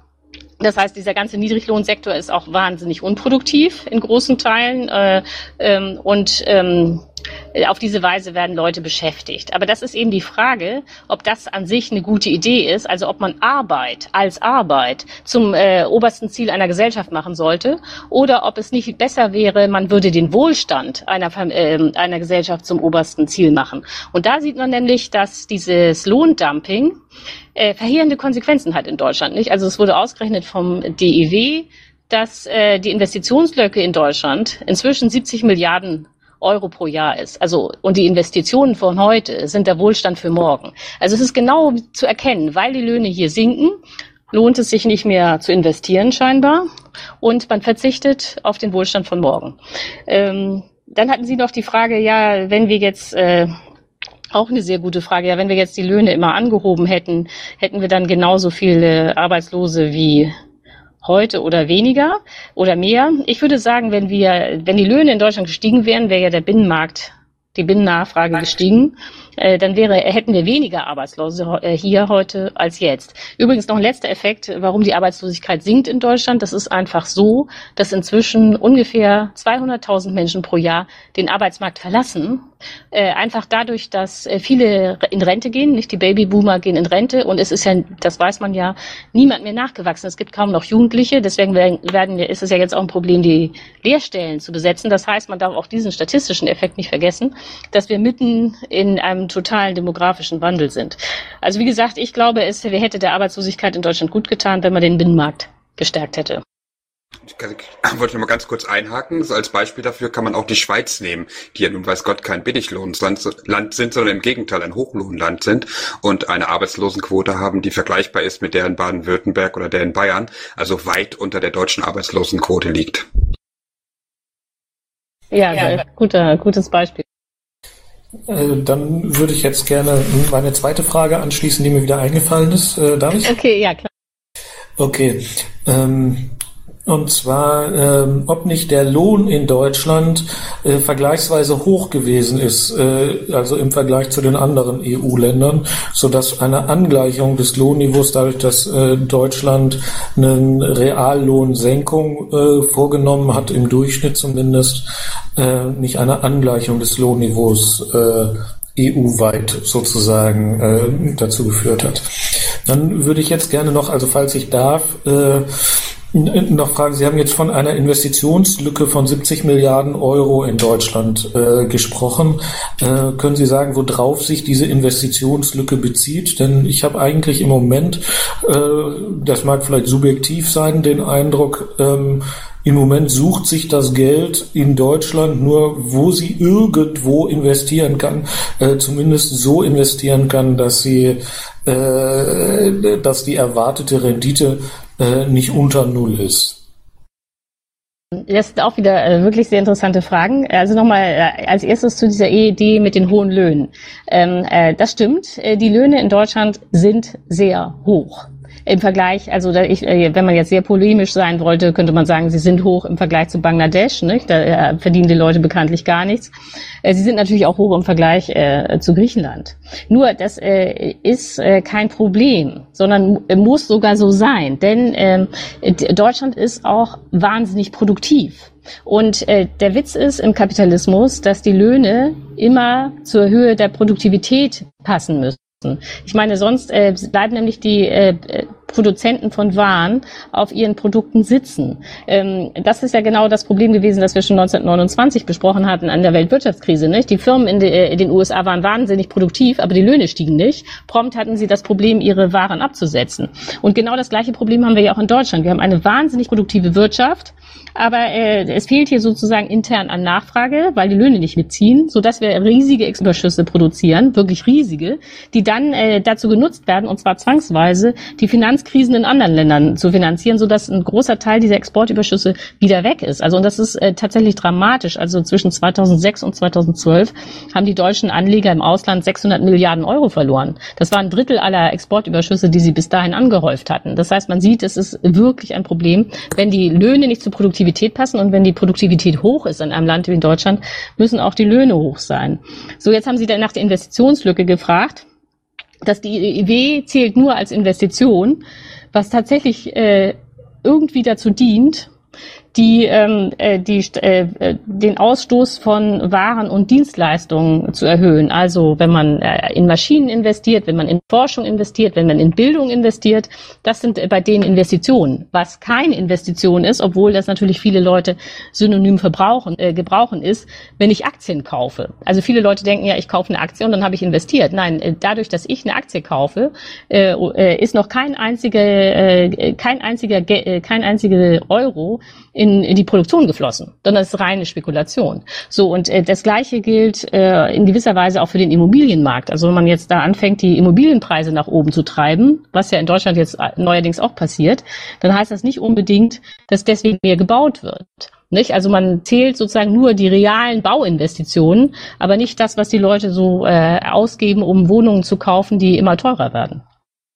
Das heißt, dieser ganze Niedriglohnsektor ist auch wahnsinnig unproduktiv in großen Teilen äh, ähm, und ähm, auf diese Weise werden Leute beschäftigt. Aber das ist eben die Frage, ob das an sich eine gute Idee ist, also ob man Arbeit als Arbeit zum äh, obersten Ziel einer Gesellschaft machen sollte oder ob es nicht besser wäre, man würde den Wohlstand einer, äh, einer Gesellschaft zum obersten Ziel machen. Und da sieht man nämlich, dass dieses Lohndumping äh, verheerende Konsequenzen hat in Deutschland. Nicht? Also es wurde ausgerechnet vom D I W, dass äh, die Investitionslücke in Deutschland inzwischen siebzig Milliarden Euro pro Jahr ist. Also, und die Investitionen von heute sind der Wohlstand für morgen. Also es ist genau zu erkennen, weil die Löhne hier sinken, lohnt es sich nicht mehr zu investieren scheinbar und man verzichtet auf den Wohlstand von morgen. Ähm, dann hatten Sie noch die Frage, ja, wenn wir jetzt äh, auch eine sehr gute Frage. Ja, wenn wir jetzt die Löhne immer angehoben hätten, hätten wir dann genauso viele Arbeitslose wie heute oder weniger oder mehr. Ich würde sagen, wenn wir, wenn die Löhne in Deutschland gestiegen wären, wäre ja der Binnenmarkt, die Binnennachfrage gestiegen. Äh, dann wäre, hätten wir weniger Arbeitslose äh, hier heute als jetzt. Übrigens noch ein letzter Effekt, warum die Arbeitslosigkeit sinkt in Deutschland. Das ist einfach so, dass inzwischen ungefähr zweihunderttausend Menschen pro Jahr den Arbeitsmarkt verlassen. Äh, einfach dadurch, dass äh, viele in Rente gehen, nicht die Babyboomer gehen in Rente und es ist ja, das weiß man ja, niemand mehr nachgewachsen. Es gibt kaum noch Jugendliche, deswegen werden, werden, ist es ja jetzt auch ein Problem, die Lehrstellen zu besetzen. Das heißt, man darf auch diesen statistischen Effekt nicht vergessen, dass wir mitten in einem totalen demografischen Wandel sind. Also wie gesagt, ich glaube, es hätte der Arbeitslosigkeit in Deutschland gut getan, wenn man den Binnenmarkt gestärkt hätte. wollte ich noch mal ganz kurz einhaken. So als Beispiel dafür kann man auch die Schweiz nehmen, die ja nun weiß Gott kein Billiglohnland Land sind, sondern im Gegenteil ein Hochlohnland sind und eine Arbeitslosenquote haben, die vergleichbar ist mit der in Baden-Württemberg oder der in Bayern, also weit unter der deutschen Arbeitslosenquote liegt. Ja, ja. Guter, gutes Beispiel. Äh, dann würde ich jetzt gerne meine zweite Frage anschließen, die mir wieder eingefallen ist. Äh, darf ich? Okay, ja, klar. Okay. Ähm, und zwar, ähm, ob nicht der Lohn in Deutschland äh, vergleichsweise hoch gewesen ist, äh, also im Vergleich zu den anderen E U-Ländern, sodass eine Angleichung des Lohnniveaus, dadurch, dass äh, Deutschland eine Reallohnsenkung äh, vorgenommen hat, im Durchschnitt zumindest, äh, nicht eine Angleichung des Lohnniveaus äh, E U-weit sozusagen äh, dazu geführt hat. Dann würde ich jetzt gerne noch, also falls ich darf, äh, noch fragen, Sie haben jetzt von einer Investitionslücke von siebzig Milliarden Euro in Deutschland äh, gesprochen. Äh, können Sie sagen, worauf sich diese Investitionslücke bezieht? Denn ich habe eigentlich im Moment, äh, das mag vielleicht subjektiv sein, den Eindruck, ähm, im Moment sucht sich das Geld in Deutschland nur, wo sie irgendwo investieren kann, äh, zumindest so investieren kann, dass sie, äh, dass die erwartete Rendite äh, nicht unter Null ist. Das sind auch wieder äh, wirklich sehr interessante Fragen. Also nochmal äh, als erstes zu dieser Idee mit den hohen Löhnen. Ähm, äh, das stimmt, äh, die Löhne in Deutschland sind sehr hoch. Im Vergleich, also da ich, wenn man jetzt sehr polemisch sein wollte, könnte man sagen, sie sind hoch im Vergleich zu Bangladesch, nicht? Da verdienen die Leute bekanntlich gar nichts. Sie sind natürlich auch hoch im Vergleich äh, zu Griechenland. Nur das äh, ist äh, kein Problem, sondern muss sogar so sein, denn äh, Deutschland ist auch wahnsinnig produktiv. Und äh, der Witz ist im Kapitalismus, dass die Löhne immer zur Höhe der Produktivität passen müssen. Ich meine, sonst äh, bleiben nämlich die äh, Produzenten von Waren auf ihren Produkten sitzen. Ähm, das ist ja genau das Problem gewesen, das wir schon neunzehnhundertneunundzwanzig besprochen hatten an der Weltwirtschaftskrise. Nicht? Die Firmen in, de, in den U S A waren wahnsinnig produktiv, aber die Löhne stiegen nicht. Prompt hatten sie das Problem, ihre Waren abzusetzen. Und genau das gleiche Problem haben wir ja auch in Deutschland. Wir haben eine wahnsinnig produktive Wirtschaft, aber äh, es fehlt hier sozusagen intern an Nachfrage, weil die Löhne nicht mitziehen, sodass wir riesige Überschüsse produzieren, wirklich riesige, die dann äh, dazu genutzt werden, und zwar zwangsweise, die Finanzkrisen in anderen Ländern zu finanzieren, sodass ein großer Teil dieser Exportüberschüsse wieder weg ist. Also und das ist äh, tatsächlich dramatisch. Also zwischen zweitausendsechs und zweitausendzwölf haben die deutschen Anleger im Ausland sechshundert Milliarden Euro verloren. Das war ein Drittel aller Exportüberschüsse, die sie bis dahin angehäuft hatten. Das heißt, man sieht, es ist wirklich ein Problem, wenn die Löhne nicht zur Produktivität passen und wenn die Produktivität hoch ist in einem Land wie in Deutschland, müssen auch die Löhne hoch sein. So, jetzt haben Sie dann nach der Investitionslücke gefragt. Dass die I I W zählt nur als Investition, was tatsächlich äh, irgendwie dazu dient, die, ähm, die äh, den Ausstoß von Waren und Dienstleistungen zu erhöhen. Also wenn man äh, in Maschinen investiert, wenn man in Forschung investiert, wenn man in Bildung investiert, das sind äh, bei denen Investitionen. Was keine Investition ist, obwohl das natürlich viele Leute synonym verbrauchen, äh, gebrauchen ist, wenn ich Aktien kaufe. Also viele Leute denken ja, ich kaufe eine Aktie und dann habe ich investiert. Nein, äh, dadurch, dass ich eine Aktie kaufe, äh, äh, ist noch kein einziger, äh, kein einziger, äh, kein einziger Euro in, in die Produktion geflossen, sondern das ist reine Spekulation. So, und äh, das Gleiche gilt äh, in gewisser Weise auch für den Immobilienmarkt. Also wenn man jetzt da anfängt, die Immobilienpreise nach oben zu treiben, was ja in Deutschland jetzt neuerdings auch passiert, dann heißt das nicht unbedingt, dass deswegen mehr gebaut wird. Nicht? Also man zählt sozusagen nur die realen Bauinvestitionen, aber nicht das, was die Leute so äh, ausgeben, um Wohnungen zu kaufen, die immer teurer werden.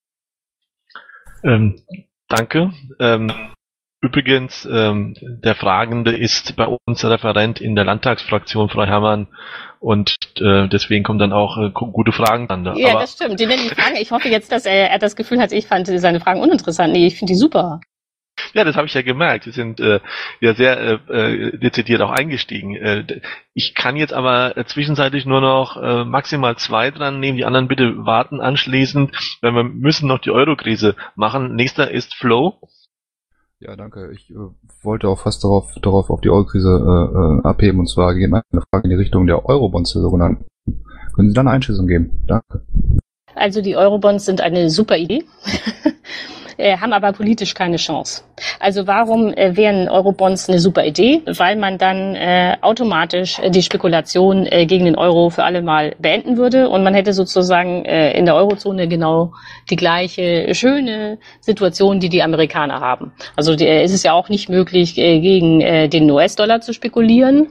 Ähm, danke. Ähm, Übrigens, ähm, der Fragende ist bei uns Referent in der Landtagsfraktion, Frau Herrmann, und äh, deswegen kommen dann auch äh, gute Fragen dann. Ja, aber das stimmt. Die nennen die Fragen. Ich hoffe jetzt, dass er, er das Gefühl hat, ich fand seine Fragen uninteressant. Nee, ich finde die super. Ja, das habe ich ja gemerkt. Sie sind äh, ja sehr äh, dezidiert auch eingestiegen. Äh, ich kann jetzt aber äh, zwischenzeitlich nur noch äh, maximal zwei dran nehmen. Die anderen bitte warten anschließend, weil wir müssen noch die Euro-Krise machen. Nächster ist Flo. Ja, danke. Ich äh, wollte auch fast darauf, darauf auf die Euro-Krise äh, äh, abheben, und zwar geht eine Frage in die Richtung der Eurobonds, der sogenannten. Können Sie da eine Einschätzung geben? Danke. Also die Eurobonds sind eine super Idee. äh, haben aber politisch keine Chance. Also warum äh, wären Eurobonds eine super Idee? Weil man dann äh, automatisch die Spekulation äh, gegen den Euro für alle Mal beenden würde und man hätte sozusagen äh, in der Eurozone genau die gleiche schöne Situation, die die Amerikaner haben. Also die, äh, ist es ja auch nicht möglich, äh, gegen äh, den U S-Dollar zu spekulieren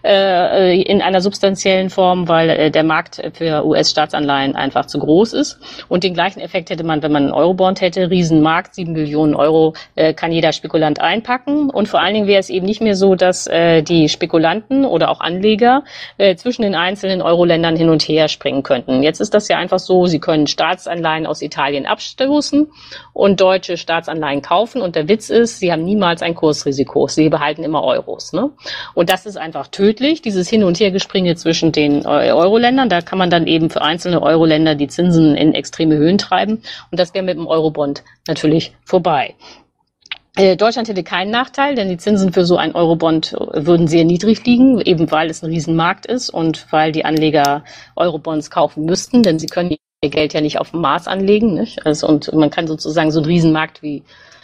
äh, in einer substanziellen Form, weil äh, der Markt für U S-Staatsanleihen einfach zu groß ist. Und den gleichen Effekt hätte man, wenn man einen Eurobond hätte, Riesenmarkt, sieben Billionen Euro äh, kann jeder Spekulant einpacken. Und vor allen Dingen wäre es eben nicht mehr so, dass äh, die Spekulanten oder auch Anleger äh, zwischen den einzelnen Euro-Ländern hin und her springen könnten. Jetzt ist das ja einfach so, sie können Staatsanleihen aus Italien abstoßen und deutsche Staatsanleihen kaufen. Und der Witz ist, sie haben niemals ein Kursrisiko. Sie behalten immer Euros. Ne? Und das ist einfach tödlich, dieses Hin- und Hergespringe zwischen den Euro-Ländern. Da kann man dann eben für einzelne Euro-Länder die Zinsen in extreme Höhen treiben. Und das wäre mit dem Eurobond natürlich vorbei. Deutschland hätte keinen Nachteil, denn die Zinsen für so ein Eurobond würden sehr niedrig liegen, eben weil es ein Riesenmarkt ist und weil die Anleger Eurobonds kaufen müssten, denn sie können ihr Geld ja nicht auf dem Mars anlegen. Nicht? Also, und man kann sozusagen so einen Riesenmarkt wie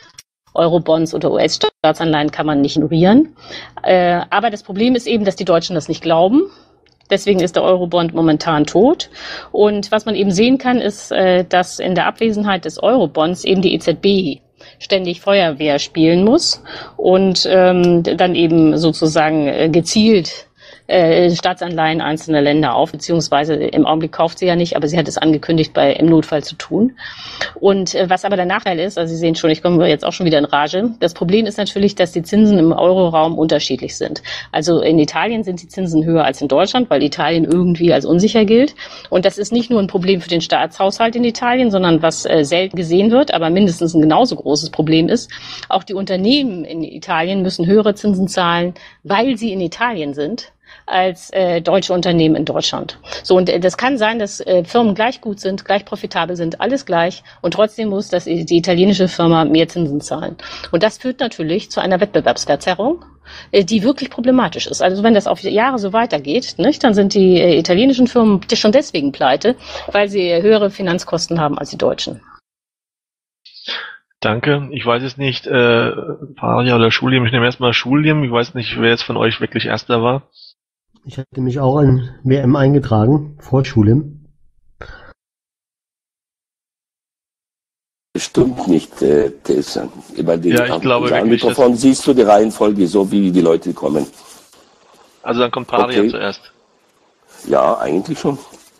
Eurobonds oder U S-Staatsanleihen kann man nicht ignorieren. Aber das Problem ist eben, dass die Deutschen das nicht glauben. Deswegen ist der Eurobond momentan tot. Und was man eben sehen kann, ist, dass in der Abwesenheit des Eurobonds eben die E Z B ständig Feuerwehr spielen muss und ähm, dann eben sozusagen äh, gezielt äh, Staatsanleihen einzelner Länder auf, beziehungsweise im Augenblick kauft sie ja nicht, aber sie hat es angekündigt, bei im Notfall zu tun. Und äh, was aber der Nachteil ist, also Sie sehen schon, ich komme jetzt auch schon wieder in Rage, das Problem ist natürlich, dass die Zinsen im Euroraum unterschiedlich sind. Also in Italien sind die Zinsen höher als in Deutschland, weil Italien irgendwie als unsicher gilt. Und das ist nicht nur ein Problem für den Staatshaushalt in Italien, sondern was äh, selten gesehen wird, aber mindestens ein genauso großes Problem ist, auch die Unternehmen in Italien müssen höhere Zinsen zahlen, weil sie in Italien sind, als äh, deutsche Unternehmen in Deutschland. So, und äh, das kann sein, dass äh, Firmen gleich gut sind, gleich profitabel sind, alles gleich, und trotzdem muss das, die italienische Firma mehr Zinsen zahlen. Und das führt natürlich zu einer Wettbewerbsverzerrung, äh, die wirklich problematisch ist. Also wenn das auf Jahre so weitergeht, nicht, dann sind die äh, italienischen Firmen schon deswegen pleite, weil sie äh, höhere Finanzkosten haben als die deutschen. Danke. Ich weiß es nicht, äh, Paria oder Schulium. Ich nehme erstmal Schulium. Ich weiß nicht, wer jetzt von euch wirklich Erster war. Ich hatte mich auch an W M eingetragen, vor Schulium. Stimmt nicht, äh, das, über den ja, ich glaube wirklich, Mikrofon siehst du die Reihenfolge so, wie die Leute kommen. Also dann kommt Paria okay. zuerst. Ja, eigentlich schon.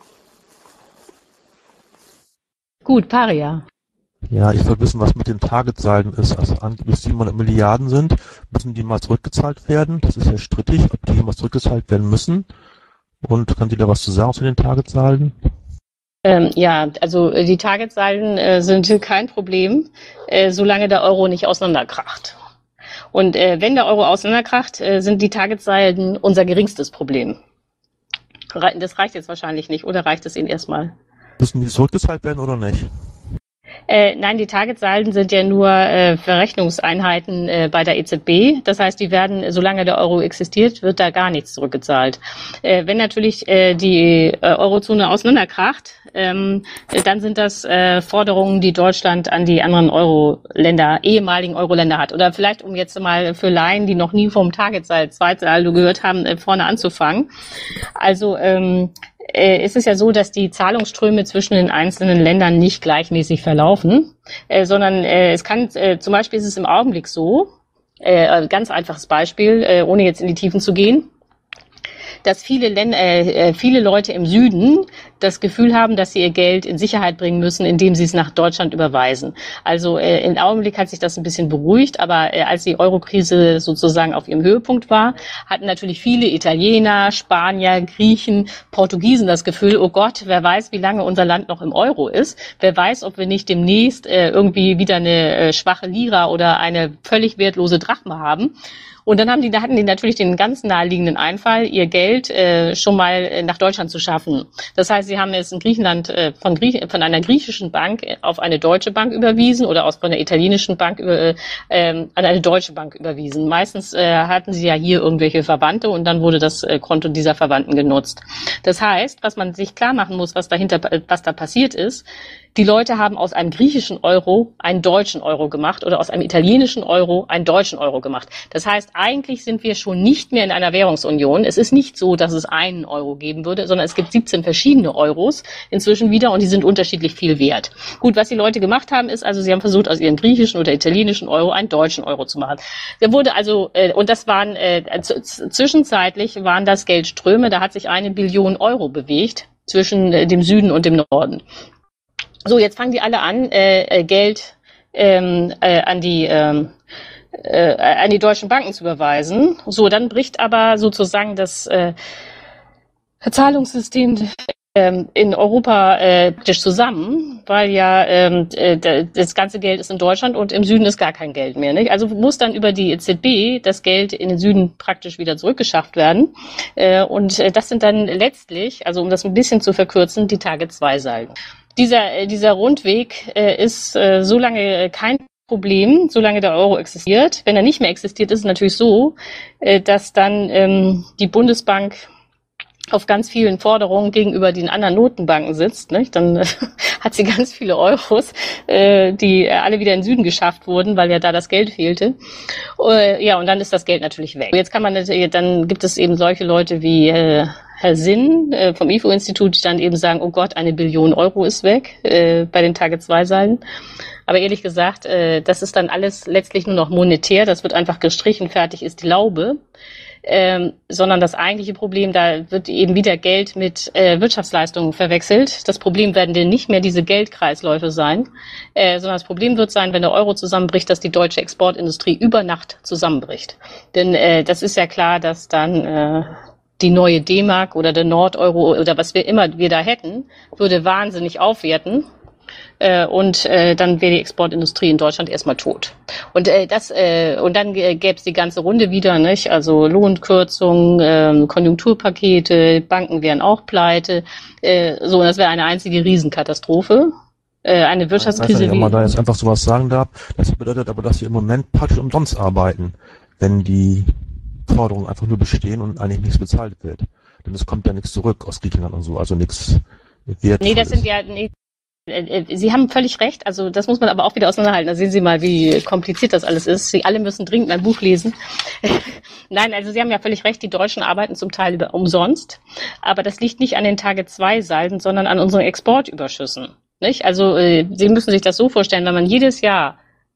Gut, Paria. Ja, ich soll wissen, was mit den Targetsalden ist. Also angeblich siebenhundert Milliarden sind, müssen die mal zurückgezahlt werden? Das ist ja strittig, ob die jemals zurückgezahlt werden müssen. Und kann sie da was zu sagen zu den Targetsalden? Ähm, ja, also die Targetsalden äh, sind kein Problem, äh, solange der Euro nicht auseinanderkracht. Und äh, wenn der Euro auseinanderkracht, äh, sind die Targetsalden unser geringstes Problem. Das reicht jetzt wahrscheinlich nicht, oder reicht es Ihnen erstmal? Müssen die zurückgezahlt werden oder nicht? Äh, nein, die Targetsalden sind ja nur äh, Verrechnungseinheiten äh, bei der E Z B. Das heißt, die werden, solange der Euro existiert, wird da gar nichts zurückgezahlt. Äh, wenn natürlich äh, die äh, Eurozone auseinanderkracht, ähm, dann sind das äh, Forderungen, die Deutschland an die anderen Euro-Länder, ehemaligen Euro-Länder hat. Oder vielleicht, um jetzt mal für Laien, die noch nie vom Targetsaldo gehört haben, äh, vorne anzufangen. Also ähm, äh, ist es ja so, dass die Zahlungsströme zwischen den einzelnen Ländern nicht gleichmäßig verlaufen, äh, sondern äh, es kann, äh, zum Beispiel ist es im Augenblick so, äh, ganz einfaches Beispiel, äh, ohne jetzt in die Tiefen zu gehen, dass viele Länder, äh, viele Leute im Süden das Gefühl haben, dass sie ihr Geld in Sicherheit bringen müssen, indem sie es nach Deutschland überweisen. Also äh, im Augenblick hat sich das ein bisschen beruhigt, aber äh, als die Eurokrise sozusagen auf ihrem Höhepunkt war, hatten natürlich viele Italiener, Spanier, Griechen, Portugiesen das Gefühl, oh Gott, wer weiß, wie lange unser Land noch im Euro ist. Wer weiß, ob wir nicht demnächst äh, irgendwie wieder eine äh, schwache Lira oder eine völlig wertlose Drachme haben. Und dann haben die, da hatten die natürlich den ganz naheliegenden Einfall, ihr Geld äh, schon mal äh, nach Deutschland zu schaffen. Das heißt, sie haben es in Griechenland äh, von, Griech von einer griechischen Bank auf eine deutsche Bank überwiesen oder aus von einer italienischen Bank über, äh, an eine deutsche Bank überwiesen. Meistens äh, hatten sie ja hier irgendwelche Verwandte und dann wurde das äh, Konto dieser Verwandten genutzt. Das heißt, was man sich klar machen muss, was dahinter, was da passiert ist, Die Leute haben aus einem griechischen Euro einen deutschen Euro gemacht oder aus einem italienischen Euro einen deutschen Euro gemacht. Das heißt, eigentlich sind wir schon nicht mehr in einer Währungsunion. Es ist nicht so, dass es einen Euro geben würde, sondern es gibt siebzehn verschiedene Euros inzwischen wieder und die sind unterschiedlich viel wert. Gut, was die Leute gemacht haben, ist also, sie haben versucht, aus ihrem griechischen oder italienischen Euro einen deutschen Euro zu machen. Der wurde also, äh, und das waren, äh, zwischenzeitlich waren das Geldströme, da hat sich eine Billion Euro bewegt zwischen äh, dem Süden und dem Norden. So, jetzt fangen die alle an, äh, Geld ähm, äh, an die ähm, äh, an die deutschen Banken zu überweisen. So, dann bricht aber sozusagen das äh, Zahlungssystem ähm, in Europa äh, praktisch zusammen, weil ja ähm, äh, das ganze Geld ist in Deutschland und im Süden ist gar kein Geld mehr. Nicht? Also muss dann über die E Z B das Geld in den Süden praktisch wieder zurückgeschafft werden. Äh, und äh, das sind dann letztlich, also um das ein bisschen zu verkürzen, die Tage-zwei-Salden. Dieser, dieser Rundweg äh, ist äh, so lange kein Problem, solange der Euro existiert. Wenn er nicht mehr existiert, ist es natürlich so, äh, dass dann ähm, die Bundesbank auf ganz vielen Forderungen gegenüber den anderen Notenbanken sitzt. Nicht? Dann äh, hat sie ganz viele Euros, äh, die alle wieder in den Süden geschafft wurden, weil ja da das Geld fehlte. Äh, ja, und dann ist das Geld natürlich weg. Jetzt kann man natürlich, dann gibt es eben solche Leute wie äh, Herr Sinn äh, vom I F O-Institut, die dann eben sagen, oh Gott, eine Billion Euro ist weg äh, bei den Tage-zwei-Salden. Aber ehrlich gesagt, äh, das ist dann alles letztlich nur noch monetär. Das wird einfach gestrichen, fertig ist die Laube. Ähm, sondern das eigentliche Problem, da wird eben wieder Geld mit äh, Wirtschaftsleistungen verwechselt. Das Problem werden denn nicht mehr diese Geldkreisläufe sein, äh, sondern das Problem wird sein, wenn der Euro zusammenbricht, dass die deutsche Exportindustrie über Nacht zusammenbricht. Denn äh, das ist ja klar, dass dann äh, die neue D-Mark oder der Nord-Euro oder was wir immer wir da hätten, würde wahnsinnig aufwerten. Äh, und äh, dann wäre die Exportindustrie in Deutschland erstmal tot. Und äh, das äh, und dann äh, gäbe es die ganze Runde wieder, nicht? Also Lohnkürzungen, äh, Konjunkturpakete, Banken wären auch pleite. Äh, so, und das wäre eine einzige Riesenkatastrophe. Äh, eine Wirtschaftskrise. Ich weiß nicht, ob man da jetzt einfach sowas sagen darf. Das bedeutet aber, dass wir im Moment praktisch umsonst arbeiten, wenn die Forderungen einfach nur bestehen und eigentlich nichts bezahlt wird. Denn es kommt ja nichts zurück aus Griechenland und so, also nichts Wertvolles. Nee, das sind ja, nee, Sie haben völlig recht, also das muss man aber auch wieder auseinanderhalten. Da sehen Sie mal, wie kompliziert das alles ist. Sie alle müssen dringend mein Buch lesen. Nein, also Sie haben ja völlig recht, die Deutschen arbeiten zum Teil umsonst, aber das liegt nicht an den Tage-zwei-Salden, sondern an unseren Exportüberschüssen. Nicht? Also äh, Sie müssen sich das so vorstellen, wenn man jedes Jahr,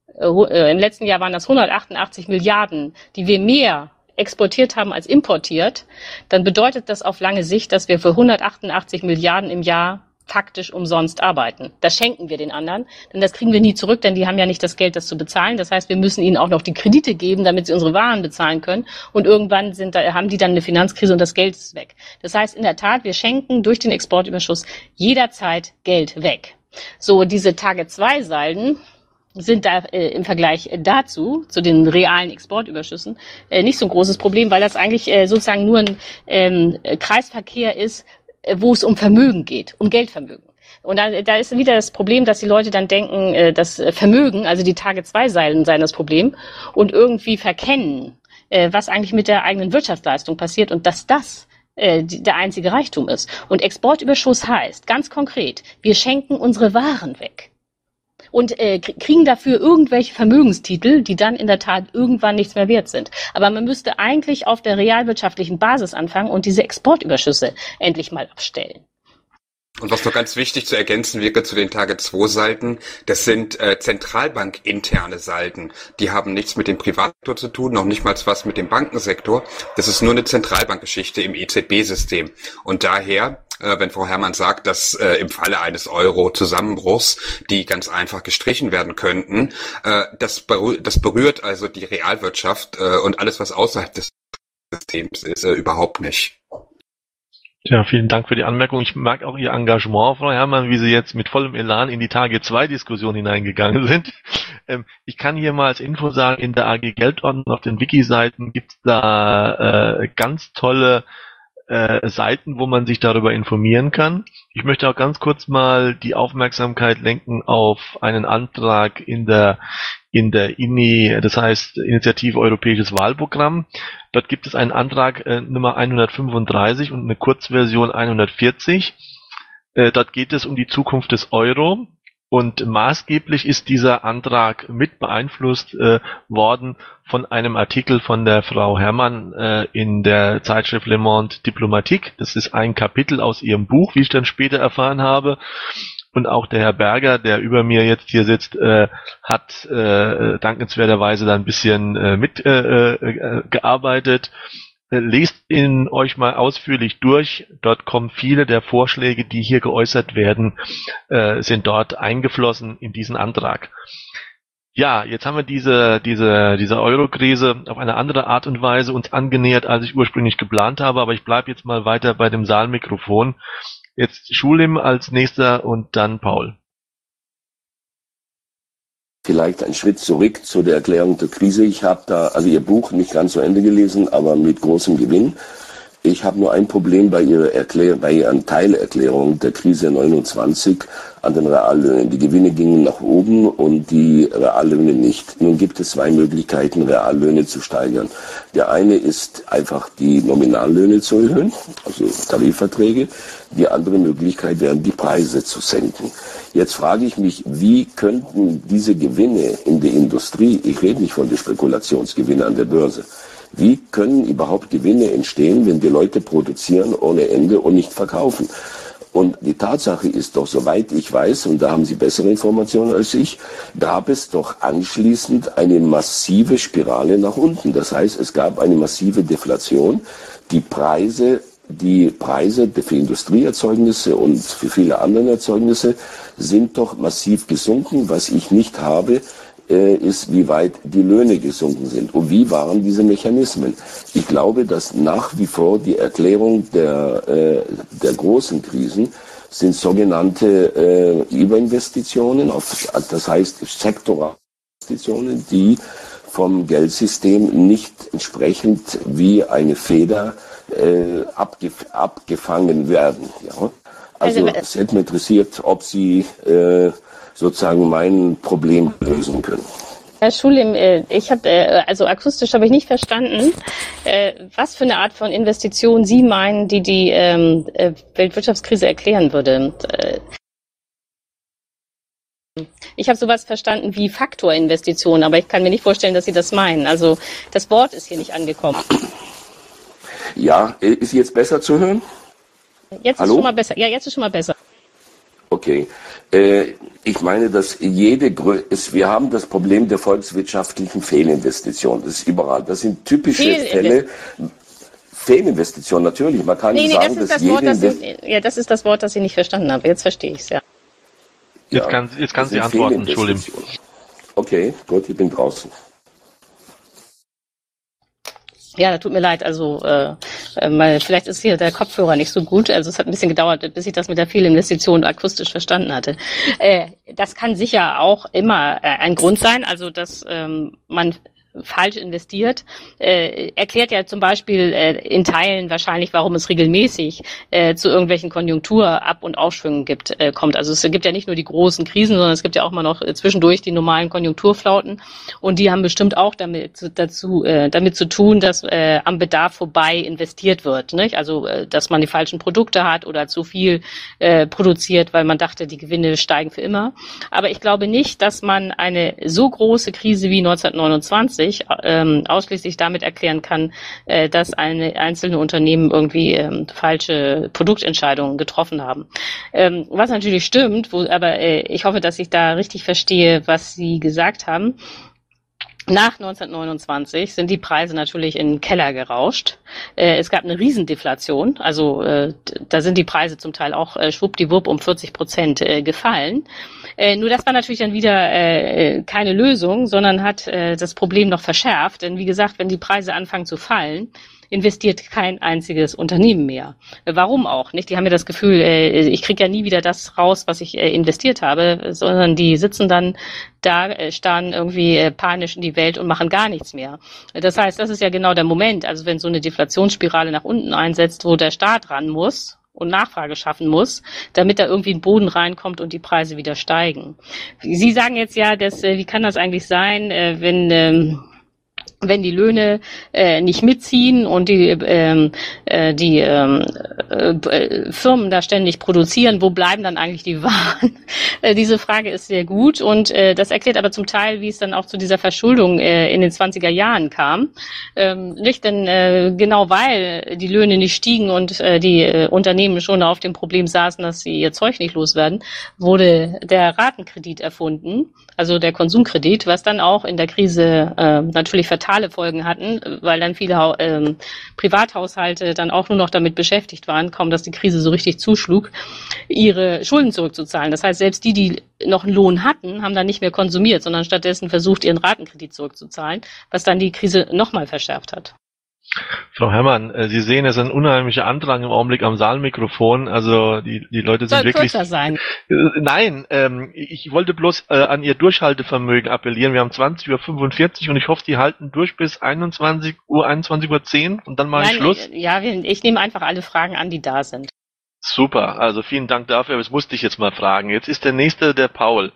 äh, im letzten Jahr waren das hundertachtundachtzig Milliarden, die wir mehr exportiert haben als importiert, dann bedeutet das auf lange Sicht, dass wir für hundertachtundachtzig Milliarden im Jahr faktisch umsonst arbeiten. Das schenken wir den anderen, denn das kriegen wir nie zurück, denn die haben ja nicht das Geld, das zu bezahlen. Das heißt, wir müssen ihnen auch noch die Kredite geben, damit sie unsere Waren bezahlen können. Und irgendwann sind da, haben die dann eine Finanzkrise und das Geld ist weg. Das heißt, in der Tat, wir schenken durch den Exportüberschuss jederzeit Geld weg. So, diese Tage-zwei-Salden sind da äh, im Vergleich dazu, zu den realen Exportüberschüssen, äh, nicht so ein großes Problem, weil das eigentlich äh, sozusagen nur ein ähm, Kreisverkehr ist, wo es um Vermögen geht, um Geldvermögen. Und da, da ist wieder das Problem, dass die Leute dann denken, das Vermögen, also die Tage-zwei-Salden seien das Problem und irgendwie verkennen, was eigentlich mit der eigenen Wirtschaftsleistung passiert und dass das der einzige Reichtum ist. Und Exportüberschuss heißt, ganz konkret, wir schenken unsere Waren weg. Und äh, kriegen dafür irgendwelche Vermögenstitel, die dann in der Tat irgendwann nichts mehr wert sind. Aber man müsste eigentlich auf der realwirtschaftlichen Basis anfangen und diese Exportüberschüsse endlich mal abstellen. Und was noch ganz wichtig zu ergänzen wäre zu den Tage-zwei-Salden, das sind äh, Zentralbank-interne Salden. Die haben nichts mit dem Privatsektor zu tun, noch nicht mal was mit dem Bankensektor. Das ist nur eine Zentralbankgeschichte im E Z B-System. Und daher, äh, wenn Frau Herrmann sagt, dass äh, im Falle eines Euro-Zusammenbruchs die ganz einfach gestrichen werden könnten, äh, das, berührt, das berührt also die Realwirtschaft äh, und alles, was außerhalb des Systems ist, äh, überhaupt nicht. Ja, vielen Dank für die Anmerkung. Ich mag auch Ihr Engagement, Frau Herrmann, wie Sie jetzt mit vollem Elan in die Tage-zwei-Diskussion hineingegangen sind. Ähm, ich kann hier mal als Info sagen, in der A G Geldordnung auf den Wiki-Seiten gibt es da äh, ganz tolle äh, Seiten, wo man sich darüber informieren kann. Ich möchte auch ganz kurz mal die Aufmerksamkeit lenken auf einen Antrag in der in der I N I, das heißt Initiative Europäisches Wahlprogramm. Dort gibt es einen Antrag äh, Nummer hundertfünfunddreißig und eine Kurzversion hundertvierzig. Äh, dort geht es um die Zukunft des Euro. Und maßgeblich ist dieser Antrag mit beeinflusst äh, worden von einem Artikel von der Frau Herrmann äh, in der Zeitschrift Le Monde Diplomatique. Das ist ein Kapitel aus ihrem Buch, wie ich dann später erfahren habe. Und auch der Herr Berger, der über mir jetzt hier sitzt, äh, hat äh, dankenswerterweise da ein bisschen äh, mitgearbeitet. Äh, äh, Lest ihn euch mal ausführlich durch. Dort kommen viele der Vorschläge, die hier geäußert werden, äh, sind dort eingeflossen in diesen Antrag. Ja, jetzt haben wir diese, diese, diese Euro-Krise auf eine andere Art und Weise uns angenähert, als ich ursprünglich geplant habe, aber ich bleibe jetzt mal weiter bei dem Saalmikrofon. Jetzt Schulim als nächster und dann Paul. Vielleicht ein Schritt zurück zu der Erklärung der Krise. Ich habe da, also Ihr Buch nicht ganz zu Ende gelesen, aber mit großem Gewinn. Ich habe nur ein Problem bei Ihrer Erklärung, bei Ihrer Teilerklärung der Krise neunundzwanzig an den Reallöhnen. Die Gewinne gingen nach oben und die Reallöhne nicht. Nun gibt es zwei Möglichkeiten, Reallöhne zu steigern. Der eine ist einfach die Nominallöhne zu erhöhen, also Tarifverträge. Die andere Möglichkeit wäre, die Preise zu senken. Jetzt frage ich mich, wie könnten diese Gewinne in der Industrie, ich rede nicht von den Spekulationsgewinnen an der Börse, wie können überhaupt Gewinne entstehen, wenn die Leute produzieren ohne Ende und nicht verkaufen? Und die Tatsache ist doch, soweit ich weiß, und da haben Sie bessere Informationen als ich, gab es doch anschließend eine massive Spirale nach unten. Das heißt, es gab eine massive Deflation. Die Preise, die Preise für Industrieerzeugnisse und für viele andere Erzeugnisse sind doch massiv gesunken. Was ich nicht habe, ist, wie weit die Löhne gesunken sind und wie waren diese Mechanismen. Ich glaube, dass nach wie vor die Erklärung der, äh, der großen Krisen sind sogenannte äh, Überinvestitionen, auf, das heißt sektorale Investitionen, die vom Geldsystem nicht entsprechend wie eine Feder äh, abgef abgefangen werden. Ja? Also es hätte mich interessiert, ob Sie äh, sozusagen mein Problem lösen können. Herr Schulim, ich habe, also akustisch habe ich nicht verstanden, was für eine Art von Investition Sie meinen, die die ähm, Weltwirtschaftskrise erklären würde. Ich habe sowas verstanden wie Faktorinvestitionen, aber ich kann mir nicht vorstellen, dass Sie das meinen. Also das Wort ist hier nicht angekommen. Ja, ist jetzt besser zu hören? Jetzt Hallo? ist schon mal besser. Ja, jetzt ist schon mal besser. Okay. Äh, ich meine, dass jede Grö ist, wir haben das Problem der volkswirtschaftlichen Fehlinvestition. Das ist überall. Das sind typische Fehlinvest- Fälle. Fehlinvestition, natürlich. Man kann Nee, nicht nee, sagen, das ist dass das jede Wort, das Invest- Sie, ja, das ist das Wort, das ich nicht verstanden habe. Jetzt verstehe ich es, ja. Jetzt Ja, kann, jetzt kann das sie sind antworten, Schulim. Fehlinvestitionen. Okay, gut, ich bin draußen. Ja, das tut mir leid. Also äh, äh, vielleicht ist hier der Kopfhörer nicht so gut. Also es hat ein bisschen gedauert, bis ich das mit der Fehlinvestition akustisch verstanden hatte. Äh, das kann sicher auch immer äh, ein Grund sein. Also dass ähm, man falsch investiert, äh, erklärt ja zum Beispiel äh, in Teilen wahrscheinlich, warum es regelmäßig äh, zu irgendwelchen Konjunkturab- und Aufschwüngen gibt, äh, kommt. Also es gibt ja nicht nur die großen Krisen, sondern es gibt ja auch mal noch äh, zwischendurch die normalen Konjunkturflauten und die haben bestimmt auch damit zu, dazu, äh, damit zu tun, dass äh, am Bedarf vorbei investiert wird, nicht? Also äh, dass man die falschen Produkte hat oder zu viel äh, produziert, weil man dachte, die Gewinne steigen für immer. Aber ich glaube nicht, dass man eine so große Krise wie neunzehnhundertneunundzwanzig ähm, ausschließlich damit erklären kann, äh, dass eine einzelne Unternehmen irgendwie ähm, falsche Produktentscheidungen getroffen haben. Ähm, was natürlich stimmt, wo, aber äh, ich hoffe, dass ich da richtig verstehe, was Sie gesagt haben. Nach neunzehnhundertneunundzwanzig sind die Preise natürlich in den Keller gerauscht. Äh, es gab eine Riesendeflation, also äh, da sind die Preise zum Teil auch äh, schwuppdiwupp um vierzig Prozent äh, gefallen. Äh, nur das war natürlich dann wieder äh, keine Lösung, sondern hat äh, das Problem noch verschärft. Denn wie gesagt, wenn die Preise anfangen zu fallen, investiert kein einziges Unternehmen mehr. Warum auch nicht? Die haben ja das Gefühl, äh, ich kriege ja nie wieder das raus, was ich äh, investiert habe, sondern die sitzen dann da, äh, starren irgendwie äh, panisch in die Welt und machen gar nichts mehr. Das heißt, das ist ja genau der Moment, also wenn so eine Deflationsspirale nach unten einsetzt, wo der Staat ran muss und Nachfrage schaffen muss, damit da irgendwie ein Boden reinkommt und die Preise wieder steigen. Sie sagen jetzt ja, dass, äh, wie kann das eigentlich sein, äh, wenn ähm, wenn die Löhne äh, nicht mitziehen und die ähm, äh, die ähm, äh, Firmen da ständig produzieren, wo bleiben dann eigentlich die Waren? Äh, diese Frage ist sehr gut und äh, das erklärt aber zum Teil, wie es dann auch zu dieser Verschuldung äh, in den zwanziger Jahren kam. Ähm, nicht denn äh, genau weil die Löhne nicht stiegen und äh, die äh, Unternehmen schon auf dem Problem saßen, dass sie ihr Zeug nicht loswerden, wurde der Ratenkredit erfunden, also der Konsumkredit, was dann auch in der Krise äh, natürlich fatale Folgen hatten, weil dann viele ähm, Privathaushalte dann auch nur noch damit beschäftigt waren, kaum dass die Krise so richtig zuschlug, ihre Schulden zurückzuzahlen. Das heißt, selbst die, die noch einen Lohn hatten, haben dann nicht mehr konsumiert, sondern stattdessen versucht, ihren Ratenkredit zurückzuzahlen, was dann die Krise nochmal verschärft hat. Frau Herrmann, Sie sehen, es ist ein unheimlicher Andrang im Augenblick am Saalmikrofon. Also die, die Leute sind Soll wirklich... kürzer sein. Äh, nein, ähm, ich wollte bloß äh, an Ihr Durchhaltevermögen appellieren. Wir haben zwanzig Uhr fünfundvierzig und ich hoffe, die halten durch bis einundzwanzig Uhr, einundzwanzig Uhr zehn und dann mache ich Nein, Schluss. Ja, ich nehme einfach alle Fragen an, die da sind. Super, also vielen Dank dafür. Das musste ich jetzt mal fragen. Jetzt ist der nächste der Paul.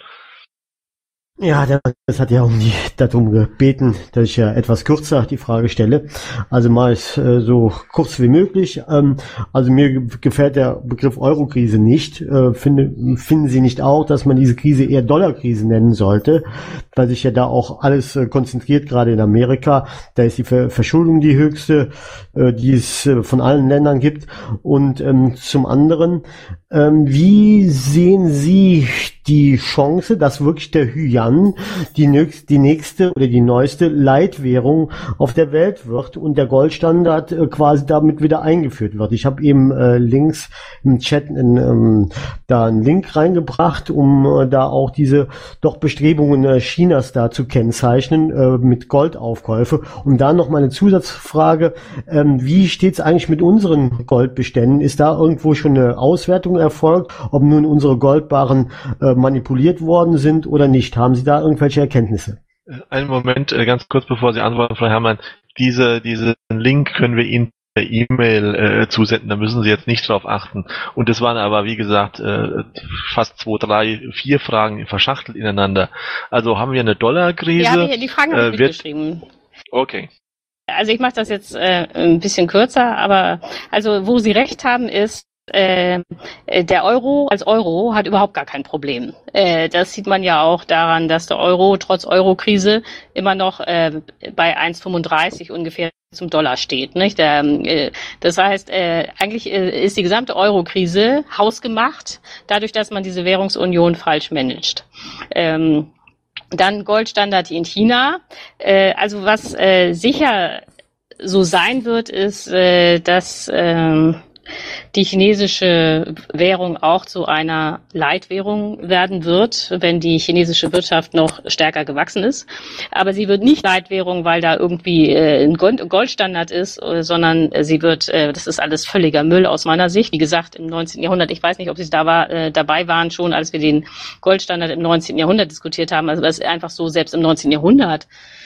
Ja, das hat ja um die, darum gebeten, dass ich ja etwas kürzer die Frage stelle. Also mal äh, so kurz wie möglich. Ähm, also mir gefällt der Begriff Euro-Krise nicht. Äh, finde, finden Sie nicht auch, dass man diese Krise eher Dollar-Krise nennen sollte, weil sich ja da auch alles äh, konzentriert, gerade in Amerika. Da ist die Ver Verschuldung die höchste, äh, die es äh, von allen Ländern gibt. Und ähm, zum anderen, ähm, wie sehen Sie die Chance, dass wirklich der Yuan die, nächst, die nächste oder die neueste Leitwährung auf der Welt wird und der Goldstandard äh, quasi damit wieder eingeführt wird? Ich habe eben äh, links im Chat in, ähm, da einen Link reingebracht, um äh, da auch diese doch Bestrebungen äh, Chinas da zu kennzeichnen äh, mit Goldaufkäufe. Und da noch mal eine Zusatzfrage, ähm, wie steht es eigentlich mit unseren Goldbeständen? Ist da irgendwo schon eine Auswertung erfolgt, ob nun unsere Goldbarren äh, manipuliert worden sind oder nicht? Haben Sie da irgendwelche Erkenntnisse? Einen Moment, äh, ganz kurz bevor Sie antworten, Frau Herrmann. Diese, diesen Link können wir Ihnen per E-Mail äh, zusenden, da müssen Sie jetzt nicht drauf achten. Und das waren aber, wie gesagt, äh, fast zwei, drei, vier Fragen verschachtelt ineinander. Also haben wir eine Dollarkrise? Ja, die, die Fragen habe ich äh, mitgeschrieben. Okay. Also ich mache das jetzt äh, ein bisschen kürzer, aber also wo Sie recht haben ist, Äh, der Euro als Euro hat überhaupt gar kein Problem. Äh, das sieht man ja auch daran, dass der Euro trotz Euro-Krise immer noch äh, bei eins Komma fünfunddreißig ungefähr zum Dollar steht. Nicht? Der, äh, das heißt, äh, eigentlich äh, ist die gesamte Euro-Krise hausgemacht, dadurch, dass man diese Währungsunion falsch managt. Ähm, dann Goldstandard in China. Äh, also was äh, sicher so sein wird, ist, äh, dass äh, die chinesische Währung auch zu einer Leitwährung werden wird, wenn die chinesische Wirtschaft noch stärker gewachsen ist. Aber sie wird nicht Leitwährung, weil da irgendwie äh, ein Goldstandard ist, äh, sondern sie wird, äh, das ist alles völliger Müll aus meiner Sicht. Wie gesagt, im neunzehnten Jahrhundert, ich weiß nicht, ob Sie da war, äh, dabei waren schon, als wir den Goldstandard im neunzehnten Jahrhundert diskutiert haben. Also das ist einfach so, selbst im neunzehnten Jahrhundert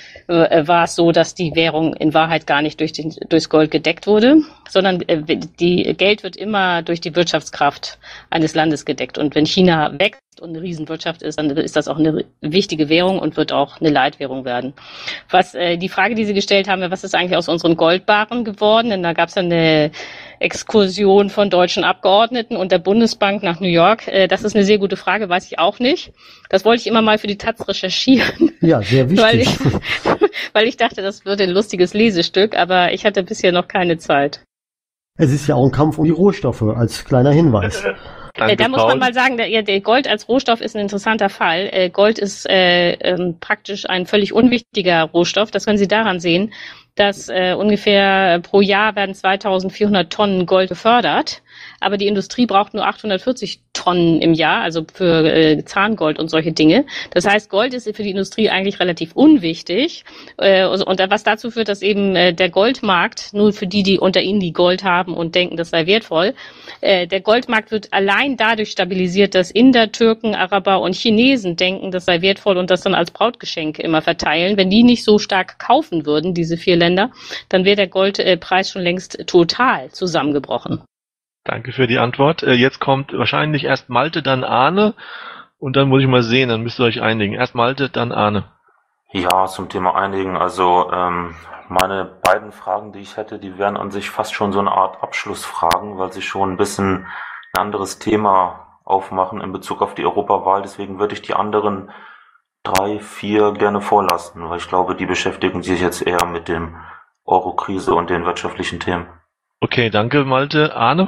äh, war es so, dass die Währung in Wahrheit gar nicht durch den, durchs Gold gedeckt wurde, sondern äh, die Geld wird immer durch die Wirtschaftskraft eines Landes gedeckt. Und wenn China wächst und eine Riesenwirtschaft ist, dann ist das auch eine wichtige Währung und wird auch eine Leitwährung werden. Was äh, die Frage, die Sie gestellt haben, was ist eigentlich aus unseren Goldbarren geworden? Denn da gab es eine Exkursion von deutschen Abgeordneten und der Bundesbank nach New York. Äh, das ist eine sehr gute Frage, weiß ich auch nicht. Das wollte ich immer mal für die Taz recherchieren. Ja, sehr wichtig. Weil ich, weil ich dachte, das wird ein lustiges Lesestück, aber ich hatte bisher noch keine Zeit. Es ist ja auch ein Kampf um die Rohstoffe, als kleiner Hinweis. Danke, da muss man Paul. mal sagen, der, der Gold als Rohstoff ist ein interessanter Fall. Äh, Gold ist äh, ähm, praktisch ein völlig unwichtiger Rohstoff. Das können Sie daran sehen, dass äh, ungefähr pro Jahr werden zweitausendvierhundert Tonnen Gold gefördert, aber die Industrie braucht nur achthundertvierzig Tonnen im Jahr, also für äh, Zahngold und solche Dinge. Das heißt, Gold ist für die Industrie eigentlich relativ unwichtig äh, und was dazu führt, dass eben äh, der Goldmarkt, nur für die, die unter Ihnen die Gold haben und denken, das sei wertvoll, äh, der Goldmarkt wird allein dadurch stabilisiert, dass Inder, Türken, Araber und Chinesen denken, das sei wertvoll und das dann als Brautgeschenk immer verteilen. Wenn die nicht so stark kaufen würden, diese vier Länder, dann wäre der Goldpreis schon längst total zusammengebrochen. Danke für die Antwort. Jetzt kommt wahrscheinlich erst Malte, dann Arne und dann muss ich mal sehen, dann müsst ihr euch einigen. Erst Malte, dann Arne. Ja, zum Thema einigen. Also ähm, meine beiden Fragen, die ich hätte, die wären an sich fast schon so eine Art Abschlussfragen, weil sie schon ein bisschen ein anderes Thema aufmachen in Bezug auf die Europawahl. Deswegen würde ich die anderen drei, vier gerne vorlassen, weil ich glaube, die beschäftigen sich jetzt eher mit dem Euro-Krise und den wirtschaftlichen Themen. Okay, danke Malte. Arne?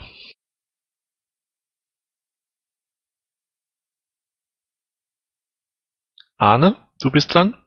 Arne, du bist dran?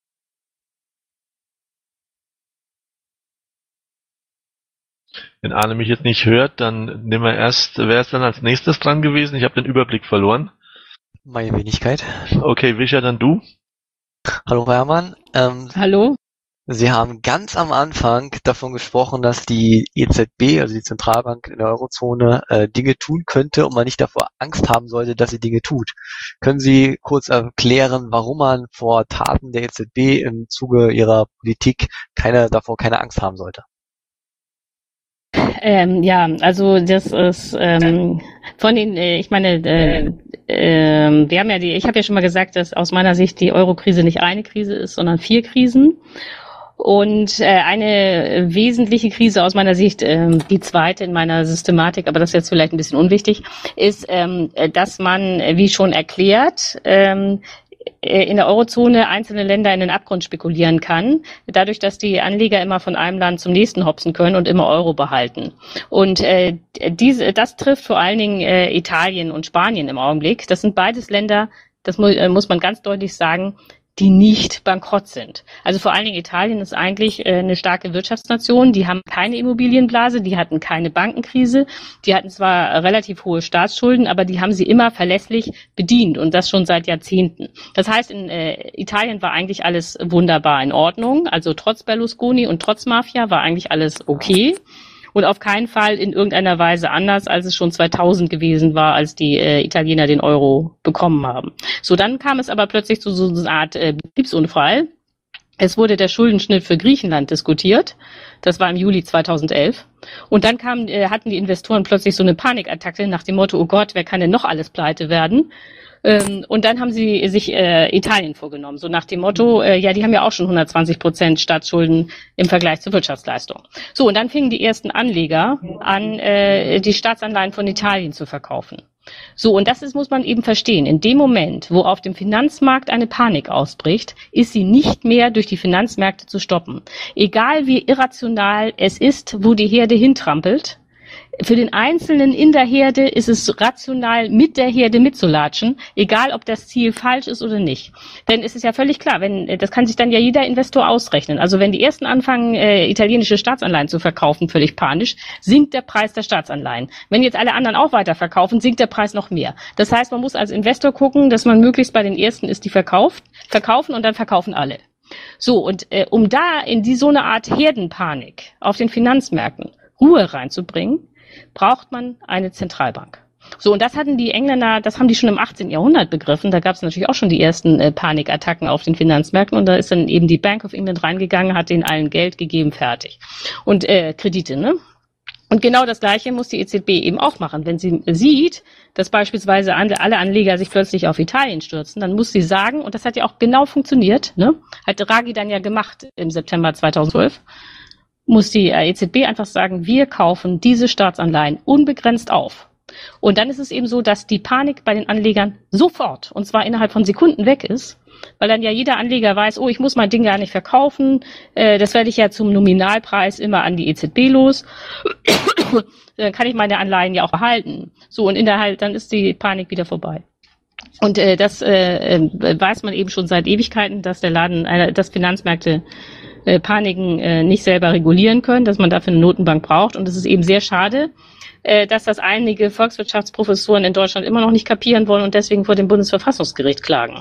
Wenn Arne mich jetzt nicht hört, dann nehmen wir erst, wer ist dann als nächstes dran gewesen? Ich habe den Überblick verloren. Meine Wenigkeit. Okay, Wischer, dann du. Hallo Hermann. Ähm, Hallo. Sie haben ganz am Anfang davon gesprochen, dass die E Z B, also die Zentralbank in der Eurozone, äh, Dinge tun könnte und man nicht davor Angst haben sollte, dass sie Dinge tut. Können Sie kurz erklären, warum man vor Taten der E Z B im Zuge ihrer Politik keine, davor keine Angst haben sollte? Ähm, ja, also das ist ähm, von den, äh, ich meine, äh, äh, wir haben ja die, ich habe ja schon mal gesagt, dass aus meiner Sicht die Euro-Krise nicht eine Krise ist, sondern vier Krisen. Und äh, eine wesentliche Krise aus meiner Sicht, ähm, die zweite in meiner Systematik, aber das ist jetzt vielleicht ein bisschen unwichtig, ist, ähm, dass man, wie schon erklärt, ähm, in der Eurozone einzelne Länder in den Abgrund spekulieren kann, dadurch, dass die Anleger immer von einem Land zum nächsten hopsen können und immer Euro behalten. Und äh, diese, das trifft vor allen Dingen äh, Italien und Spanien im Augenblick. Das sind beides Länder, das mu äh, muss man ganz deutlich sagen, die nicht bankrott sind. Also vor allen Dingen Italien ist eigentlich äh, eine starke Wirtschaftsnation. Die haben keine Immobilienblase, die hatten keine Bankenkrise. Die hatten zwar relativ hohe Staatsschulden, aber die haben sie immer verlässlich bedient und das schon seit Jahrzehnten. Das heißt, in äh, Italien war eigentlich alles wunderbar in Ordnung. Also trotz Berlusconi und trotz Mafia war eigentlich alles okay. Und auf keinen Fall in irgendeiner Weise anders, als es schon zweitausend gewesen war, als die äh, Italiener den Euro bekommen haben. So, dann kam es aber plötzlich zu so einer Art äh, Betriebsunfall. Es wurde der Schuldenschnitt für Griechenland diskutiert. Das war im Juli zweitausendelf. Und dann kamen, äh, hatten die Investoren plötzlich so eine Panikattacke nach dem Motto, oh Gott, wer kann denn noch alles pleite werden? Und dann haben sie sich äh, Italien vorgenommen, so nach dem Motto, äh, ja, die haben ja auch schon hundertzwanzig Prozent Staatsschulden im Vergleich zur Wirtschaftsleistung. So, und dann fingen die ersten Anleger an, äh, die Staatsanleihen von Italien zu verkaufen. So, und das ist, muss man eben verstehen. In dem Moment, wo auf dem Finanzmarkt eine Panik ausbricht, ist sie nicht mehr durch die Finanzmärkte zu stoppen. Egal wie irrational es ist, wo die Herde hintrampelt, für den Einzelnen in der Herde ist es rational, mit der Herde mitzulatschen, egal ob das Ziel falsch ist oder nicht. Denn es ist ja völlig klar, wenn, das kann sich dann ja jeder Investor ausrechnen. Also wenn die ersten anfangen, äh, italienische Staatsanleihen zu verkaufen, völlig panisch, sinkt der Preis der Staatsanleihen. Wenn jetzt alle anderen auch weiter verkaufen, sinkt der Preis noch mehr. Das heißt, man muss als Investor gucken, dass man möglichst bei den ersten ist, die verkauft, verkaufen und dann verkaufen alle. So, und äh, um da in die so eine Art Herdenpanik auf den Finanzmärkten Ruhe reinzubringen, braucht man eine Zentralbank. So, und das hatten die Engländer, das haben die schon im achtzehnten Jahrhundert begriffen. Da gab es natürlich auch schon die ersten äh, Panikattacken auf den Finanzmärkten und da ist dann eben die Bank of England reingegangen, hat denen allen Geld gegeben, fertig. Und äh, Kredite, ne? Und genau das Gleiche muss die E Z B eben auch machen. Wenn sie sieht, dass beispielsweise alle Anleger sich plötzlich auf Italien stürzen, dann muss sie sagen, und das hat ja auch genau funktioniert, ne? Hat Draghi dann ja gemacht im September zweitausendzwölf, muss die E Z B einfach sagen, wir kaufen diese Staatsanleihen unbegrenzt auf. Und dann ist es eben so, dass die Panik bei den Anlegern sofort, und zwar innerhalb von Sekunden weg ist, weil dann ja jeder Anleger weiß, oh, ich muss mein Ding gar nicht verkaufen, äh, das werde ich ja zum Nominalpreis immer an die E Z B los, dann kann ich meine Anleihen ja auch behalten. So, und in der halt, dann ist die Panik wieder vorbei. Und äh, das äh, äh, weiß man eben schon seit Ewigkeiten, dass der Laden, äh, dass Finanzmärkte äh, Paniken äh, nicht selber regulieren können, dass man dafür eine Notenbank braucht. Und es ist eben sehr schade, äh, dass das einige Volkswirtschaftsprofessoren in Deutschland immer noch nicht kapieren wollen und deswegen vor dem Bundesverfassungsgericht klagen.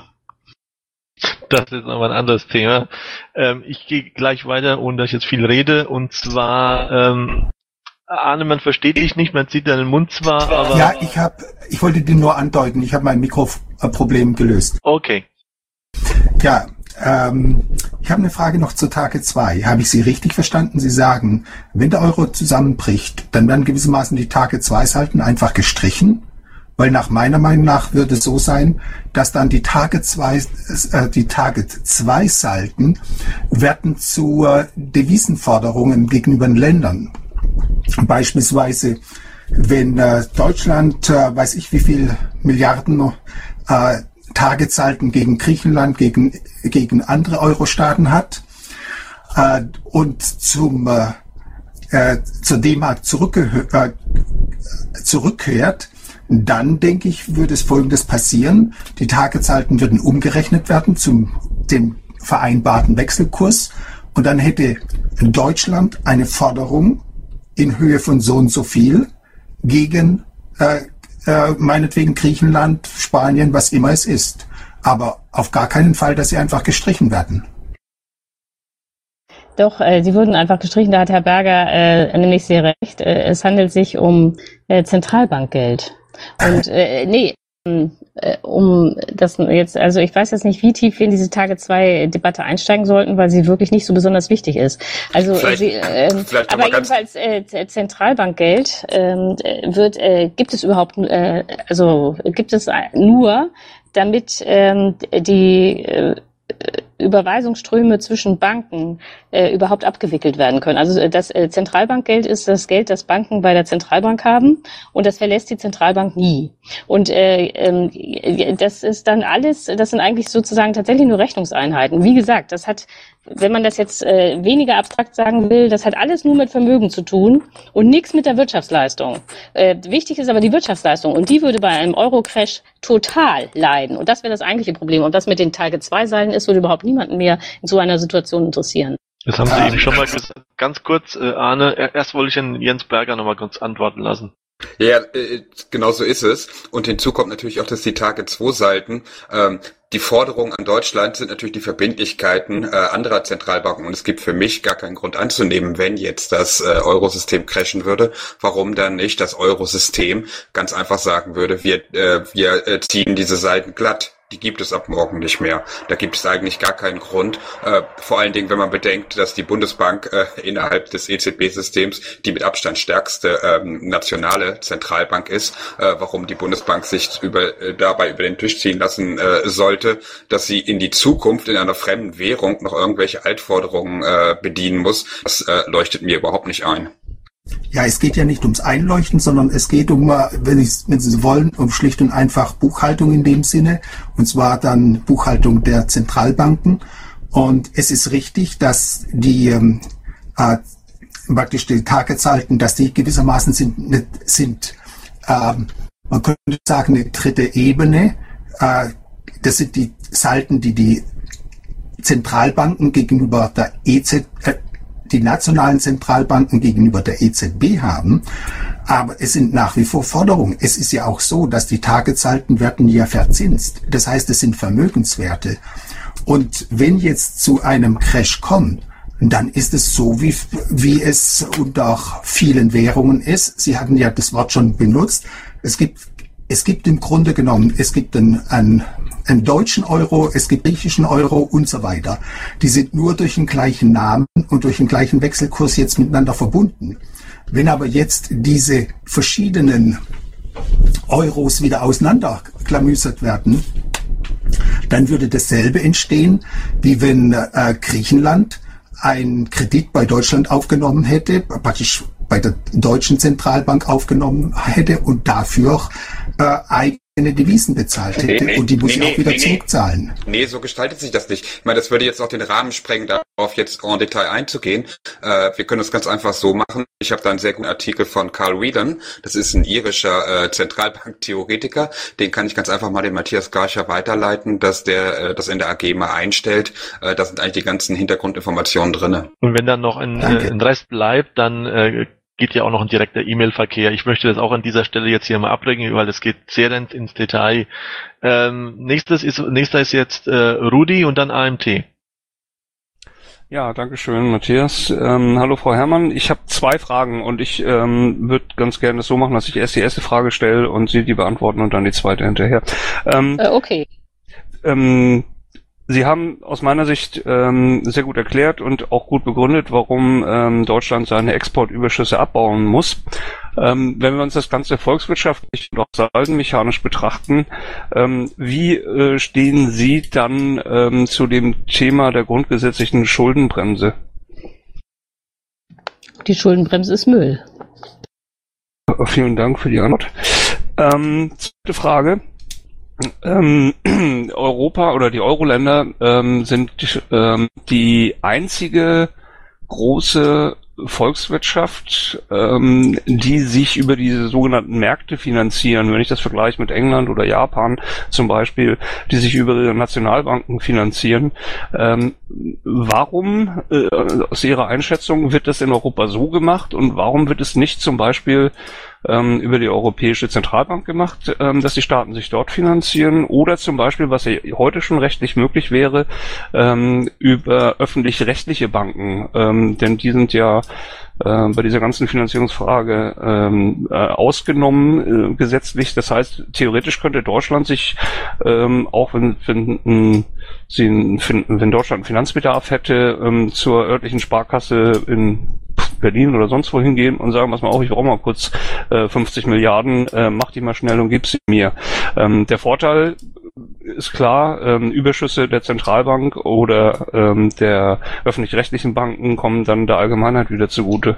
Das ist aber ein anderes Thema. Ähm, ich gehe gleich weiter, ohne dass ich jetzt viel rede. Und zwar, ähm, Arne, man versteht dich nicht, man zieht deinen Mund zwar, aber... Ja, ich hab, ich wollte dir nur andeuten, ich habe mein Mikroproblem gelöst. Okay. Ja, ähm, ich habe eine Frage noch zu Tage zwei. Habe ich Sie richtig verstanden? Sie sagen, wenn der Euro zusammenbricht, dann werden gewissermaßen die Tage zwei Seiten einfach gestrichen Weil nach meiner Meinung nach würde es so sein, dass dann die Target zwei, äh, die Target zwei Salden werden zu äh, Devisenforderungen gegenüber den Ländern. Beispielsweise, wenn äh, Deutschland, äh, weiß ich wie viel Milliarden äh, Targetsalden gegen Griechenland, gegen, gegen andere Euro-Staaten hat äh, und zum äh, äh, zur D-Mark zurückgehö- äh, zurückkehrt, dann denke ich, würde es Folgendes passieren. Die Targetsalden würden umgerechnet werden zum dem vereinbarten Wechselkurs und dann hätte Deutschland eine Forderung in Höhe von so und so viel gegen äh, äh, meinetwegen Griechenland, Spanien, was immer es ist. Aber auf gar keinen Fall, dass sie einfach gestrichen werden. Doch, äh, sie wurden einfach gestrichen, da hat Herr Berger äh, nämlich sehr recht. Äh, es handelt sich um äh, Zentralbankgeld. Und äh, nee, äh, um das jetzt, also ich weiß jetzt nicht, wie tief wir in diese Tage zwei Debatte einsteigen sollten, weil sie wirklich nicht so besonders wichtig ist. Also vielleicht, sie, äh, vielleicht aber jedenfalls äh, Zentralbankgeld äh, wird äh, gibt es überhaupt, äh, also gibt es nur, damit äh, die äh, Überweisungsströme zwischen Banken äh, überhaupt abgewickelt werden können. Also das äh, Zentralbankgeld ist das Geld, das Banken bei der Zentralbank haben und das verlässt die Zentralbank nie. Und äh, äh, das ist dann alles, das sind eigentlich sozusagen tatsächlich nur Rechnungseinheiten. Wie gesagt, das hat, wenn man das jetzt äh, weniger abstrakt sagen will, das hat alles nur mit Vermögen zu tun und nichts mit der Wirtschaftsleistung. Äh, wichtig ist aber die Wirtschaftsleistung und die würde bei einem Euro-Crash total leiden. Und das wäre das eigentliche Problem. Und was mit den Tage zwei Seiten ist, würde überhaupt niemanden mehr in so einer Situation interessieren. Das haben Sie eben schon mal gesagt. Ganz kurz, äh, Arne, erst wollte ich den Jens Berger noch mal kurz antworten lassen. Ja, äh, genau so ist es. Und hinzu kommt natürlich auch, dass die Tage zwei Seiten, ähm, die Forderungen an Deutschland sind natürlich die Verbindlichkeiten äh, anderer Zentralbanken. Und es gibt für mich gar keinen Grund anzunehmen, wenn jetzt das äh, Eurosystem crashen würde, warum dann nicht das Eurosystem ganz einfach sagen würde, wir, äh, wir äh, ziehen diese Seiten glatt. Die gibt es ab morgen nicht mehr. Da gibt es eigentlich gar keinen Grund. Äh, vor allen Dingen, wenn man bedenkt, dass die Bundesbank äh, innerhalb des E Z B-Systems die mit Abstand stärkste ähm, nationale Zentralbank ist, äh, warum die Bundesbank sich über, äh, dabei über den Tisch ziehen lassen äh, sollte, dass sie in die Zukunft in einer fremden Währung noch irgendwelche Altforderungen äh, bedienen muss. Das äh, leuchtet mir überhaupt nicht ein. Ja, es geht ja nicht ums Einleuchten, sondern es geht um, wenn, ich, wenn Sie wollen, um schlicht und einfach Buchhaltung in dem Sinne, und zwar dann Buchhaltung der Zentralbanken. Und es ist richtig, dass die ähm, äh, praktisch die Targetsalden, dass die gewissermaßen sind, sind ähm, man könnte sagen, eine dritte Ebene. Äh, das sind die Salden, die die Zentralbanken gegenüber der E Z B, äh, die nationalen Zentralbanken gegenüber der E Z B haben, aber es sind nach wie vor Forderungen. Es ist ja auch so, dass die Targetsalden werden ja verzinst. Das heißt, es sind Vermögenswerte. Und wenn jetzt zu einem Crash kommt, dann ist es so, wie, wie es unter vielen Währungen ist. Sie hatten ja das Wort schon benutzt. Es gibt, es gibt im Grunde genommen, es gibt einen, einen einen deutschen Euro, es gibt griechischen Euro und so weiter. Die sind nur durch den gleichen Namen und durch den gleichen Wechselkurs jetzt miteinander verbunden. Wenn aber jetzt diese verschiedenen Euros wieder auseinanderklamüsert werden, dann würde dasselbe entstehen, wie wenn äh, Griechenland einen Kredit bei Deutschland aufgenommen hätte, praktisch bei der deutschen Zentralbank aufgenommen hätte und dafür äh, eigene Devisen bezahlt hätte nee, nee, und die muss nee, ich auch wieder nee, zurückzahlen. Nee, so gestaltet sich das nicht. Ich meine, das würde jetzt auch den Rahmen sprengen, darauf jetzt en Detail einzugehen. Äh, wir können es ganz einfach so machen. Ich habe da einen sehr guten Artikel von Carl Whelan. Das ist ein irischer äh, Zentralbanktheoretiker. Den kann ich ganz einfach mal den Matthias Garcher weiterleiten, dass der äh, das in der A G mal einstellt. Äh, da sind eigentlich die ganzen Hintergrundinformationen drinne. Und wenn dann noch ein, äh, ein Rest bleibt, dann äh, geht ja auch noch ein direkter E-Mail-Verkehr. Ich möchte das auch an dieser Stelle jetzt hier mal abbringen, weil das geht sehr ins Detail. Ähm, nächstes ist, nächster ist jetzt äh, Rudi und dann A M T. Ja, danke schön, Matthias. Ähm, hallo, Frau Herrmann. Ich habe zwei Fragen und ich ähm, würde ganz gerne das so machen, dass ich erst die erste Frage stelle und Sie die beantworten und dann die zweite hinterher. Ähm, äh, okay. Ähm, Sie haben aus meiner Sicht ähm, sehr gut erklärt und auch gut begründet, warum ähm, Deutschland seine Exportüberschüsse abbauen muss. Ähm, wenn wir uns das Ganze volkswirtschaftlich und auch saldenmechanisch betrachten, ähm, wie äh, stehen Sie dann ähm, zu dem Thema der grundgesetzlichen Schuldenbremse? Die Schuldenbremse ist Müll. Vielen Dank für die Antwort. Ähm, zweite Frage. Ähm, Europa oder die Euro-Länder ähm, sind ähm, die einzige große Volkswirtschaft, ähm, die sich über diese sogenannten Märkte finanzieren. Wenn ich das vergleiche mit England oder Japan zum Beispiel, die sich über ihre Nationalbanken finanzieren. Ähm, warum, äh, aus Ihrer Einschätzung, wird das in Europa so gemacht und warum wird es nicht zum Beispiel ähm, über die Europäische Zentralbank gemacht, ähm, dass die Staaten sich dort finanzieren oder zum Beispiel, was ja heute schon rechtlich möglich wäre, ähm, über öffentlich-rechtliche Banken, ähm, denn die sind ja äh, bei dieser ganzen Finanzierungsfrage ähm, äh, ausgenommen äh, gesetzlich. Das heißt, theoretisch könnte Deutschland sich ähm, auch wenn wenn, wenn, sie, wenn Deutschland einen Finanzbedarf hätte, ähm, zur örtlichen Sparkasse in Berlin oder sonst wohin gehen und sagen, pass mal auf, ich brauche mal kurz äh, fünfzig Milliarden, äh, mach die mal schnell und gib sie mir. Ähm, der Vorteil ist klar, ähm, Überschüsse der Zentralbank oder ähm, der öffentlich-rechtlichen Banken kommen dann der Allgemeinheit wieder zugute.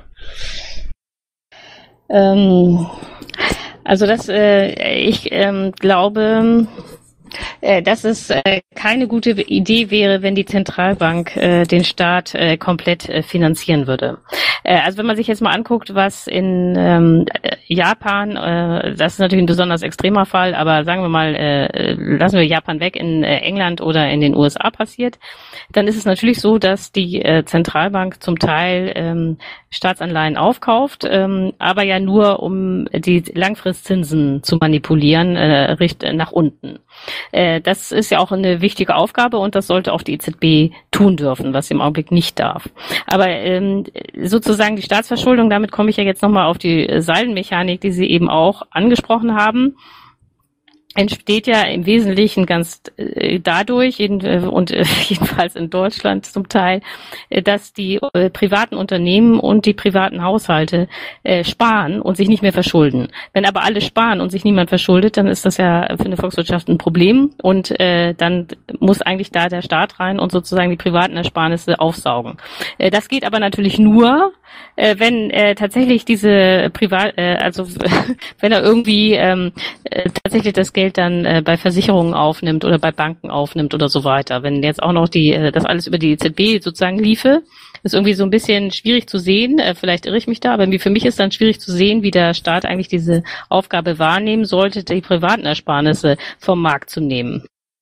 Ähm, also das, äh, ich ähm, glaube, äh, dass es äh, keine gute Idee wäre, wenn die Zentralbank äh, den Staat äh, komplett äh, finanzieren würde. Äh, also wenn man sich jetzt mal anguckt, was in ähm, Japan, äh, das ist natürlich ein besonders extremer Fall, aber sagen wir mal, äh, lassen wir Japan weg, in äh, England oder in den U S A passiert, dann ist es natürlich so, dass die äh, Zentralbank zum Teil ähm, Staatsanleihen aufkauft, ähm, aber ja nur, um die Langfristzinsen zu manipulieren, äh, richt nach unten. Äh, das ist ja auch eine wichtige Aufgabe und das sollte auch die E Z B tun dürfen, was sie im Augenblick nicht darf. Aber ähm, sozusagen die Staatsverschuldung, damit komme ich ja jetzt nochmal auf die Saldenmechanik, die Sie eben auch angesprochen haben, entsteht ja im Wesentlichen ganz äh, dadurch, jeden, äh, und äh, jedenfalls in Deutschland zum Teil, äh, dass die äh, privaten Unternehmen und die privaten Haushalte äh, sparen und sich nicht mehr verschulden. Wenn aber alle sparen und sich niemand verschuldet, dann ist das ja für eine Volkswirtschaft ein Problem und äh, dann muss eigentlich da der Staat rein und sozusagen die privaten Ersparnisse aufsaugen. Äh, das geht aber natürlich nur, äh, wenn äh, tatsächlich diese Privat, äh, also wenn er irgendwie ähm, äh, tatsächlich das Geld dann äh, bei Versicherungen aufnimmt oder bei Banken aufnimmt oder so weiter. Wenn jetzt auch noch die äh, das alles über die E Z B sozusagen liefe, ist irgendwie so ein bisschen schwierig zu sehen. Äh, vielleicht irre ich mich da, aber für mich ist dann schwierig zu sehen, wie der Staat eigentlich diese Aufgabe wahrnehmen sollte, die privaten Ersparnisse vom Markt zu nehmen.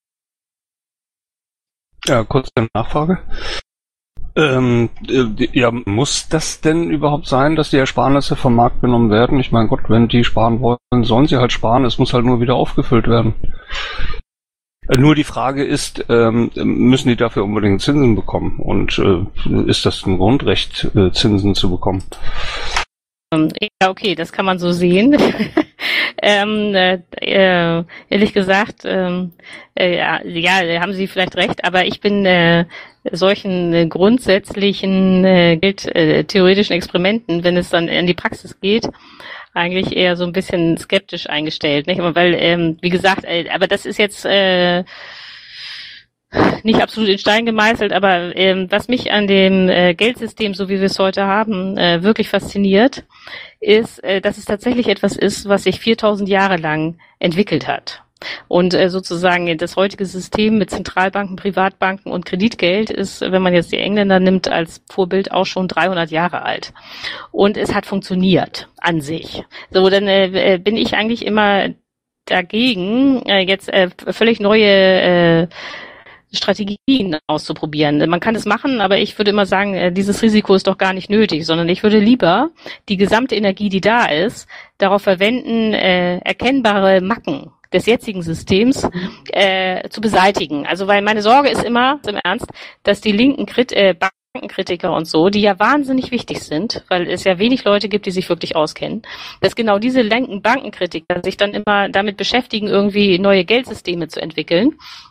Ja, kurz eine Nachfrage. Ähm, äh, ja, muss das denn überhaupt sein, dass die Ersparnisse vom Markt genommen werden? Ich meine, Gott, wenn die sparen wollen, sollen sie halt sparen. Es muss halt nur wieder aufgefüllt werden. Äh, nur die Frage ist, ähm, müssen die dafür unbedingt Zinsen bekommen? Und äh, ist das ein Grundrecht, äh, Zinsen zu bekommen? Ja, okay, das kann man so sehen. ähm, äh, ehrlich gesagt, ähm, äh, ja, haben Sie vielleicht recht, aber ich bin äh, solchen äh, grundsätzlichen äh, geldtheoretischen Experimenten, wenn es dann in die Praxis geht, eigentlich eher so ein bisschen skeptisch eingestellt, nicht? Weil, ähm, wie gesagt, äh, aber das ist jetzt äh, nicht absolut in Stein gemeißelt, aber ähm, was mich an dem äh, Geldsystem, so wie wir es heute haben, äh, wirklich fasziniert, ist, äh, dass es tatsächlich etwas ist, was sich viertausend Jahre lang entwickelt hat. Und äh, sozusagen das heutige System mit Zentralbanken, Privatbanken und Kreditgeld ist, wenn man jetzt die Engländer nimmt als Vorbild, auch schon dreihundert Jahre alt. Und es hat funktioniert an sich. So, dann äh, bin ich eigentlich immer dagegen, äh, jetzt äh, völlig neue äh, Strategien auszuprobieren. Man kann es machen, aber ich würde immer sagen, dieses Risiko ist doch gar nicht nötig, sondern ich würde lieber die gesamte Energie, die da ist, darauf verwenden, äh, erkennbare Macken des jetzigen Systems äh, zu beseitigen. Also weil meine Sorge ist immer, im Ernst, dass die linken Krit äh, Bankenkritiker und so, die ja wahnsinnig wichtig sind, weil es ja wenig Leute gibt, die sich wirklich auskennen, dass genau diese linken Bankenkritiker sich dann immer damit beschäftigen, irgendwie neue Geldsysteme zu entwickeln.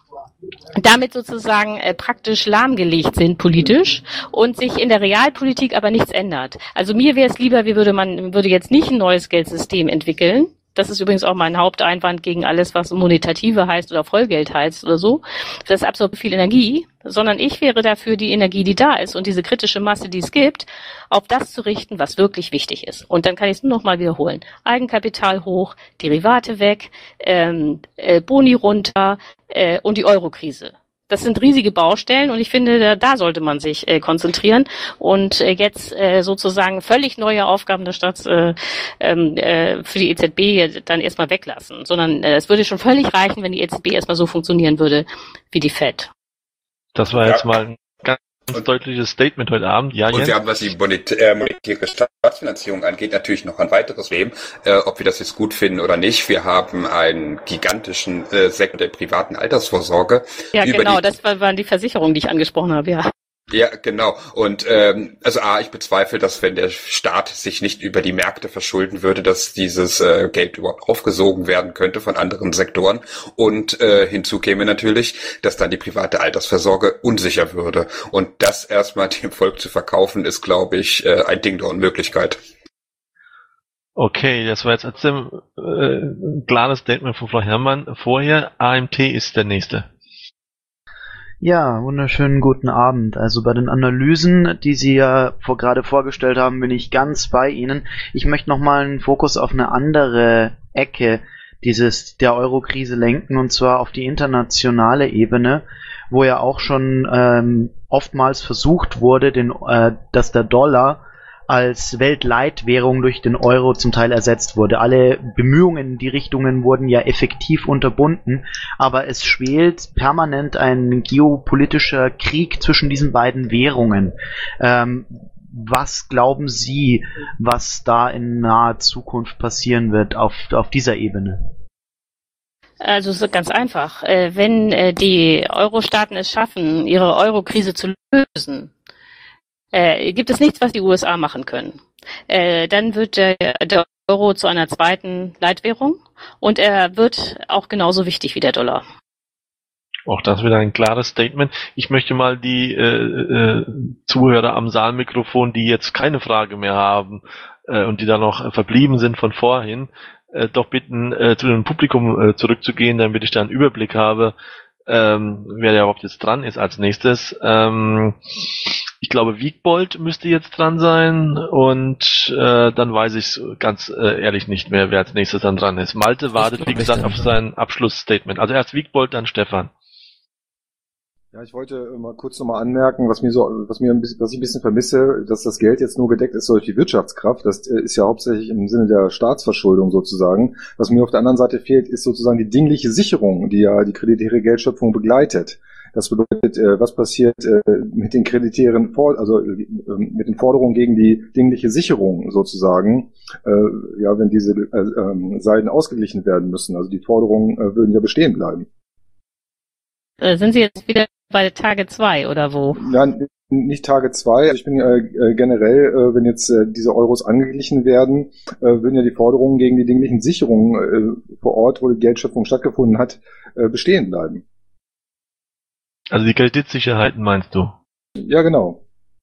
damit sozusagen äh, praktisch lahmgelegt sind politisch und sich in der Realpolitik aber nichts ändert. Also mir wäre es lieber, wie würde man würde jetzt nicht ein neues Geldsystem entwickeln. Das ist übrigens auch mein Haupteinwand gegen alles, was Monetative heißt oder Vollgeld heißt oder so. Das absorbiert viel Energie, sondern ich wäre dafür, die Energie, die da ist und diese kritische Masse, die es gibt, auf das zu richten, was wirklich wichtig ist. Und dann kann ich es nur noch mal wiederholen. Eigenkapital hoch, Derivate weg, ähm, äh, Boni runter äh, und die Euro-Krise. Das sind riesige Baustellen und ich finde, da, da sollte man sich äh, konzentrieren und äh, jetzt äh, sozusagen völlig neue Aufgaben der Stadt äh, äh, für die E Z B dann erstmal weglassen, sondern äh, es würde schon völlig reichen, wenn die E Z B erstmal so funktionieren würde wie die Fed. Das war jetzt mal ein ganz und, deutliches Statement heute Abend. Ja, und Jens? wir haben, was die monetäre Staatsfinanzierung angeht, natürlich noch ein weiteres Problem, äh, ob wir das jetzt gut finden oder nicht. Wir haben einen gigantischen äh, Sektor der privaten Altersvorsorge. Ja, genau, das waren die Versicherungen, die ich angesprochen habe, ja. Ja, genau. Und ähm, also A, ich bezweifle, dass wenn der Staat sich nicht über die Märkte verschulden würde, dass dieses äh, Geld überhaupt aufgesogen werden könnte von anderen Sektoren. Und äh, hinzu käme natürlich, dass dann die private Altersvorsorge unsicher würde. Und das erstmal dem Volk zu verkaufen, ist, glaube ich, äh, ein Ding der Unmöglichkeit. Okay, das war jetzt ein äh, klares Statement von Frau Herrmann. Vorher, A M T ist der nächste. Ja, wunderschönen guten Abend. Also bei den Analysen, die Sie ja vor, gerade vorgestellt haben, bin ich ganz bei Ihnen. Ich möchte nochmal einen Fokus auf eine andere Ecke dieses der Euro-Krise lenken, und zwar auf die internationale Ebene, wo ja auch schon ähm, oftmals versucht wurde, den, äh, dass der Dollar als Weltleitwährung durch den Euro zum Teil ersetzt wurde. Alle Bemühungen in die Richtungen wurden ja effektiv unterbunden, aber es schwelt permanent ein geopolitischer Krieg zwischen diesen beiden Währungen. Ähm, was glauben Sie, was da in naher Zukunft passieren wird auf, auf dieser Ebene? Also es ist ganz einfach. Wenn die Euro-Staaten es schaffen, ihre Euro-Krise zu lösen, Äh, gibt es nichts, was die U S A machen können. Äh, dann wird der, der Euro zu einer zweiten Leitwährung und er wird auch genauso wichtig wie der Dollar. Auch das wieder ein klares Statement. Ich möchte mal die äh, äh, Zuhörer am Saalmikrofon, die jetzt keine Frage mehr haben äh, und die da noch äh, verblieben sind von vorhin, äh, doch bitten, äh, zu dem Publikum äh, zurückzugehen, damit ich da einen Überblick habe, ähm, wer da überhaupt jetzt dran ist als nächstes. Ähm, ich glaube, Wiegbold müsste jetzt dran sein und äh, dann weiß ich ganz äh, ehrlich nicht mehr, wer als nächstes dann dran ist. Malte wartet, wie gesagt, auf sein Abschlussstatement. Also erst Wiegbold, dann Stefan. Ja, ich wollte mal kurz nochmal anmerken, was mir so, was mir ein bisschen, was ich ein bisschen vermisse, dass das Geld jetzt nur gedeckt ist durch die Wirtschaftskraft. Das ist ja hauptsächlich im Sinne der Staatsverschuldung sozusagen. Was mir auf der anderen Seite fehlt, ist sozusagen die dingliche Sicherung, die ja die kreditäre Geldschöpfung begleitet. Das bedeutet, was passiert mit den kreditären, also mit den Forderungen gegen die dingliche Sicherung sozusagen, ja, wenn diese Seiten ausgeglichen werden müssen. Also die Forderungen würden ja bestehen bleiben. Sind Sie jetzt wieder bei Tage zwei oder wo? Nein, nicht Tage zwei. Ich bin äh, generell, äh, wenn jetzt äh, diese Euros angeglichen werden, äh, würden ja die Forderungen gegen die dinglichen Sicherungen äh, vor Ort, wo die Geldschöpfung stattgefunden hat, äh, bestehen bleiben. Also die Kreditsicherheiten meinst du? Ja, genau.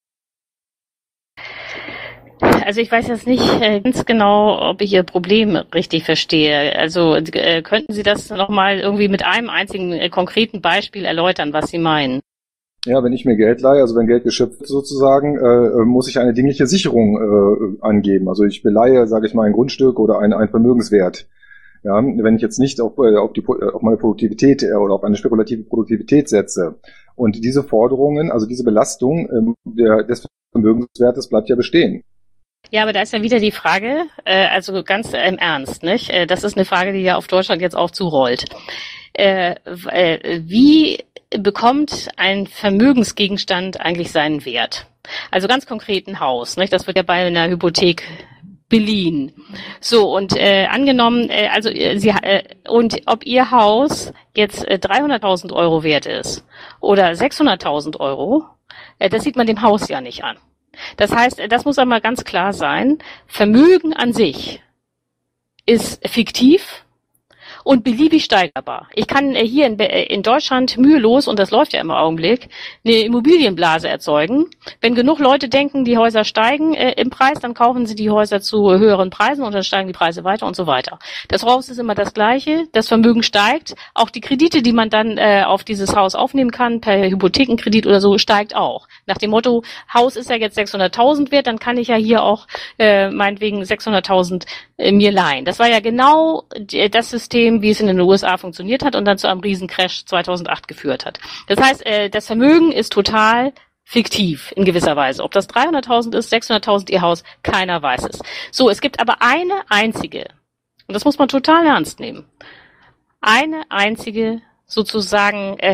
Also ich weiß jetzt nicht äh, ganz genau, ob ich Ihr Problem richtig verstehe. Also äh, könnten Sie das nochmal irgendwie mit einem einzigen äh, konkreten Beispiel erläutern, was Sie meinen? Ja, wenn ich mir Geld leihe, also wenn Geld geschöpft wird sozusagen, äh, muss ich eine dingliche Sicherung äh, angeben. Also ich beleihe, sage ich mal, ein Grundstück oder ein, ein Vermögenswert. Ja, wenn ich jetzt nicht auf, äh, auf, die, auf meine Produktivität äh, oder auf eine spekulative Produktivität setze. Und diese Forderungen, also diese Belastung äh, der, des Vermögenswertes bleibt ja bestehen. Ja, aber da ist ja wieder die Frage, äh, also ganz äh, im Ernst, nicht? Äh, das ist eine Frage, die ja auf Deutschland jetzt auch zurollt. Äh, äh, wie bekommt ein Vermögensgegenstand eigentlich seinen Wert? Also ganz konkret ein Haus, nicht? Das wird ja bei einer Hypothek beliehen. So, und äh, angenommen, äh, also äh, Sie äh, und ob Ihr Haus jetzt äh, dreihunderttausend Euro wert ist oder sechshunderttausend Euro, äh, das sieht man dem Haus ja nicht an. Das heißt, das muss einmal ganz klar sein, Vermögen an sich ist fiktiv und beliebig steigerbar. Ich kann äh, hier in, äh, in Deutschland mühelos, und das läuft ja im Augenblick, eine Immobilienblase erzeugen. Wenn genug Leute denken, die Häuser steigen äh, im Preis, dann kaufen sie die Häuser zu höheren Preisen und dann steigen die Preise weiter und so weiter. Das Haus ist immer das Gleiche, das Vermögen steigt, auch die Kredite, die man dann äh, auf dieses Haus aufnehmen kann, per Hypothekenkredit oder so, steigt auch. Nach dem Motto, Haus ist ja jetzt sechshunderttausend wert, dann kann ich ja hier auch äh, meinetwegen sechshunderttausend äh, mir leihen. Das war ja genau das System, wie es in den U S A funktioniert hat und dann zu einem Riesencrash zweitausendacht geführt hat. Das heißt, äh, das Vermögen ist total fiktiv in gewisser Weise. Ob das dreihunderttausend ist, sechshunderttausend ihr Haus, keiner weiß es. So, es gibt aber eine einzige, und das muss man total ernst nehmen, eine einzige sozusagen äh,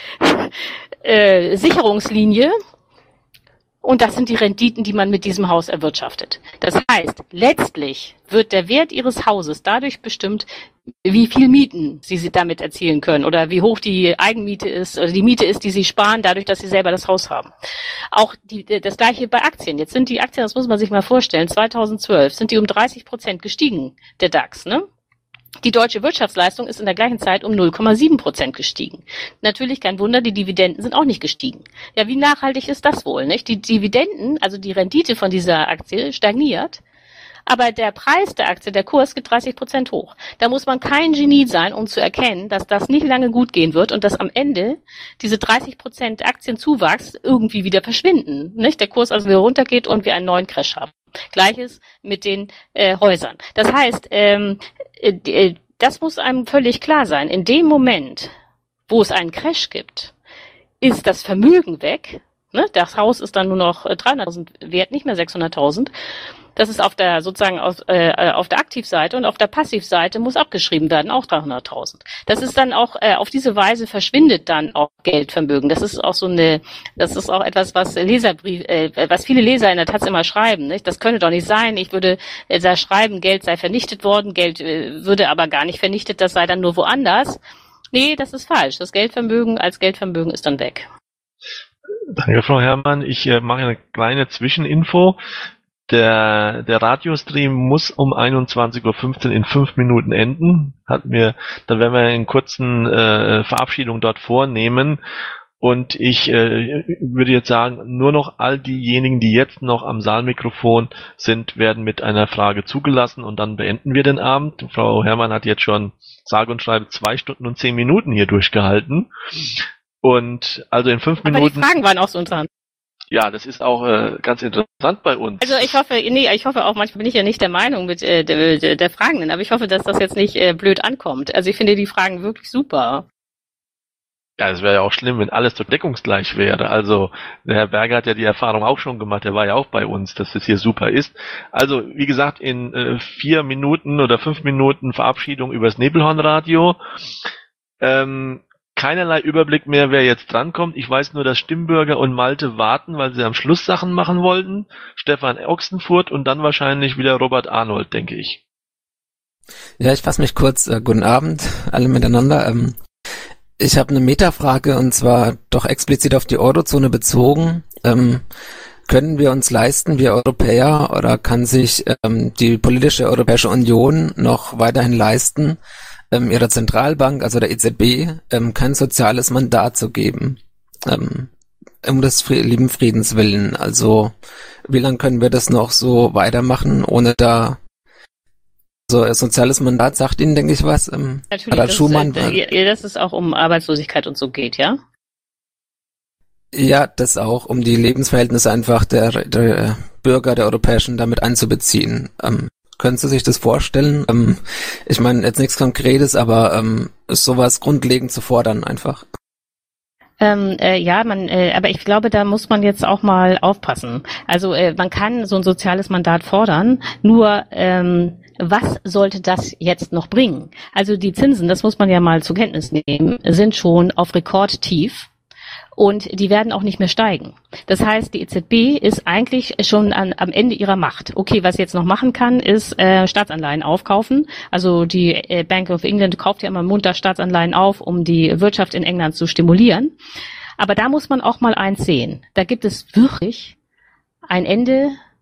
äh, Sicherungslinie, und das sind die Renditen, die man mit diesem Haus erwirtschaftet. Das heißt, letztlich wird der Wert Ihres Hauses dadurch bestimmt, wie viel Mieten Sie damit erzielen können oder wie hoch die Eigenmiete ist oder die Miete ist, die Sie sparen, dadurch, dass Sie selber das Haus haben. Auch die, das Gleiche bei Aktien. Jetzt sind die Aktien, das muss man sich mal vorstellen, zweitausendzwölf sind die um dreißig Prozent gestiegen, der DAX, ne? Die deutsche Wirtschaftsleistung ist in der gleichen Zeit um null Komma sieben Prozent gestiegen. Natürlich kein Wunder, die Dividenden sind auch nicht gestiegen. Ja, wie nachhaltig ist das wohl, nicht? Die Dividenden, also die Rendite von dieser Aktie, stagniert, aber der Preis der Aktie, der Kurs geht dreißig Prozent hoch. Da muss man kein Genie sein, um zu erkennen, dass das nicht lange gut gehen wird und dass am Ende diese dreißig Prozent Aktienzuwachs irgendwie wieder verschwinden, nicht? Der Kurs also wieder runtergeht und wir einen neuen Crash haben. Gleiches mit den äh, Häusern. Das heißt, ähm, äh, das muss einem völlig klar sein. In dem Moment, wo es einen Crash gibt, ist das Vermögen weg. Ne? Das Haus ist dann nur noch dreihunderttausend wert, nicht mehr sechshunderttausend. Das ist auf der sozusagen auf, äh, auf der Aktivseite, und auf der Passivseite muss abgeschrieben werden, auch dreihunderttausend. Das ist dann auch äh, auf diese Weise verschwindet dann auch Geldvermögen. Das ist auch so eine, das ist auch etwas, was Leserbrief, äh, was viele Leser in der Taz immer schreiben. Nicht? Das könne doch nicht sein. Ich würde äh, da schreiben, Geld sei vernichtet worden, Geld äh, würde aber gar nicht vernichtet, das sei dann nur woanders. Nee, das ist falsch. Das Geldvermögen als Geldvermögen ist dann weg. Danke, Frau Herrmann. Ich äh, mache eine kleine Zwischeninfo. Der, der Radiostream muss um einundzwanzig Uhr fünfzehn in fünf Minuten enden. Hat mir, dann werden wir einen kurzen äh, Verabschiedung dort vornehmen. Und ich äh, würde jetzt sagen, nur noch all diejenigen, die jetzt noch am Saalmikrofon sind, werden mit einer Frage zugelassen und dann beenden wir den Abend. Frau Herrmann hat jetzt schon sage und schreibe zwei Stunden und zehn Minuten hier durchgehalten. Und also in fünf Minuten. Aber die Fragen waren auch so interessant. Ja, das ist auch äh, ganz interessant bei uns. Also ich hoffe, nee, ich hoffe auch, manchmal bin ich ja nicht der Meinung mit äh, der, der, der Fragenden, aber ich hoffe, dass das jetzt nicht äh, blöd ankommt. Also ich finde die Fragen wirklich super. Ja, es wäre ja auch schlimm, wenn alles so deckungsgleich wäre. Also der Herr Berger hat ja die Erfahrung auch schon gemacht, der war ja auch bei uns, dass es hier super ist. Also wie gesagt, in äh, vier Minuten oder fünf Minuten Verabschiedung übers Nebelhornradio. Ähm, Keinerlei Überblick mehr, wer jetzt drankommt. Ich weiß nur, dass Stimmbürger und Malte warten, weil sie am Schluss Sachen machen wollten. Stefan Ochsenfurt und dann wahrscheinlich wieder Robert Arnold, denke ich. Ja, ich fasse mich kurz. Äh, guten Abend, alle miteinander. Ähm, ich habe eine Metafrage und zwar doch explizit auf die Eurozone bezogen. Ähm, können wir uns leisten, wir Europäer, oder kann sich ähm, die politische Europäische Union noch weiterhin leisten, Ähm, ihrer Zentralbank, also der E Z B, ähm, kein soziales Mandat zu geben, ähm, um des Fri- lieben Friedens willen. Also wie lange können wir das noch so weitermachen, ohne da so ein soziales Mandat sagt Ihnen, denke ich, was? Ähm, Natürlich, das, Schumann, ist, äh, dass es auch um Arbeitslosigkeit und so geht, ja? Ja, das auch, um die Lebensverhältnisse einfach der, der Bürger der Europäischen damit einzubeziehen. Ähm, Können Sie sich das vorstellen? Ähm, ich meine, jetzt nichts Konkretes, aber ähm, sowas grundlegend zu fordern einfach. Ähm, äh, ja, man, äh, aber ich glaube, da muss man jetzt auch mal aufpassen. Also äh, man kann so ein soziales Mandat fordern, nur ähm, was sollte das jetzt noch bringen? Also die Zinsen, das muss man ja mal zur Kenntnis nehmen, sind schon auf Rekordtief. Und die werden auch nicht mehr steigen. Das heißt, die E Z B ist eigentlich schon an, am Ende ihrer Macht. Okay, was sie jetzt noch machen kann, ist äh, Staatsanleihen aufkaufen. Also die äh, Bank of England kauft ja immer munter Staatsanleihen auf, um die Wirtschaft in England zu stimulieren. Aber da muss man auch mal eins sehen. Da gibt es wirklich ein Ende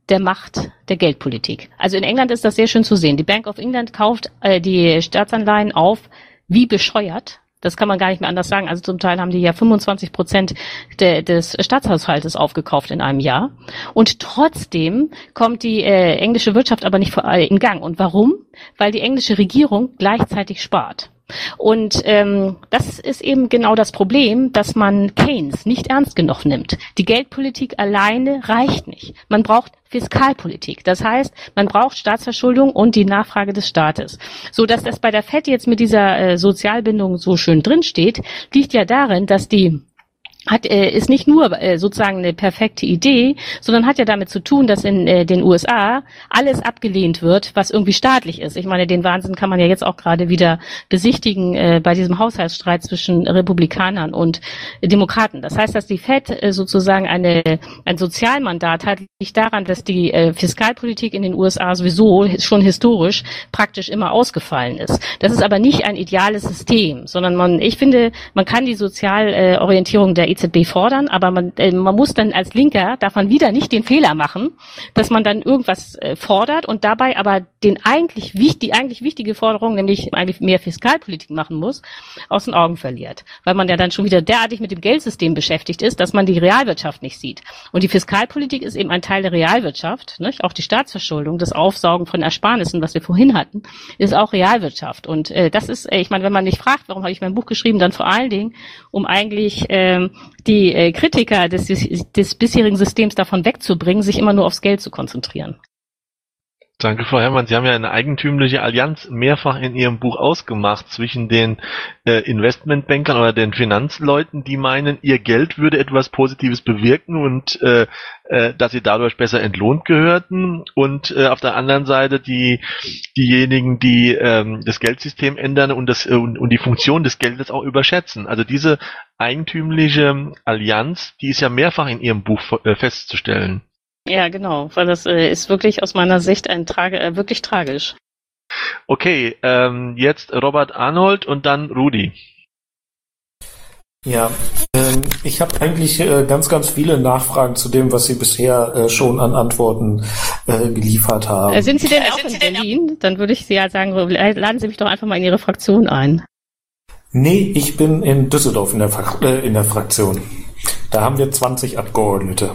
der Macht der Geldpolitik. Also in England ist das sehr schön zu sehen. Die Bank of England kauft äh, die Staatsanleihen auf wie bescheuert. Das kann man gar nicht mehr anders sagen. Also zum Teil haben die ja fünfundzwanzig Prozent de, des Staatshaushaltes aufgekauft in einem Jahr. Und trotzdem kommt die äh, englische Wirtschaft aber nicht äh, in Gang. Und warum? Weil die englische Regierung gleichzeitig spart. Und ähm, das ist eben genau das Problem, dass man Keynes nicht ernst genug nimmt. Die Geldpolitik alleine reicht nicht. Man braucht Fiskalpolitik. Das heißt, man braucht Staatsverschuldung und die Nachfrage des Staates. So dass das bei der Fed jetzt mit dieser äh, Sozialbindung so schön drinsteht, liegt ja darin, dass die hat äh, ist nicht nur äh, sozusagen eine perfekte Idee, sondern hat ja damit zu tun, dass in äh, den U S A alles abgelehnt wird, was irgendwie staatlich ist. Ich meine, den Wahnsinn kann man ja jetzt auch gerade wieder besichtigen äh, bei diesem Haushaltsstreit zwischen Republikanern und äh, Demokraten. Das heißt, dass die Fed äh, sozusagen eine ein Sozialmandat hat, liegt daran, dass die äh, Fiskalpolitik in den U S A sowieso schon historisch praktisch immer ausgefallen ist. Das ist aber nicht ein ideales System, sondern man, ich finde, man kann die Sozialorientierung äh, der E Z B fordern, aber man, äh, man muss dann als Linker, darf man wieder nicht den Fehler machen, dass man dann irgendwas äh, fordert und dabei aber den eigentlich wichtig, die eigentlich wichtige Forderung, nämlich eigentlich mehr Fiskalpolitik machen muss, aus den Augen verliert. Weil man ja dann schon wieder derartig mit dem Geldsystem beschäftigt ist, dass man die Realwirtschaft nicht sieht. Und die Fiskalpolitik ist eben ein Teil der Realwirtschaft, nicht? Auch die Staatsverschuldung, das Aufsaugen von Ersparnissen, was wir vorhin hatten, ist auch Realwirtschaft. Und äh, das ist, äh, ich meine, wenn man nicht fragt, warum habe ich mein Buch geschrieben, dann vor allen Dingen, um eigentlich ähm, die äh, Kritiker des, des bisherigen Systems davon wegzubringen, sich immer nur aufs Geld zu konzentrieren. Danke, Frau Herrmann. Sie haben ja eine eigentümliche Allianz mehrfach in Ihrem Buch ausgemacht zwischen den äh, Investmentbankern oder den Finanzleuten, die meinen, ihr Geld würde etwas Positives bewirken und äh, äh, dass sie dadurch besser entlohnt gehörten, und äh, auf der anderen Seite die diejenigen, die ähm, das Geldsystem ändern und das äh, und, und die Funktion des Geldes auch überschätzen. Also diese eigentümliche Allianz, die ist ja mehrfach in Ihrem Buch äh, festzustellen. Ja, genau, weil das äh, ist wirklich aus meiner Sicht ein Trage, äh, wirklich tragisch. Okay, ähm, jetzt Robert Arnold und dann Rudi. Ja, ähm, ich habe eigentlich äh, ganz, ganz viele Nachfragen zu dem, was Sie bisher äh, schon an Antworten äh, geliefert haben. Äh, sind Sie denn auch in Berlin? Dann würde ich Sie ja sagen, laden Sie mich doch einfach mal in Ihre Fraktion ein. Nee, ich bin in Düsseldorf in der, Fra- äh, in der Fraktion. Da haben wir zwanzig Abgeordnete.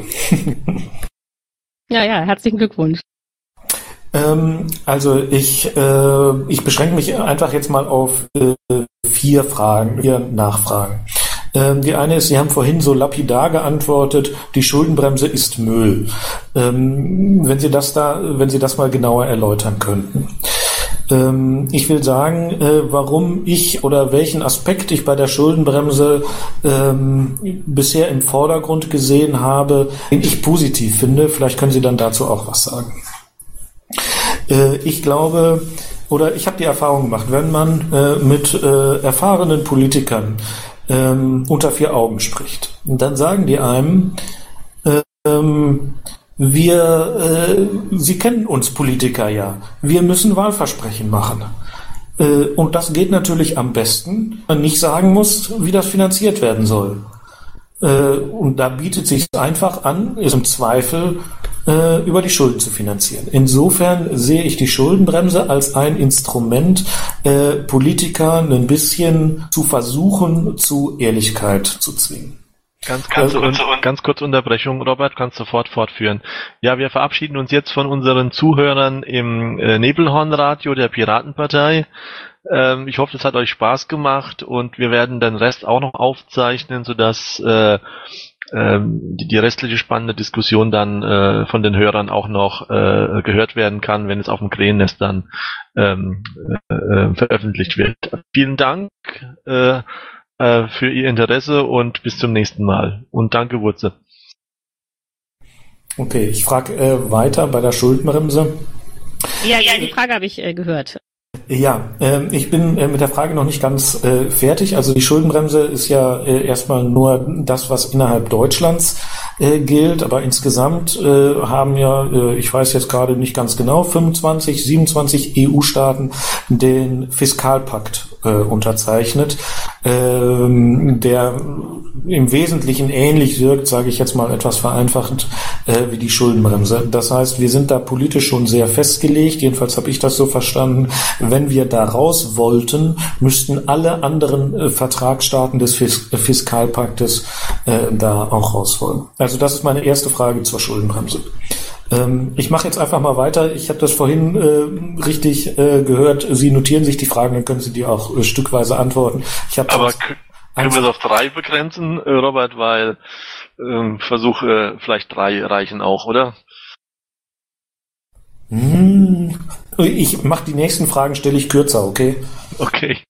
Ja, ja, herzlichen Glückwunsch. Ähm, also ich, äh, ich beschränke mich einfach jetzt mal auf äh, vier Fragen, vier Nachfragen. Ähm, die eine ist, Sie haben vorhin so lapidar geantwortet, die Schuldenbremse ist Müll. Ähm, wenn Sie das da, wenn Sie das mal genauer erläutern könnten. Ähm, ich will sagen, äh, warum ich oder welchen Aspekt ich bei der Schuldenbremse ähm, bisher im Vordergrund gesehen habe, den ich positiv finde. Vielleicht können Sie dann dazu auch was sagen. Äh, ich glaube, oder ich habe die Erfahrung gemacht, wenn man äh, mit äh, erfahrenen Politikern ähm, unter vier Augen spricht, dann sagen die einem, äh, ähm, Wir, äh, Sie kennen uns Politiker ja. Wir müssen Wahlversprechen machen. Äh, und das geht natürlich am besten, wenn man nicht sagen muss, wie das finanziert werden soll. Äh, und da bietet sich einfach an, ist im Zweifel äh, über die Schulden zu finanzieren. Insofern sehe ich die Schuldenbremse als ein Instrument, äh, Politiker ein bisschen zu versuchen, zu Ehrlichkeit zu zwingen. Ganz kurze, un- ganz kurze Unterbrechung, Robert, kannst sofort fortführen. Ja, wir verabschieden uns jetzt von unseren Zuhörern im äh, Nebelhornradio der Piratenpartei. Ähm, ich hoffe, es hat euch Spaß gemacht und wir werden den Rest auch noch aufzeichnen, sodass äh, ähm, die, die restliche spannende Diskussion dann äh, von den Hörern auch noch äh, gehört werden kann, wenn es auf dem Krähennest dann ähm, äh, veröffentlicht wird. Vielen Dank äh, für Ihr Interesse und bis zum nächsten Mal. Und danke, Wurze. Okay, ich frage äh, weiter bei der Schuldenbremse. Ja, ja, die Frage habe ich äh, gehört. Ja, äh, ich bin äh, mit der Frage noch nicht ganz äh, fertig. Also die Schuldenbremse ist ja äh, erstmal nur das, was innerhalb Deutschlands äh, gilt, aber insgesamt äh, haben ja, äh, ich weiß jetzt gerade nicht ganz genau, fünfundzwanzig, siebenundzwanzig E U-Staaten den Fiskalpakt äh, unterzeichnet, ähm, der im Wesentlichen ähnlich wirkt, sage ich jetzt mal etwas vereinfachend, äh, wie die Schuldenbremse. Das heißt, wir sind da politisch schon sehr festgelegt, jedenfalls habe ich das so verstanden. Wenn wir da raus wollten, müssten alle anderen äh, Vertragsstaaten des Fis- Fiskalpaktes äh, da auch raus wollen. Also das ist meine erste Frage zur Schuldenbremse. Ähm, ich mache jetzt einfach mal weiter. Ich habe das vorhin äh, richtig äh, gehört. Sie notieren sich die Fragen, dann können Sie die auch äh, stückweise antworten. Ich hab Aber k- können wir es auf drei begrenzen, äh, Robert, weil ähm, Versuch, äh, vielleicht drei reichen auch, oder? Hm, ich mache die nächsten Fragen, stelle ich kürzer, okay? Okay.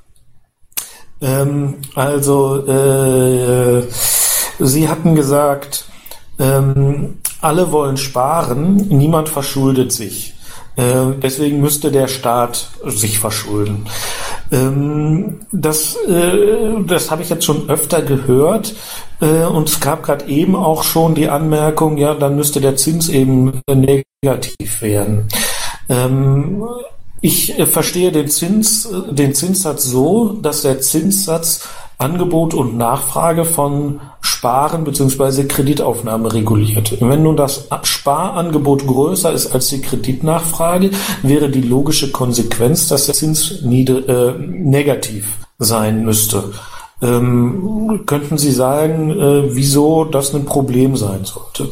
Ähm, also, äh, Sie hatten gesagt, ähm, alle wollen sparen, niemand verschuldet sich. Äh, deswegen müsste der Staat sich verschulden. Ähm, das äh, das habe ich jetzt schon öfter gehört. Äh, und es gab gerade eben auch schon die Anmerkung, ja, dann müsste der Zins eben negativ werden. Ähm, ich äh, verstehe den Zins, den Zinssatz so, dass der Zinssatz Angebot und Nachfrage von Sparen bzw. Kreditaufnahme reguliert. Wenn nun das Sparangebot größer ist als die Kreditnachfrage, wäre die logische Konsequenz, dass der Zins nieder, äh, negativ sein müsste. Ähm, könnten Sie sagen, äh, wieso das ein Problem sein sollte?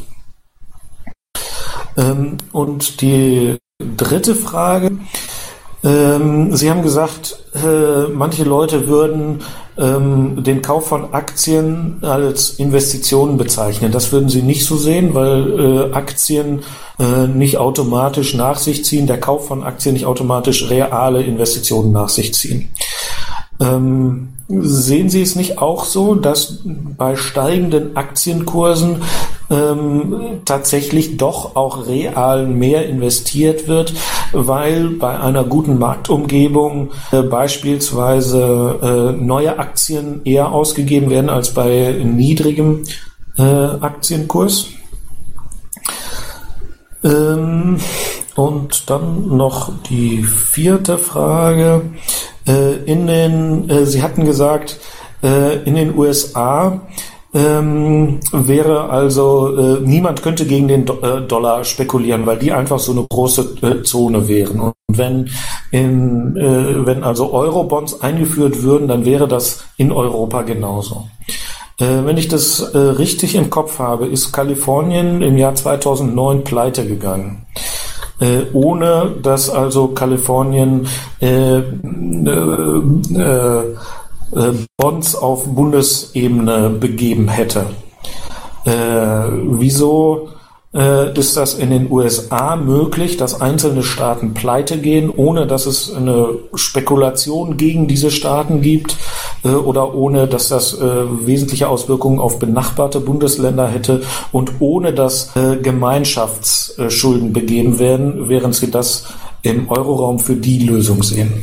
Ähm, und die dritte Frage. Ähm, Sie haben gesagt, äh, manche Leute würden ähm, den Kauf von Aktien als Investitionen bezeichnen. Das würden Sie nicht so sehen, weil äh, Aktien äh, nicht automatisch nach sich ziehen, der Kauf von Aktien nicht automatisch reale Investitionen nach sich ziehen. Ähm, sehen Sie es nicht auch so, dass bei steigenden Aktienkursen ähm, tatsächlich doch auch real mehr investiert wird, weil bei einer guten Marktumgebung äh, beispielsweise äh, neue Aktien eher ausgegeben werden als bei niedrigem äh, Aktienkurs? Ähm, und dann noch die vierte Frage. In den, äh, Sie hatten gesagt, äh, in den U S A ähm, wäre also, äh, niemand könnte gegen den Do- äh, Dollar spekulieren, weil die einfach so eine große äh, Zone wären. Und wenn in, äh, wenn also Eurobonds eingeführt würden, dann wäre das in Europa genauso. Äh, wenn ich das äh, richtig im Kopf habe, ist Kalifornien im Jahr zweitausendneun pleite gegangen. Äh, ohne dass also Kalifornien äh, äh, äh, Bonds auf Bundesebene begeben hätte. Äh, wieso äh, ist das in den U S A möglich, dass einzelne Staaten pleite gehen, ohne dass es eine Spekulation gegen diese Staaten gibt äh, oder ohne dass das äh, wesentliche Auswirkungen auf benachbarte Bundesländer hätte und ohne dass äh, Gemeinschaftsschulden begeben werden, während Sie das im Euroraum für die Lösung sehen?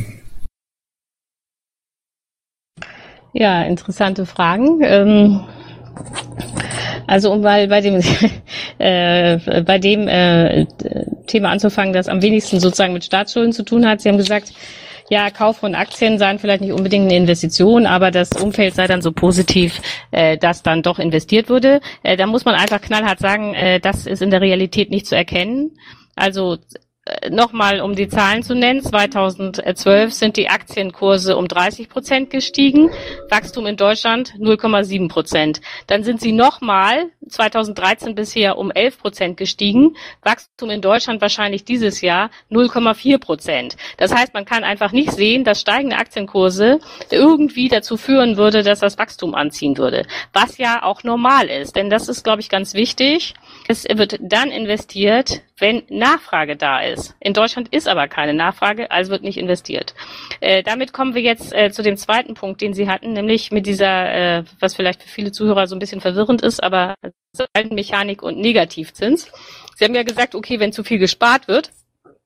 Ja, interessante Fragen. Ähm Also um mal bei dem äh, bei dem äh, Thema anzufangen, das am wenigsten sozusagen mit Staatsschulden zu tun hat. Sie haben gesagt, ja, Kauf von Aktien seien vielleicht nicht unbedingt eine Investition, aber das Umfeld sei dann so positiv, äh, dass dann doch investiert wurde. Äh, da muss man einfach knallhart sagen, äh, das ist in der Realität nicht zu erkennen. Also nochmal, um die Zahlen zu nennen, zweitausendzwölf sind die Aktienkurse um dreißig Prozent gestiegen, Wachstum in Deutschland null Komma sieben Prozent. Dann sind sie nochmal zweitausenddreizehn bisher um elf Prozent gestiegen, Wachstum in Deutschland wahrscheinlich dieses Jahr null Komma vier Prozent. Das heißt, man kann einfach nicht sehen, dass steigende Aktienkurse irgendwie dazu führen würde, dass das Wachstum anziehen würde, was ja auch normal ist, denn das ist, glaube ich, ganz wichtig. Es wird dann investiert, wenn Nachfrage da ist. In Deutschland ist aber keine Nachfrage, also wird nicht investiert. Äh, damit kommen wir jetzt äh, zu dem zweiten Punkt, den Sie hatten, nämlich mit dieser, äh, was vielleicht für viele Zuhörer so ein bisschen verwirrend ist, aber Saldenmechanik und Negativzins. Sie haben ja gesagt, okay, wenn zu viel gespart wird,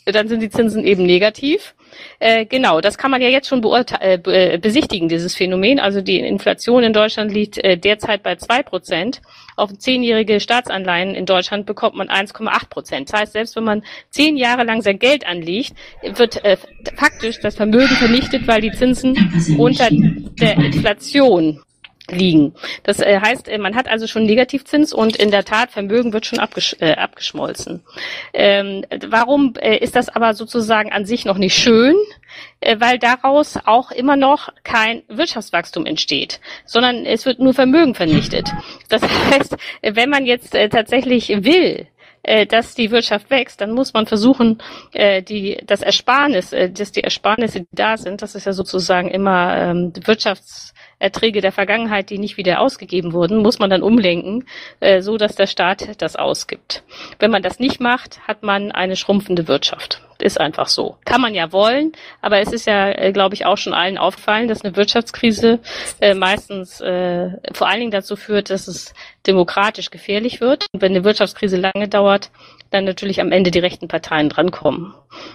dann sind die Zinsen eben negativ. Äh, genau, das kann man ja jetzt schon beurte- äh, besichtigen, dieses Phänomen. Also die Inflation in Deutschland liegt äh, derzeit bei zwei Prozent. Auf zehnjährige Staatsanleihen in Deutschland bekommt man eins Komma acht Prozent. Das heißt, selbst wenn man zehn Jahre lang sein Geld anlegt, wird äh, faktisch das Vermögen vernichtet, weil die Zinsen unter der Inflation liegen. Das äh, heißt, äh, man hat also schon Negativzins und in der Tat Vermögen wird schon abgesch äh, abgeschmolzen. Ähm, warum äh, ist das aber sozusagen an sich noch nicht schön? Äh, weil daraus auch immer noch kein Wirtschaftswachstum entsteht, sondern es wird nur Vermögen vernichtet. Das heißt, äh, wenn man jetzt äh, tatsächlich will, äh, dass die Wirtschaft wächst, dann muss man versuchen, äh, die das Ersparnis, äh, dass die Ersparnisse, die da sind, das ist ja sozusagen immer ähm, Wirtschafts Erträge der Vergangenheit, die nicht wieder ausgegeben wurden, muss man dann umlenken, äh, so dass der Staat das ausgibt. Wenn man das nicht macht, hat man eine schrumpfende Wirtschaft. Ist einfach so. Kann man ja wollen, aber es ist ja, äh, glaube ich, auch schon allen aufgefallen, dass eine Wirtschaftskrise äh, meistens äh, vor allen Dingen dazu führt, dass es demokratisch gefährlich wird. Und wenn eine Wirtschaftskrise lange dauert, dann natürlich am Ende die rechten Parteien drankommen.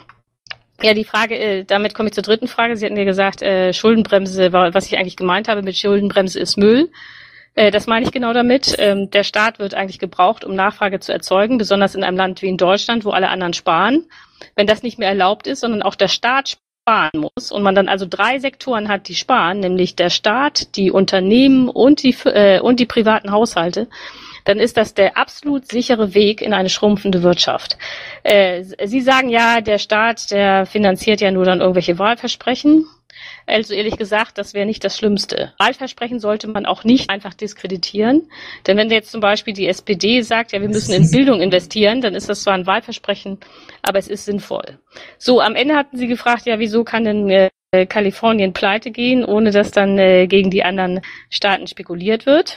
Ja, die Frage, äh, damit komme ich zur dritten Frage. Sie hatten ja gesagt, äh, Schuldenbremse, was ich eigentlich gemeint habe mit Schuldenbremse ist Müll. Äh, das meine ich genau damit. Ähm, der Staat wird eigentlich gebraucht, um Nachfrage zu erzeugen, besonders in einem Land wie in Deutschland, wo alle anderen sparen. Wenn das nicht mehr erlaubt ist, sondern auch der Staat sparen muss und man dann also drei Sektoren hat, die sparen, nämlich der Staat, die Unternehmen und die, äh, und die privaten Haushalte, dann ist das der absolut sichere Weg in eine schrumpfende Wirtschaft. Äh, Sie sagen ja, der Staat, der finanziert ja nur dann irgendwelche Wahlversprechen. Also ehrlich gesagt, das wäre nicht das Schlimmste. Wahlversprechen sollte man auch nicht einfach diskreditieren. Denn wenn jetzt zum Beispiel die S P D sagt, ja, wir müssen in Bildung investieren, dann ist das zwar ein Wahlversprechen, aber es ist sinnvoll. So, am Ende hatten Sie gefragt, ja, wieso kann denn äh, Kalifornien pleite gehen, ohne dass dann äh, gegen die anderen Staaten spekuliert wird?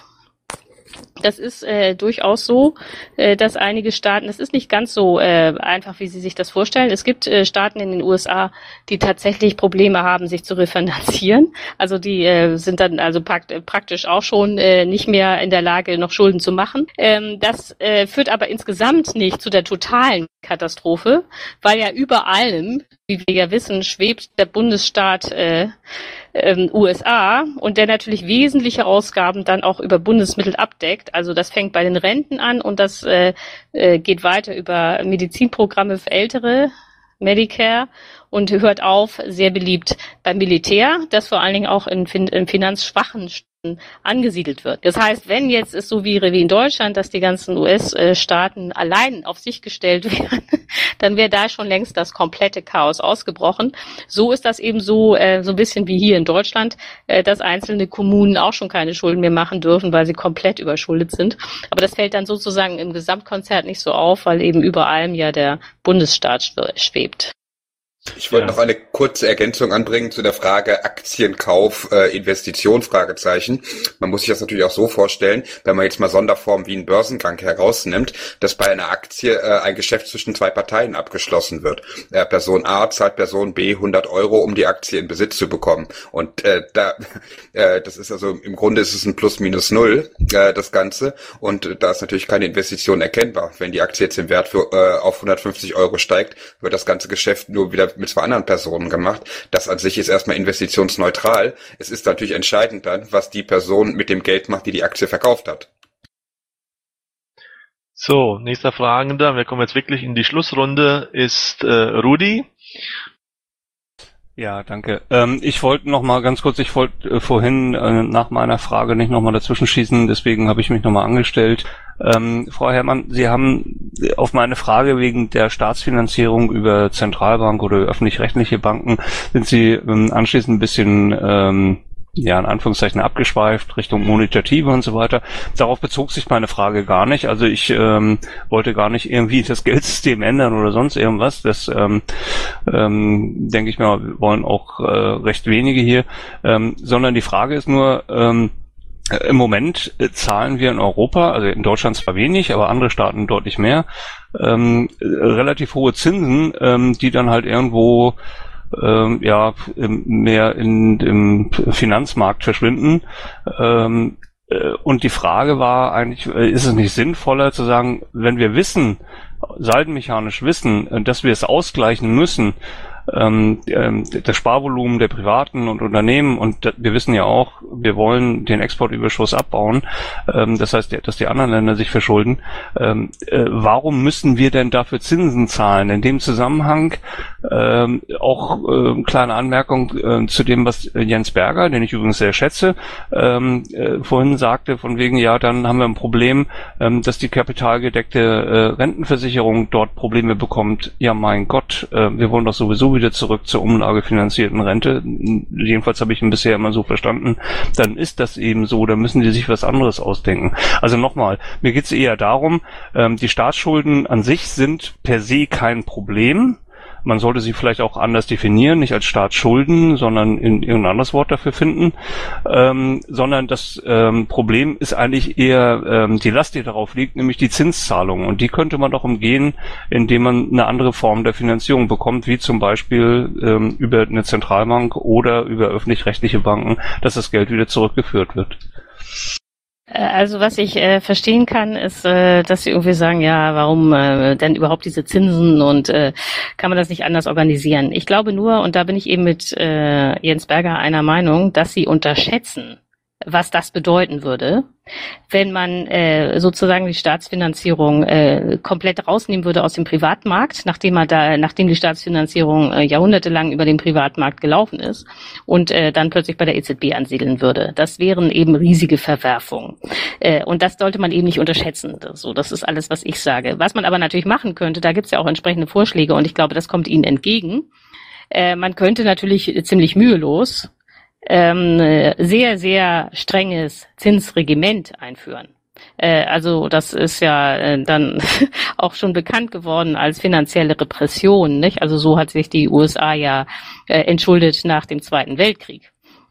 Das ist äh, durchaus so, äh, dass einige Staaten, das ist nicht ganz so äh, einfach, wie Sie sich das vorstellen. Es gibt äh, Staaten in den U S A, die tatsächlich Probleme haben, sich zu refinanzieren. Also die äh, sind dann also prakt- praktisch auch schon äh, nicht mehr in der Lage, noch Schulden zu machen. Ähm, das äh, führt aber insgesamt nicht zu der totalen Katastrophe, weil ja über allem, wie wir ja wissen, schwebt der Bundesstaat äh, ähm, U S A und der natürlich wesentliche Ausgaben dann auch über Bundesmittel abdeckt. Also das fängt bei den Renten an und das äh, äh, geht weiter über Medizinprogramme für Ältere, Medicare, und hört auf, sehr beliebt beim Militär, das vor allen Dingen auch in, fin- in finanzschwachen Staaten angesiedelt wird. Das heißt, wenn jetzt es so wäre wie in Deutschland, dass die ganzen U S-Staaten allein auf sich gestellt wären, dann wäre da schon längst das komplette Chaos ausgebrochen. So ist das eben so, äh, so ein bisschen wie hier in Deutschland, äh, dass einzelne Kommunen auch schon keine Schulden mehr machen dürfen, weil sie komplett überschuldet sind. Aber das fällt dann sozusagen im Gesamtkonzert nicht so auf, weil eben über allem ja der Bundesstaat schwebt. Ich wollte ja. noch eine kurze Ergänzung anbringen zu der Frage Aktienkauf, äh, Investition, Fragezeichen. Man muss sich das natürlich auch so vorstellen, wenn man jetzt mal Sonderformen wie einen Börsengang herausnimmt, dass bei einer Aktie äh, ein Geschäft zwischen zwei Parteien abgeschlossen wird. Äh, Person A zahlt Person B hundert Euro, um die Aktie in Besitz zu bekommen. Und äh, da, äh, das ist also im Grunde ist es ein Plus-Minus-Null, äh, das Ganze. Und äh, da ist natürlich keine Investition erkennbar. Wenn die Aktie jetzt im Wert für, äh, auf hundertfünfzig Euro steigt, wird das ganze Geschäft nur wieder mit zwei anderen Personen gemacht. Das an sich ist erstmal investitionsneutral. Es ist natürlich entscheidend dann, was die Person mit dem Geld macht, die die Aktie verkauft hat. So, nächster Fragender. Wir kommen jetzt wirklich in die Schlussrunde. Ist äh, Rudi. Ja, danke. Ähm, ich wollte noch mal ganz kurz, ich wollte äh, vorhin äh, nach meiner Frage nicht noch mal dazwischen schießen, deswegen habe ich mich noch mal angestellt. Ähm, Frau Herrmann, Sie haben auf meine Frage wegen der Staatsfinanzierung über Zentralbank oder öffentlich-rechtliche Banken, sind Sie ähm, anschließend ein bisschen ähm, ja, in Anführungszeichen abgeschweift Richtung Monetative und so weiter. Darauf bezog sich meine Frage gar nicht. Also ich ähm, wollte gar nicht irgendwie das Geldsystem ändern oder sonst irgendwas. Das ähm, ähm, denke ich mal, wollen auch äh, recht wenige hier. Ähm, sondern die Frage ist nur, ähm, im Moment äh, zahlen wir in Europa, also in Deutschland zwar wenig, aber andere Staaten deutlich mehr, ähm, relativ hohe Zinsen, ähm, die dann halt irgendwo Ähm, ja, mehr in im Finanzmarkt verschwinden. Ähm, äh, und die Frage war eigentlich, äh, ist es nicht sinnvoller zu sagen, wenn wir wissen, saldenmechanisch wissen, dass wir es ausgleichen müssen, ähm, das Sparvolumen der Privaten und Unternehmen, und wir wissen ja auch, wir wollen den Exportüberschuss abbauen, ähm, das heißt, dass die anderen Länder sich verschulden. Ähm, äh, warum müssen wir denn dafür Zinsen zahlen? In dem Zusammenhang ähm, auch äh, kleine Anmerkung äh, zu dem, was Jens Berger, den ich übrigens sehr schätze, ähm, äh, vorhin sagte, von wegen, ja, dann haben wir ein Problem, ähm, dass die kapitalgedeckte äh, Rentenversicherung dort Probleme bekommt. Ja, mein Gott, äh, wir wollen doch sowieso wieder zurück zur umlagefinanzierten Rente. Jedenfalls habe ich ihn bisher immer so verstanden. Dann ist das eben so, da müssen die sich was anderes ausdenken. Also nochmal, mir geht es eher darum, ähm, die Staatsschulden an sich sind per se kein Problem. Man sollte sie vielleicht auch anders definieren, nicht als Staatsschulden, sondern in irgendein anderes Wort dafür finden, ähm, sondern das ähm, Problem ist eigentlich eher ähm, die Last, die darauf liegt, nämlich die Zinszahlung. Und die könnte man doch umgehen, indem man eine andere Form der Finanzierung bekommt, wie zum Beispiel ähm, über eine Zentralbank oder über öffentlich-rechtliche Banken, dass das Geld wieder zurückgeführt wird. Also was ich äh, verstehen kann, ist, äh, dass sie irgendwie sagen, ja, warum äh, denn überhaupt diese Zinsen und äh, kann man das nicht anders organisieren? Ich glaube nur, und da bin ich eben mit äh, Jens Berger einer Meinung, dass sie unterschätzen, was das bedeuten würde, wenn man äh, sozusagen die Staatsfinanzierung äh, komplett rausnehmen würde aus dem Privatmarkt, nachdem man da, nachdem die Staatsfinanzierung äh, jahrhundertelang über den Privatmarkt gelaufen ist und äh, dann plötzlich bei der E Z B ansiedeln würde. Das wären eben riesige Verwerfungen. Äh, und das sollte man eben nicht unterschätzen. So, das ist alles, was ich sage. Was man aber natürlich machen könnte, da gibt es ja auch entsprechende Vorschläge und ich glaube, das kommt Ihnen entgegen. Äh, man könnte natürlich ziemlich mühelos Ähm, sehr, sehr strenges Zinsregiment einführen. Äh, also das ist ja äh, dann auch schon bekannt geworden als finanzielle Repression, nicht? Also so hat sich die U S A ja äh, entschuldet nach dem Zweiten Weltkrieg.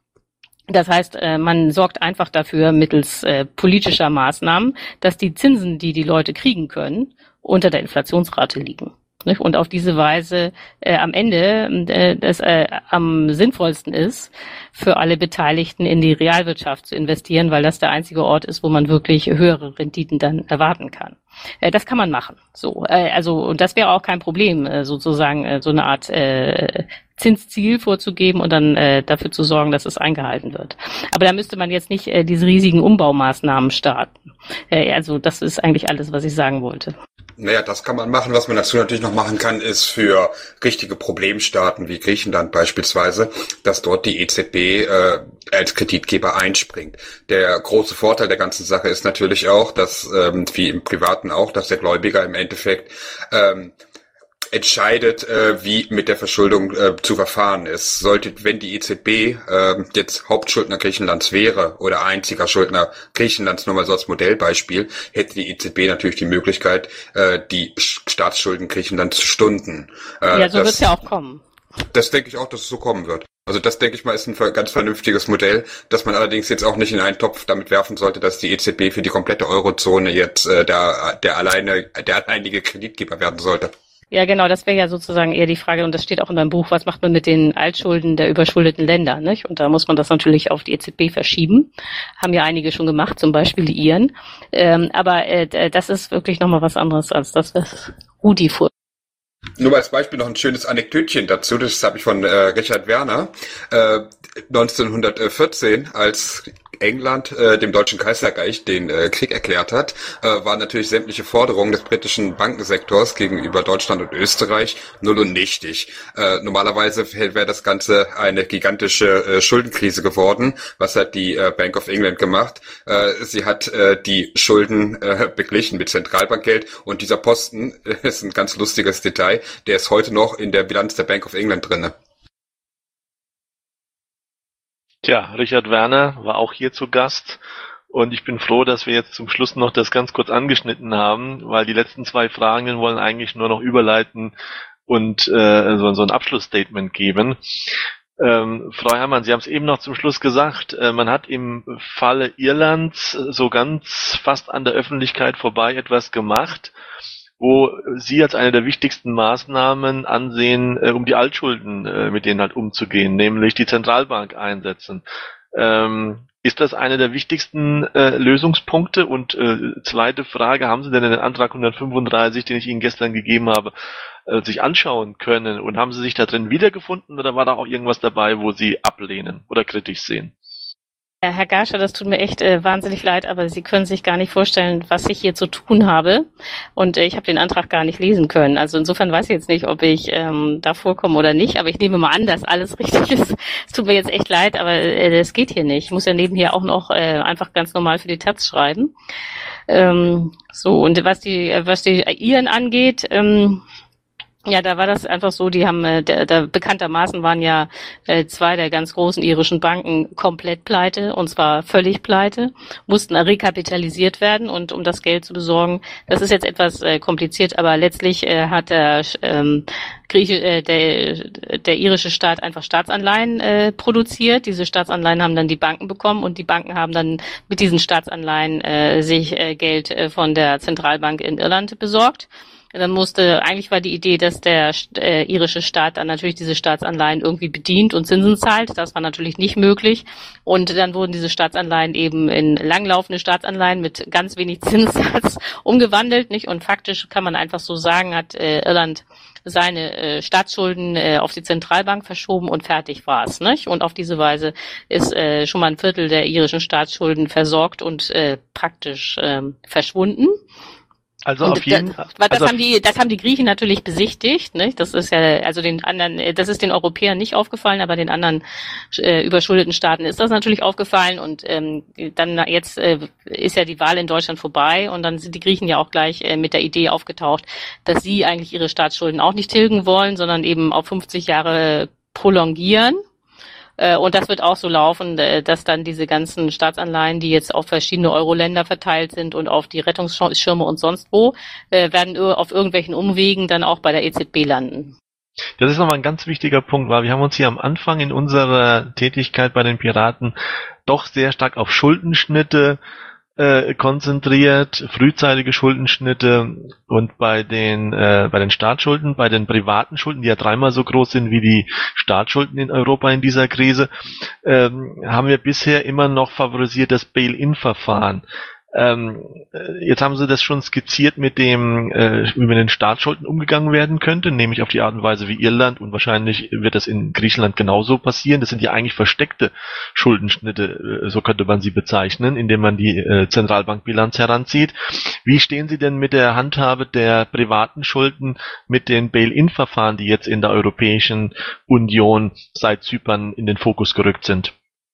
Das heißt, äh, man sorgt einfach dafür mittels äh, politischer Maßnahmen, dass die Zinsen, die die Leute kriegen können, unter der Inflationsrate liegen. Und auf diese Weise äh, am Ende äh, das äh, am sinnvollsten ist, für alle Beteiligten in die Realwirtschaft zu investieren, weil das der einzige Ort ist, wo man wirklich höhere Renditen dann erwarten kann. Äh, das kann man machen. So, äh, also und das wäre auch kein Problem, äh, sozusagen äh, so eine Art äh, Zinsziel vorzugeben und dann äh, dafür zu sorgen, dass es eingehalten wird. Aber da müsste man jetzt nicht äh, diese riesigen Umbaumaßnahmen starten. Äh, also das ist eigentlich alles, was ich sagen wollte. Naja, das kann man machen. Was man dazu natürlich noch machen kann, ist für richtige Problemstaaten wie Griechenland beispielsweise, dass dort die E Z B äh, als Kreditgeber einspringt. Der große Vorteil der ganzen Sache ist natürlich auch, dass, ähm, wie im Privaten auch, dass der Gläubiger im Endeffekt ähm, entscheidet, äh, wie mit der Verschuldung äh, zu verfahren ist. Sollte, wenn die E Z B äh, jetzt Hauptschuldner Griechenlands wäre oder einziger Schuldner Griechenlands, nur mal so als Modellbeispiel, hätte die E Z B natürlich die Möglichkeit, äh, die Staatsschulden Griechenlands zu stunden. Äh, ja, so wird es ja auch kommen. Das denke ich auch, dass es so kommen wird. Also das, denke ich mal, ist ein ganz vernünftiges Modell, dass man allerdings jetzt auch nicht in einen Topf damit werfen sollte, dass die E Z B für die komplette Eurozone jetzt äh, der, der alleine, der alleinige Kreditgeber werden sollte. Ja, genau, das wäre ja sozusagen eher die Frage, und das steht auch in meinem Buch, was macht man mit den Altschulden der überschuldeten Länder, nicht? Und da muss man das natürlich auf die E Z B verschieben. Haben ja einige schon gemacht, zum Beispiel die Iren. Ähm, aber äh, das ist wirklich nochmal was anderes als das, was Rudi vor. Nur als Beispiel noch ein schönes Anekdötchen dazu, das habe ich von äh, Richard Werner, äh, neunzehnhundertvierzehn, als England äh, dem Deutschen Kaiserreich den äh, Krieg erklärt hat, äh, waren natürlich sämtliche Forderungen des britischen Bankensektors gegenüber Deutschland und Österreich null und nichtig. Äh, normalerweise wäre das Ganze eine gigantische äh, Schuldenkrise geworden. Was hat die äh, Bank of England gemacht? Äh, sie hat äh, die Schulden äh, beglichen mit Zentralbankgeld, und dieser Posten äh, ist ein ganz lustiges Detail, der ist heute noch in der Bilanz der Bank of England drinne. Tja, Richard Werner war auch hier zu Gast und ich bin froh, dass wir jetzt zum Schluss noch das ganz kurz angeschnitten haben, weil die letzten zwei Fragen wollen eigentlich nur noch überleiten und äh, so, so ein Abschlussstatement geben. Ähm, Frau Herrmann, Sie haben es eben noch zum Schluss gesagt, äh, man hat im Falle Irlands so ganz fast an der Öffentlichkeit vorbei etwas gemacht, wo Sie als eine der wichtigsten Maßnahmen ansehen, äh, um die Altschulden, äh, mit denen halt umzugehen, nämlich die Zentralbank einsetzen. Ähm, Ist das einer der wichtigsten äh, Lösungspunkte? Und äh, zweite Frage, haben Sie denn den Antrag hundertfünfunddreißig, den ich Ihnen gestern gegeben habe, äh, sich anschauen können? Und haben Sie sich da drin wiedergefunden oder war da auch irgendwas dabei, wo Sie ablehnen oder kritisch sehen? Ja, Herr Garscher, das tut mir echt äh, wahnsinnig leid, aber Sie können sich gar nicht vorstellen, was ich hier zu tun habe. Und äh, ich habe den Antrag gar nicht lesen können. Also insofern weiß ich jetzt nicht, ob ich ähm, da vorkomme oder nicht. Aber ich nehme mal an, dass alles richtig ist. Es tut mir jetzt echt leid, aber äh, das geht hier nicht. Ich muss ja nebenher auch noch äh, einfach ganz normal für die Taz schreiben. Ähm, so, und was die, was die Iren angeht, ähm, ja, da war das einfach so, die haben, äh, da, da bekanntermaßen waren ja äh, zwei der ganz großen irischen Banken komplett pleite, und zwar völlig pleite, mussten rekapitalisiert werden, und um das Geld zu besorgen, das ist jetzt etwas äh, kompliziert, aber letztlich äh, hat der ähm, Grieche, äh, der, der irische Staat einfach Staatsanleihen äh, produziert. Diese Staatsanleihen haben dann die Banken bekommen, und die Banken haben dann mit diesen Staatsanleihen äh, sich äh, Geld äh, von der Zentralbank in Irland besorgt. Dann musste, eigentlich war die Idee, dass der äh, irische Staat dann natürlich diese Staatsanleihen irgendwie bedient und Zinsen zahlt. Das war natürlich nicht möglich. Und dann wurden diese Staatsanleihen eben in langlaufende Staatsanleihen mit ganz wenig Zinssatz umgewandelt, nicht? Und faktisch kann man einfach so sagen, hat äh, Irland seine äh, Staatsschulden äh, auf die Zentralbank verschoben und fertig war's, nicht? Und auf diese Weise ist äh, schon mal ein Viertel der irischen Staatsschulden versorgt und äh, praktisch äh, verschwunden. Also und auf jeden Fall. Das, das also haben die, das haben die Griechen natürlich besichtigt, nicht? Das ist ja, also den anderen, das ist den Europäern nicht aufgefallen, aber den anderen äh, überschuldeten Staaten ist das natürlich aufgefallen, und ähm, dann jetzt äh, ist ja die Wahl in Deutschland vorbei, und dann sind die Griechen ja auch gleich äh, mit der Idee aufgetaucht, dass sie eigentlich ihre Staatsschulden auch nicht tilgen wollen, sondern eben auf fünfzig Jahre prolongieren. Und das wird auch so laufen, dass dann diese ganzen Staatsanleihen, die jetzt auf verschiedene Euro-Länder verteilt sind und auf die Rettungsschirme und sonst wo, werden auf irgendwelchen Umwegen dann auch bei der E Z B landen. Das ist nochmal ein ganz wichtiger Punkt, weil wir haben uns hier am Anfang in unserer Tätigkeit bei den Piraten doch sehr stark auf Schuldenschnitte äh, konzentriert, frühzeitige Schuldenschnitte, und bei den äh, bei den Staatsschulden, bei den privaten Schulden, die ja dreimal so groß sind wie die Staatsschulden in Europa in dieser Krise, ähm, haben wir bisher immer noch favorisiert das Bail-in-Verfahren. Ähm, jetzt haben Sie das schon skizziert mit dem, äh, wie mit den Staatsschulden umgegangen werden könnte, nämlich auf die Art und Weise wie Irland, und wahrscheinlich wird das in Griechenland genauso passieren. Das sind ja eigentlich versteckte Schuldenschnitte, äh, so könnte man sie bezeichnen, indem man die äh, Zentralbankbilanz heranzieht. Wie stehen Sie denn mit der Handhabe der privaten Schulden, mit den Bail-in-Verfahren, die jetzt in der Europäischen Union seit Zypern in den Fokus gerückt sind?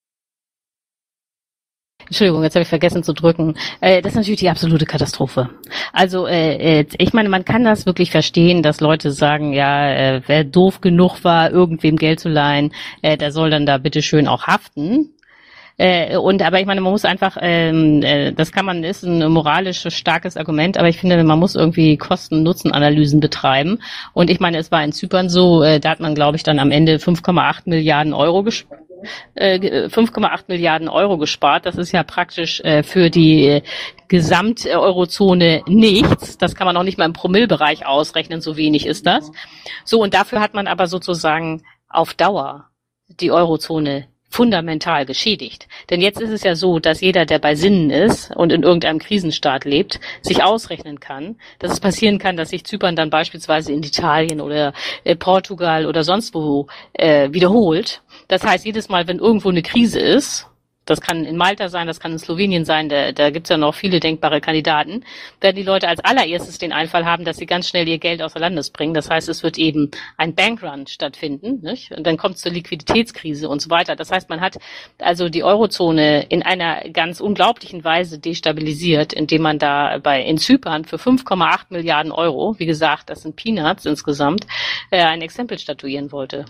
Entschuldigung, jetzt habe ich vergessen zu drücken. Äh, das ist natürlich die absolute Katastrophe. Also äh, ich meine, man kann das wirklich verstehen, dass Leute sagen, ja, äh, wer doof genug war, irgendwem Geld zu leihen, äh, der soll dann da bitte schön auch haften. Äh, und aber ich meine, man muss einfach, ähm, äh, das kann man, ist ein moralisch starkes Argument, aber ich finde, man muss irgendwie Kosten-Nutzen-Analysen betreiben. Und ich meine, es war in Zypern so, äh, da hat man, glaube ich, dann am Ende fünf Komma acht Milliarden Euro gespart. fünf Komma acht Milliarden Euro gespart. Das ist ja praktisch äh, für die äh, Gesamt-Eurozone nichts. Das kann man auch nicht mal im Promillbereich ausrechnen, so wenig ist das. So, und dafür hat man aber sozusagen auf Dauer die Eurozone fundamental geschädigt. Denn jetzt ist es ja so, dass jeder, der bei Sinnen ist und in irgendeinem Krisenstaat lebt, sich ausrechnen kann, dass es passieren kann, dass sich Zypern dann beispielsweise in Italien oder äh, Portugal oder sonst wo äh, wiederholt. Das heißt, jedes Mal, wenn irgendwo eine Krise ist, das kann in Malta sein, das kann in Slowenien sein, da, da gibt's ja noch viele denkbare Kandidaten, werden die Leute als allererstes den Einfall haben, dass sie ganz schnell ihr Geld außer Landes bringen. Das heißt, es wird eben ein Bankrun stattfinden, nicht? Und dann kommt es zur Liquiditätskrise und so weiter. Das heißt, man hat also die Eurozone in einer ganz unglaublichen Weise destabilisiert, indem man da bei in Zypern für fünf Komma acht Milliarden Euro, wie gesagt, das sind Peanuts insgesamt, äh, ein Exempel statuieren wollte.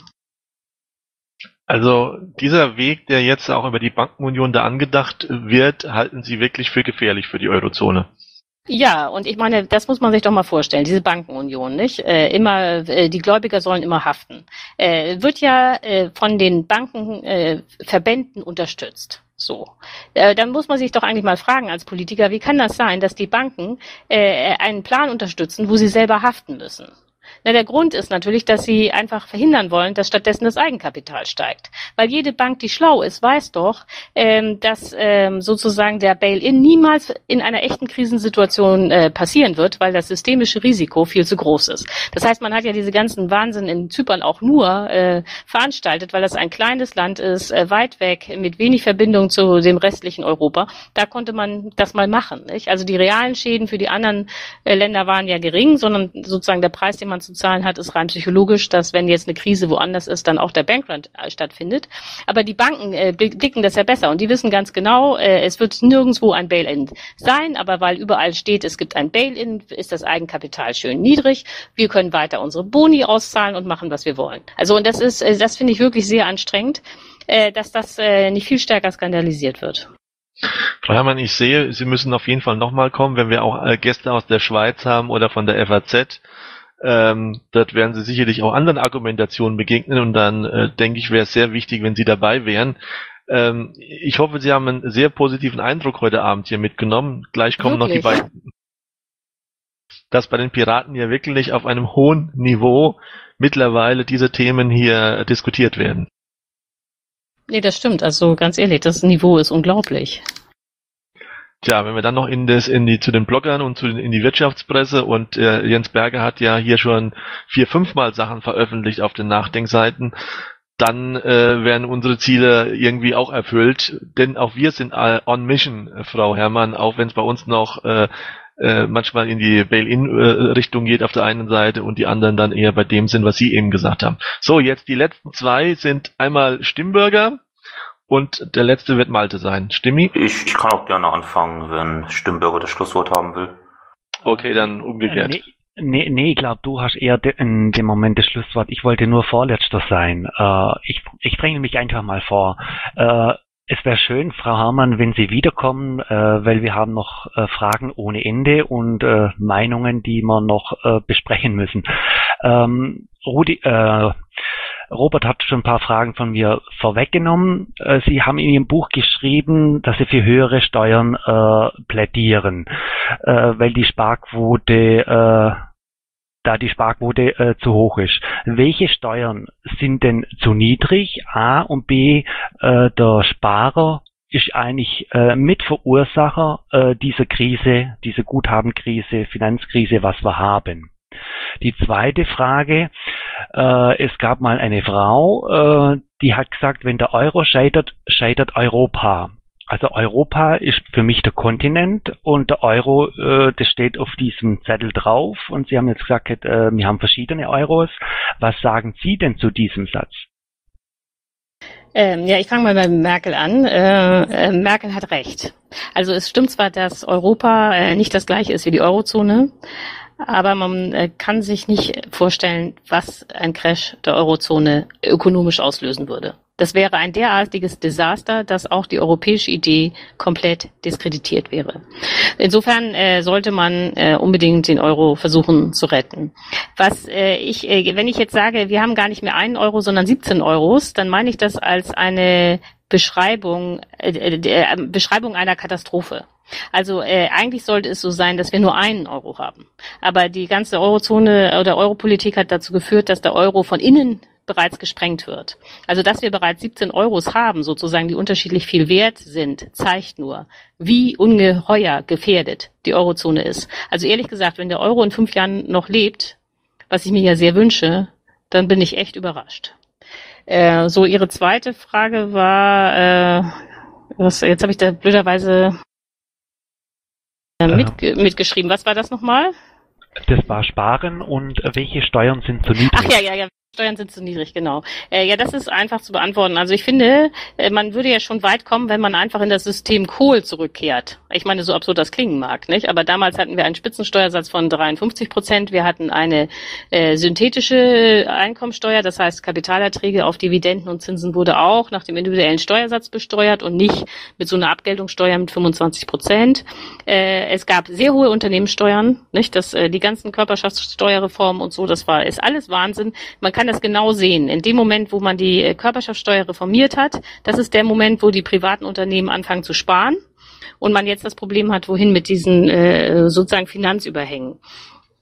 Also dieser Weg, der jetzt auch über die Bankenunion da angedacht wird, halten Sie wirklich für gefährlich für die Eurozone? Ja, und ich meine, das muss man sich doch mal vorstellen, diese Bankenunion, nicht? Äh, immer, äh, die Gläubiger sollen immer haften. Äh, wird ja äh, von den Bankenverbänden äh, unterstützt. So, äh, dann muss man sich doch eigentlich mal fragen als Politiker, wie kann das sein, dass die Banken äh, einen Plan unterstützen, wo sie selber haften müssen? Na, der Grund ist natürlich, dass sie einfach verhindern wollen, dass stattdessen das Eigenkapital steigt. Weil jede Bank, die schlau ist, weiß doch, ähm, dass ähm, sozusagen der Bail-in niemals in einer echten Krisensituation äh, passieren wird, weil das systemische Risiko viel zu groß ist. Das heißt, man hat ja diese ganzen Wahnsinn in Zypern auch nur äh, veranstaltet, weil das ein kleines Land ist, äh, weit weg, mit wenig Verbindung zu dem restlichen Europa. Da konnte man das mal machen, nicht? Also die realen Schäden für die anderen äh, Länder waren ja gering, sondern sozusagen der Preis, den man zu zahlen hat, ist rein psychologisch, dass wenn jetzt eine Krise woanders ist, dann auch der Bankrun äh, stattfindet. Aber die Banken äh, blicken das ja besser und die wissen ganz genau, äh, es wird nirgendwo ein Bail-in sein, aber weil überall steht, es gibt ein Bail-in, ist das Eigenkapital schön niedrig. Wir können weiter unsere Boni auszahlen und machen, was wir wollen. Also und das ist, äh, das finde ich wirklich sehr anstrengend, äh, dass das äh, nicht viel stärker skandalisiert wird. Frau Herrmann, ich sehe, Sie müssen auf jeden Fall nochmal kommen, wenn wir auch äh, Gäste aus der Schweiz haben oder von der F A Z. Ähm, dort werden Sie sicherlich auch anderen Argumentationen begegnen und dann äh, denke ich, wäre es sehr wichtig, wenn Sie dabei wären. Ähm, ich hoffe, Sie haben einen sehr positiven Eindruck heute Abend hier mitgenommen. Gleich kommen wirklich noch die beiden. Dass bei den Piraten ja wirklich auf einem hohen Niveau mittlerweile diese Themen hier diskutiert werden. Nee, das stimmt. Also ganz ehrlich, das Niveau ist unglaublich. Tja, wenn wir dann noch in das, in die, zu den Bloggern und zu den, in die Wirtschaftspresse und äh, Jens Berger hat ja hier schon vier, fünfmal Sachen veröffentlicht auf den Nachdenkseiten, dann äh, werden unsere Ziele irgendwie auch erfüllt, denn auch wir sind on mission, Frau Herrmann, auch wenn es bei uns noch äh, äh, manchmal in die Bail-in-Richtung geht auf der einen Seite und die anderen dann eher bei dem sind, was Sie eben gesagt haben. So, jetzt die letzten zwei sind einmal Stimmbürger und der letzte wird Malte sein. Stimmi? Ich, ich kann auch gerne anfangen, wenn Stimmbürger das Schlusswort haben will. Okay, dann umgekehrt. Nee, nee, nee ich glaube, du hast eher de, in dem Moment das Schlusswort. Ich wollte nur Vorletzter sein. Äh, ich, ich dränge mich einfach mal vor. Äh, Es wäre schön, Frau Herrmann, wenn Sie wiederkommen, äh, weil wir haben noch äh, Fragen ohne Ende und äh, Meinungen, die wir noch äh, besprechen müssen. Ähm, Rudi, äh, Robert hat schon ein paar Fragen von mir vorweggenommen. Äh, Sie haben in Ihrem Buch geschrieben, dass Sie für höhere Steuern äh, plädieren, äh, weil die Sparquote äh, da die Sparquote äh, zu hoch ist. Welche Steuern sind denn zu niedrig? A und B, äh, der Sparer ist eigentlich äh, Mitverursacher äh, dieser Krise, dieser Guthabenkrise, Finanzkrise, was wir haben. Die zweite Frage, äh, es gab mal eine Frau, äh, die hat gesagt, wenn der Euro scheitert, scheitert Europa. Also Europa ist für mich der Kontinent und der Euro, äh, das steht auf diesem Zettel drauf und Sie haben jetzt gesagt, äh, wir haben verschiedene Euros. Was sagen Sie denn zu diesem Satz? Ähm, ja, ich fange mal bei Merkel an. Äh, äh, Merkel hat recht. Also es stimmt zwar, dass Europa äh, nicht das gleiche ist wie die Eurozone, aber man äh, kann sich nicht vorstellen, was ein Crash der Eurozone ökonomisch auslösen würde. Das wäre ein derartiges Desaster, dass auch die europäische Idee komplett diskreditiert wäre. Insofern äh, sollte man äh, unbedingt den Euro versuchen zu retten. Was äh, ich, äh, wenn ich jetzt sage, wir haben gar nicht mehr einen Euro, sondern siebzehn Euros, dann meine ich das als eine Beschreibung, äh, äh, Beschreibung einer Katastrophe. Also äh, eigentlich sollte es so sein, dass wir nur einen Euro haben. Aber die ganze Eurozone oder Europolitik hat dazu geführt, dass der Euro von innen bereits gesprengt wird. Also dass wir bereits siebzehn Euros haben, sozusagen, die unterschiedlich viel wert sind, zeigt nur, wie ungeheuer gefährdet die Eurozone ist. Also ehrlich gesagt, wenn der Euro in fünf Jahren noch lebt, was ich mir ja sehr wünsche, dann bin ich echt überrascht. Äh, so, Ihre zweite Frage war, äh, was, jetzt habe ich da blöderweise äh, mit, mitgeschrieben. Was war das nochmal? Das war Sparen und welche Steuern sind zu niedrig? Ach ja, ja, ja. Steuern sind zu niedrig, genau. Äh, ja, das ist einfach zu beantworten. Also ich finde, äh, man würde ja schon weit kommen, wenn man einfach in das System Kohl zurückkehrt. Ich meine, so absurd das klingen mag, nicht? Aber damals hatten wir einen Spitzensteuersatz von dreiundfünfzig Prozent. Wir hatten eine äh, synthetische Einkommensteuer, das heißt Kapitalerträge auf Dividenden und Zinsen wurde auch nach dem individuellen Steuersatz besteuert und nicht mit so einer Abgeltungssteuer mit fünfundzwanzig Prozent. Äh, es gab sehr hohe Unternehmenssteuern, nicht? Das, äh, die ganzen Körperschaftssteuerreformen und so, das war, ist alles Wahnsinn. Man kann das genau sehen. In dem Moment, wo man die Körperschaftssteuer reformiert hat, das ist der Moment, wo die privaten Unternehmen anfangen zu sparen und man jetzt das Problem hat, wohin mit diesen äh, sozusagen Finanzüberhängen.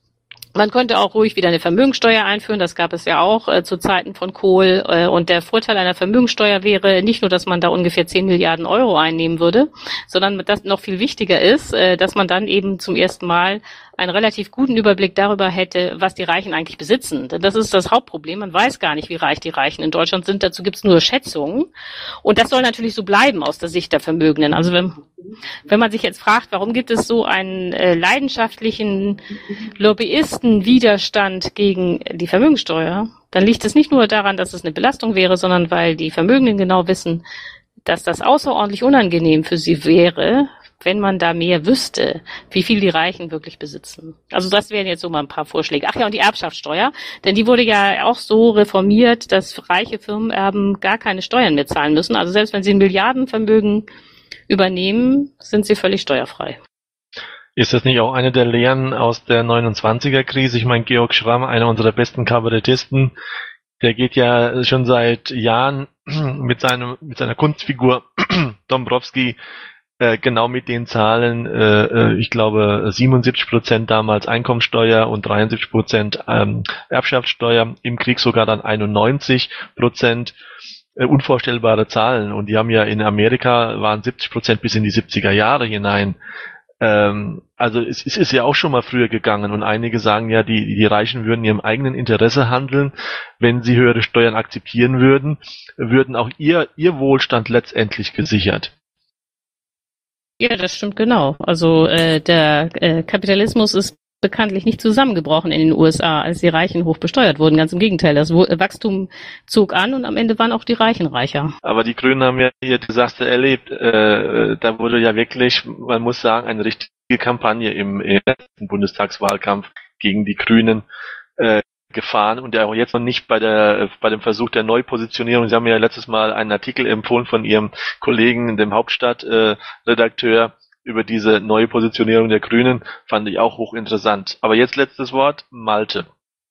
Man könnte auch ruhig wieder eine Vermögensteuer einführen, das gab es ja auch äh, zu Zeiten von Kohl. Äh, und der Vorteil einer Vermögensteuer wäre nicht nur, dass man da ungefähr zehn Milliarden Euro einnehmen würde, sondern dass noch viel wichtiger ist, äh, dass man dann eben zum ersten Mal einen relativ guten Überblick darüber hätte, was die Reichen eigentlich besitzen. Denn das ist das Hauptproblem. Man weiß gar nicht, wie reich die Reichen in Deutschland sind. Dazu gibt es nur Schätzungen. Und das soll natürlich so bleiben aus der Sicht der Vermögenden. Also wenn, wenn man sich jetzt fragt, warum gibt es so einen äh, leidenschaftlichen Lobbyistenwiderstand gegen die Vermögensteuer, dann liegt es nicht nur daran, dass es eine Belastung wäre, sondern weil die Vermögenden genau wissen, dass das außerordentlich unangenehm für sie wäre, wenn man da mehr wüsste, wie viel die Reichen wirklich besitzen. Also das wären jetzt so mal ein paar Vorschläge. Ach ja, und die Erbschaftssteuer, denn die wurde ja auch so reformiert, dass reiche Firmenerben gar keine Steuern mehr zahlen müssen. Also selbst wenn sie ein Milliardenvermögen übernehmen, sind sie völlig steuerfrei. Ist das nicht auch eine der Lehren aus der neunundzwanziger-Krise? Ich meine, Georg Schramm, einer unserer besten Kabarettisten, der geht ja schon seit Jahren mit seinem mit seiner Kunstfigur Dombrowski äh, genau mit den Zahlen, äh, ich glaube siebenundsiebzig Prozent damals Einkommensteuer und dreiundsiebzig Prozent ähm, Erbschaftssteuer, im Krieg sogar dann einundneunzig Prozent. Äh, unvorstellbare Zahlen. Und die haben ja in Amerika waren siebzig Prozent bis in die siebziger Jahre hinein. Ähm, also es, es ist ja auch schon mal früher gegangen und einige sagen ja, die, die Reichen würden ihrem eigenen Interesse handeln, wenn sie höhere Steuern akzeptieren würden, würden auch ihr, ihr Wohlstand letztendlich gesichert. Ja, das stimmt genau. Also äh, der äh, Kapitalismus ist bekanntlich nicht zusammengebrochen in den U S A, als die Reichen hoch besteuert wurden. Ganz im Gegenteil, das Wachstum zog an und am Ende waren auch die Reichen reicher. Aber die Grünen haben ja ihr Desaster erlebt. Äh, da wurde ja wirklich, man muss sagen, eine richtige Kampagne im, im letzten Bundestagswahlkampf gegen die Grünen äh, gefahren und ja auch jetzt noch nicht bei der bei dem Versuch der Neupositionierung. Sie haben ja letztes Mal einen Artikel empfohlen von Ihrem Kollegen, dem Hauptstadt-Redakteur, äh, über diese neue Positionierung der Grünen, fand ich auch hochinteressant. Aber jetzt letztes Wort, Malte.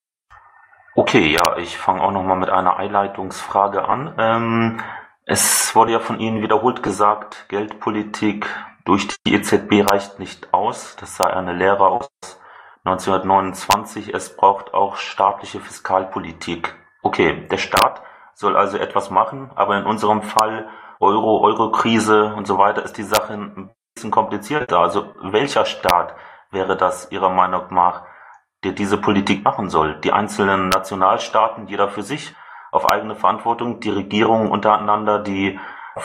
Okay, ja, ich fange auch nochmal mit einer Einleitungsfrage an. Ähm, es wurde ja von Ihnen wiederholt gesagt, Geldpolitik durch die E Z B reicht nicht aus. Das sei eine Lehre aus neunzehnhundertneunundzwanzig. Es braucht auch staatliche Fiskalpolitik. Okay, der Staat soll also etwas machen, aber in unserem Fall Euro, Euro-Krise und so weiter ist die Sache ein bisschen komplizierter. Also welcher Staat wäre das Ihrer Meinung nach, der diese Politik machen soll? Die einzelnen Nationalstaaten, jeder für sich, auf eigene Verantwortung, die Regierungen untereinander, die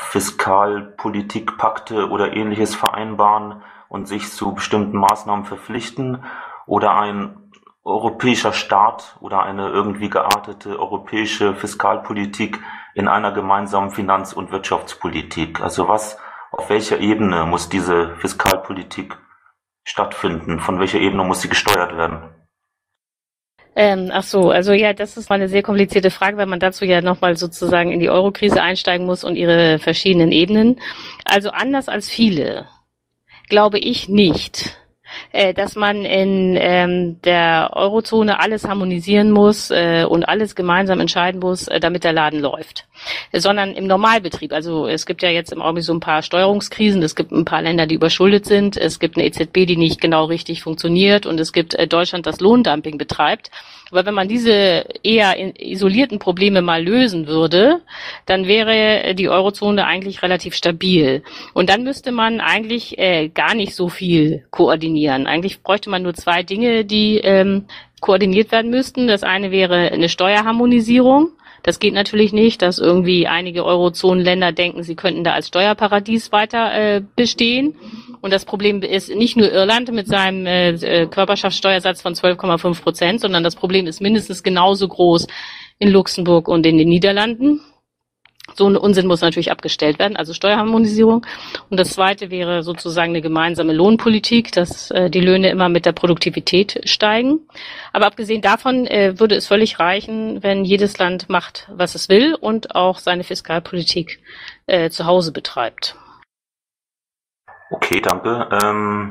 Fiskalpolitikpakte oder ähnliches vereinbaren und sich zu bestimmten Maßnahmen verpflichten, oder ein europäischer Staat oder eine irgendwie geartete europäische Fiskalpolitik in einer gemeinsamen Finanz- und Wirtschaftspolitik. Also was, auf welcher Ebene muss diese Fiskalpolitik stattfinden? Von welcher Ebene muss sie gesteuert werden? Ähm, ach so, also ja, das ist mal eine sehr komplizierte Frage, weil man dazu ja nochmal sozusagen in die Euro-Krise einsteigen muss und ihre verschiedenen Ebenen. Also anders als viele glaube ich nicht, äh, dass man in ähm, der Eurozone alles harmonisieren muss äh, und alles gemeinsam entscheiden muss, äh, damit der Laden läuft. Äh, sondern im Normalbetrieb. Also es gibt ja jetzt im Augenblick so ein paar Steuerungskrisen, es gibt ein paar Länder, die überschuldet sind, es gibt eine E Z B, die nicht genau richtig funktioniert und es gibt äh, Deutschland, das Lohndumping betreibt. Aber wenn man diese eher in, isolierten Probleme mal lösen würde, dann wäre die Eurozone eigentlich relativ stabil. Und dann müsste man eigentlich äh, gar nicht so viel koordinieren. Eigentlich bräuchte man nur zwei Dinge, die ähm, koordiniert werden müssten. Das eine wäre eine Steuerharmonisierung. Das geht natürlich nicht, dass irgendwie einige Eurozonenländer denken, sie könnten da als Steuerparadies weiter äh, bestehen. Und das Problem ist nicht nur Irland mit seinem äh, Körperschaftssteuersatz von zwölf Komma fünf Prozent, sondern das Problem ist mindestens genauso groß in Luxemburg und in den Niederlanden. So ein Unsinn muss natürlich abgestellt werden, also Steuerharmonisierung. Und das Zweite wäre sozusagen eine gemeinsame Lohnpolitik, dass äh, die Löhne immer mit der Produktivität steigen. Aber abgesehen davon äh, würde es völlig reichen, wenn jedes Land macht, was es will und auch seine Fiskalpolitik äh, zu Hause betreibt. Okay, danke. Ähm,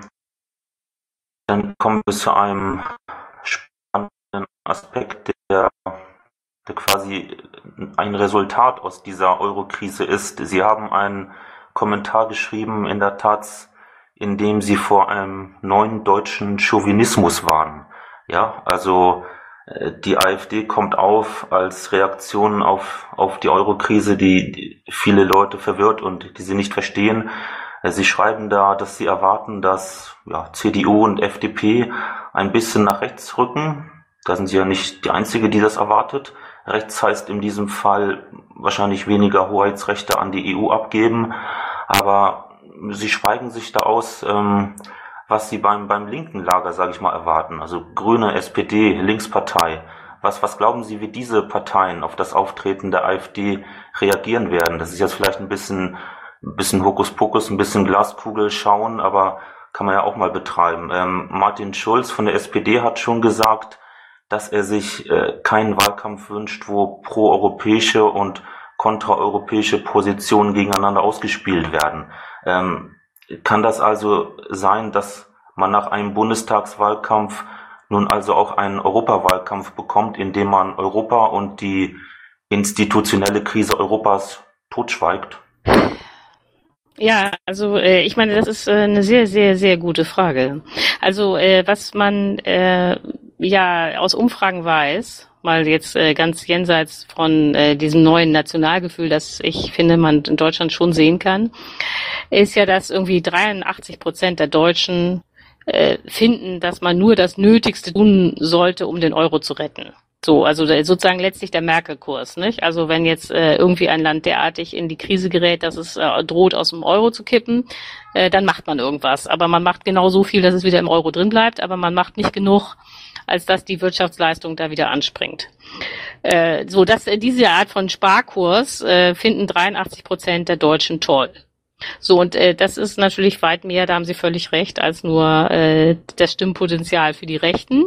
dann kommen wir zu einem spannenden Aspekt, der der quasi ein Resultat aus dieser Euro-Krise ist. Sie haben einen Kommentar geschrieben in der Taz, in dem Sie vor einem neuen deutschen Chauvinismus warnen. Ja, also äh, die AfD kommt auf als Reaktion auf, auf die Eurokrise, die, die viele Leute verwirrt und die sie nicht verstehen. Äh, Sie schreiben da, dass sie erwarten, dass ja, C D U und F D P ein bisschen nach rechts rücken. Da sind sie ja nicht die Einzige, die das erwartet. Rechts heißt in diesem Fall wahrscheinlich weniger Hoheitsrechte an die E U abgeben, aber sie schweigen sich da aus, ähm, was sie beim beim linken Lager, sage ich mal, erwarten. Also Grüne, S P D, Linkspartei. Was was glauben Sie, wie diese Parteien auf das Auftreten der AfD reagieren werden? Das ist jetzt vielleicht ein bisschen ein bisschen Hokuspokus, ein bisschen Glaskugel schauen, aber kann man ja auch mal betreiben. Ähm, Martin Schulz von der S P D hat schon gesagt, dass er sich äh, keinen Wahlkampf wünscht, wo proeuropäische und kontraeuropäische Positionen gegeneinander ausgespielt werden. Ähm, kann das also sein, dass man nach einem Bundestagswahlkampf nun also auch einen Europawahlkampf bekommt, in dem man Europa und die institutionelle Krise Europas totschweigt? Ja, also äh, ich meine, das ist äh, eine sehr, sehr, sehr gute Frage. Also äh, was man äh, ja aus Umfragen weiß, mal jetzt äh, ganz jenseits von äh, diesem neuen Nationalgefühl, das ich finde, man in Deutschland schon sehen kann, ist ja, dass irgendwie dreiundachtzig Prozent der Deutschen äh, finden, dass man nur das Nötigste tun sollte, um den Euro zu retten. So, also sozusagen letztlich der Merkel-Kurs, nicht? Also wenn jetzt äh, irgendwie ein Land derartig in die Krise gerät, dass es äh, droht, aus dem Euro zu kippen, äh, dann macht man irgendwas. Aber man macht genau so viel, dass es wieder im Euro drin bleibt, aber man macht nicht genug, als dass die Wirtschaftsleistung da wieder anspringt. Äh, so, dass äh, diese Art von Sparkurs äh, finden dreiundachtzig Prozent der Deutschen toll. So, und äh, das ist natürlich weit mehr, da haben Sie völlig recht, als nur äh, das Stimmpotenzial für die Rechten.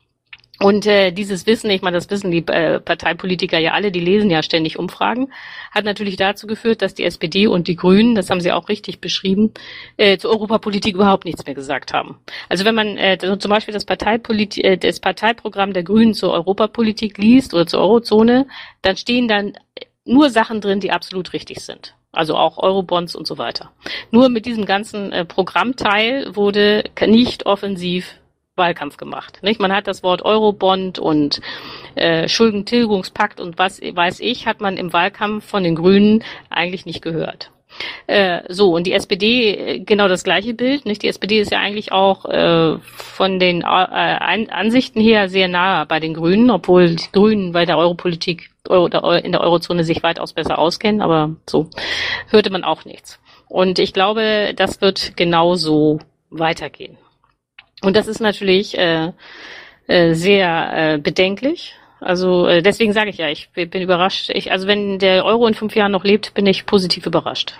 Und äh, dieses Wissen, ich meine, das wissen die äh, Parteipolitiker ja alle, die lesen ja ständig Umfragen, hat natürlich dazu geführt, dass die S P D und die Grünen, das haben Sie auch richtig beschrieben, äh, zur Europapolitik überhaupt nichts mehr gesagt haben. Also wenn man äh, zum Beispiel das, Parteipolit- äh, das Parteiprogramm der Grünen zur Europapolitik liest oder zur Eurozone, dann stehen dann nur Sachen drin, die absolut richtig sind. Also auch Eurobonds und so weiter. Nur mit diesem ganzen äh, Programmteil wurde nicht offensiv Wahlkampf gemacht. Nicht? Man hat das Wort Eurobond und äh, Schuldentilgungspakt und was weiß ich, hat man im Wahlkampf von den Grünen eigentlich nicht gehört. Äh, so, und die S P D, genau das gleiche Bild. Nicht? Die S P D ist ja eigentlich auch äh, von den äh, An- Ansichten her sehr nah bei den Grünen, obwohl die Grünen bei der Europolitik Euro, in der Eurozone sich weitaus besser auskennen, aber so hörte man auch nichts. Und ich glaube, das wird genauso weitergehen. Und das ist natürlich äh, äh, sehr äh, bedenklich. Also äh, deswegen sage ich ja, ich bin überrascht. Ich, also wenn der Euro in fünf Jahren noch lebt, bin ich positiv überrascht.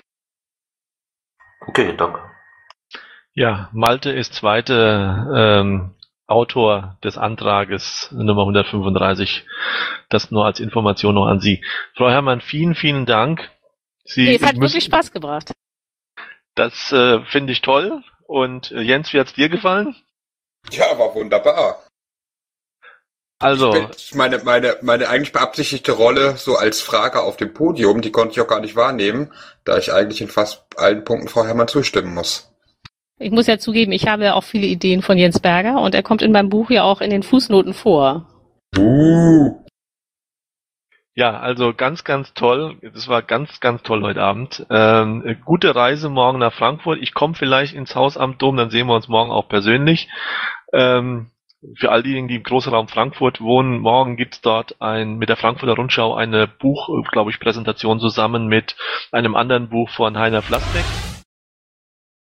Okay, danke. Ja, Malte ist zweiter ähm, Autor des Antrages Nummer hundertfünfunddreißig. Das nur als Information noch an Sie. Frau Herrmann, vielen, vielen Dank. Sie Nee, es hat müssen, wirklich Spaß gebracht. Das äh, finde ich toll. Und äh, Jens, wie hat's dir gefallen? Ja, war wunderbar. Also, ich bin, meine, meine, meine eigentlich beabsichtigte Rolle so als Frage auf dem Podium, die konnte ich auch gar nicht wahrnehmen, da ich eigentlich in fast allen Punkten Frau Herrmann zustimmen muss. Ich muss ja zugeben, ich habe ja auch viele Ideen von Jens Berger und er kommt in meinem Buch ja auch in den Fußnoten vor. Uh. Ja, also ganz, ganz toll. Das war ganz, ganz toll heute Abend. Ähm, gute Reise morgen nach Frankfurt. Ich komme vielleicht ins Haus am Dom, dann sehen wir uns morgen auch persönlich. Ähm, für all diejenigen, die im Großraum Frankfurt wohnen, morgen gibt's dort ein mit der Frankfurter Rundschau eine Buch, glaube ich, Präsentation zusammen mit einem anderen Buch von Heiner Flassbeck.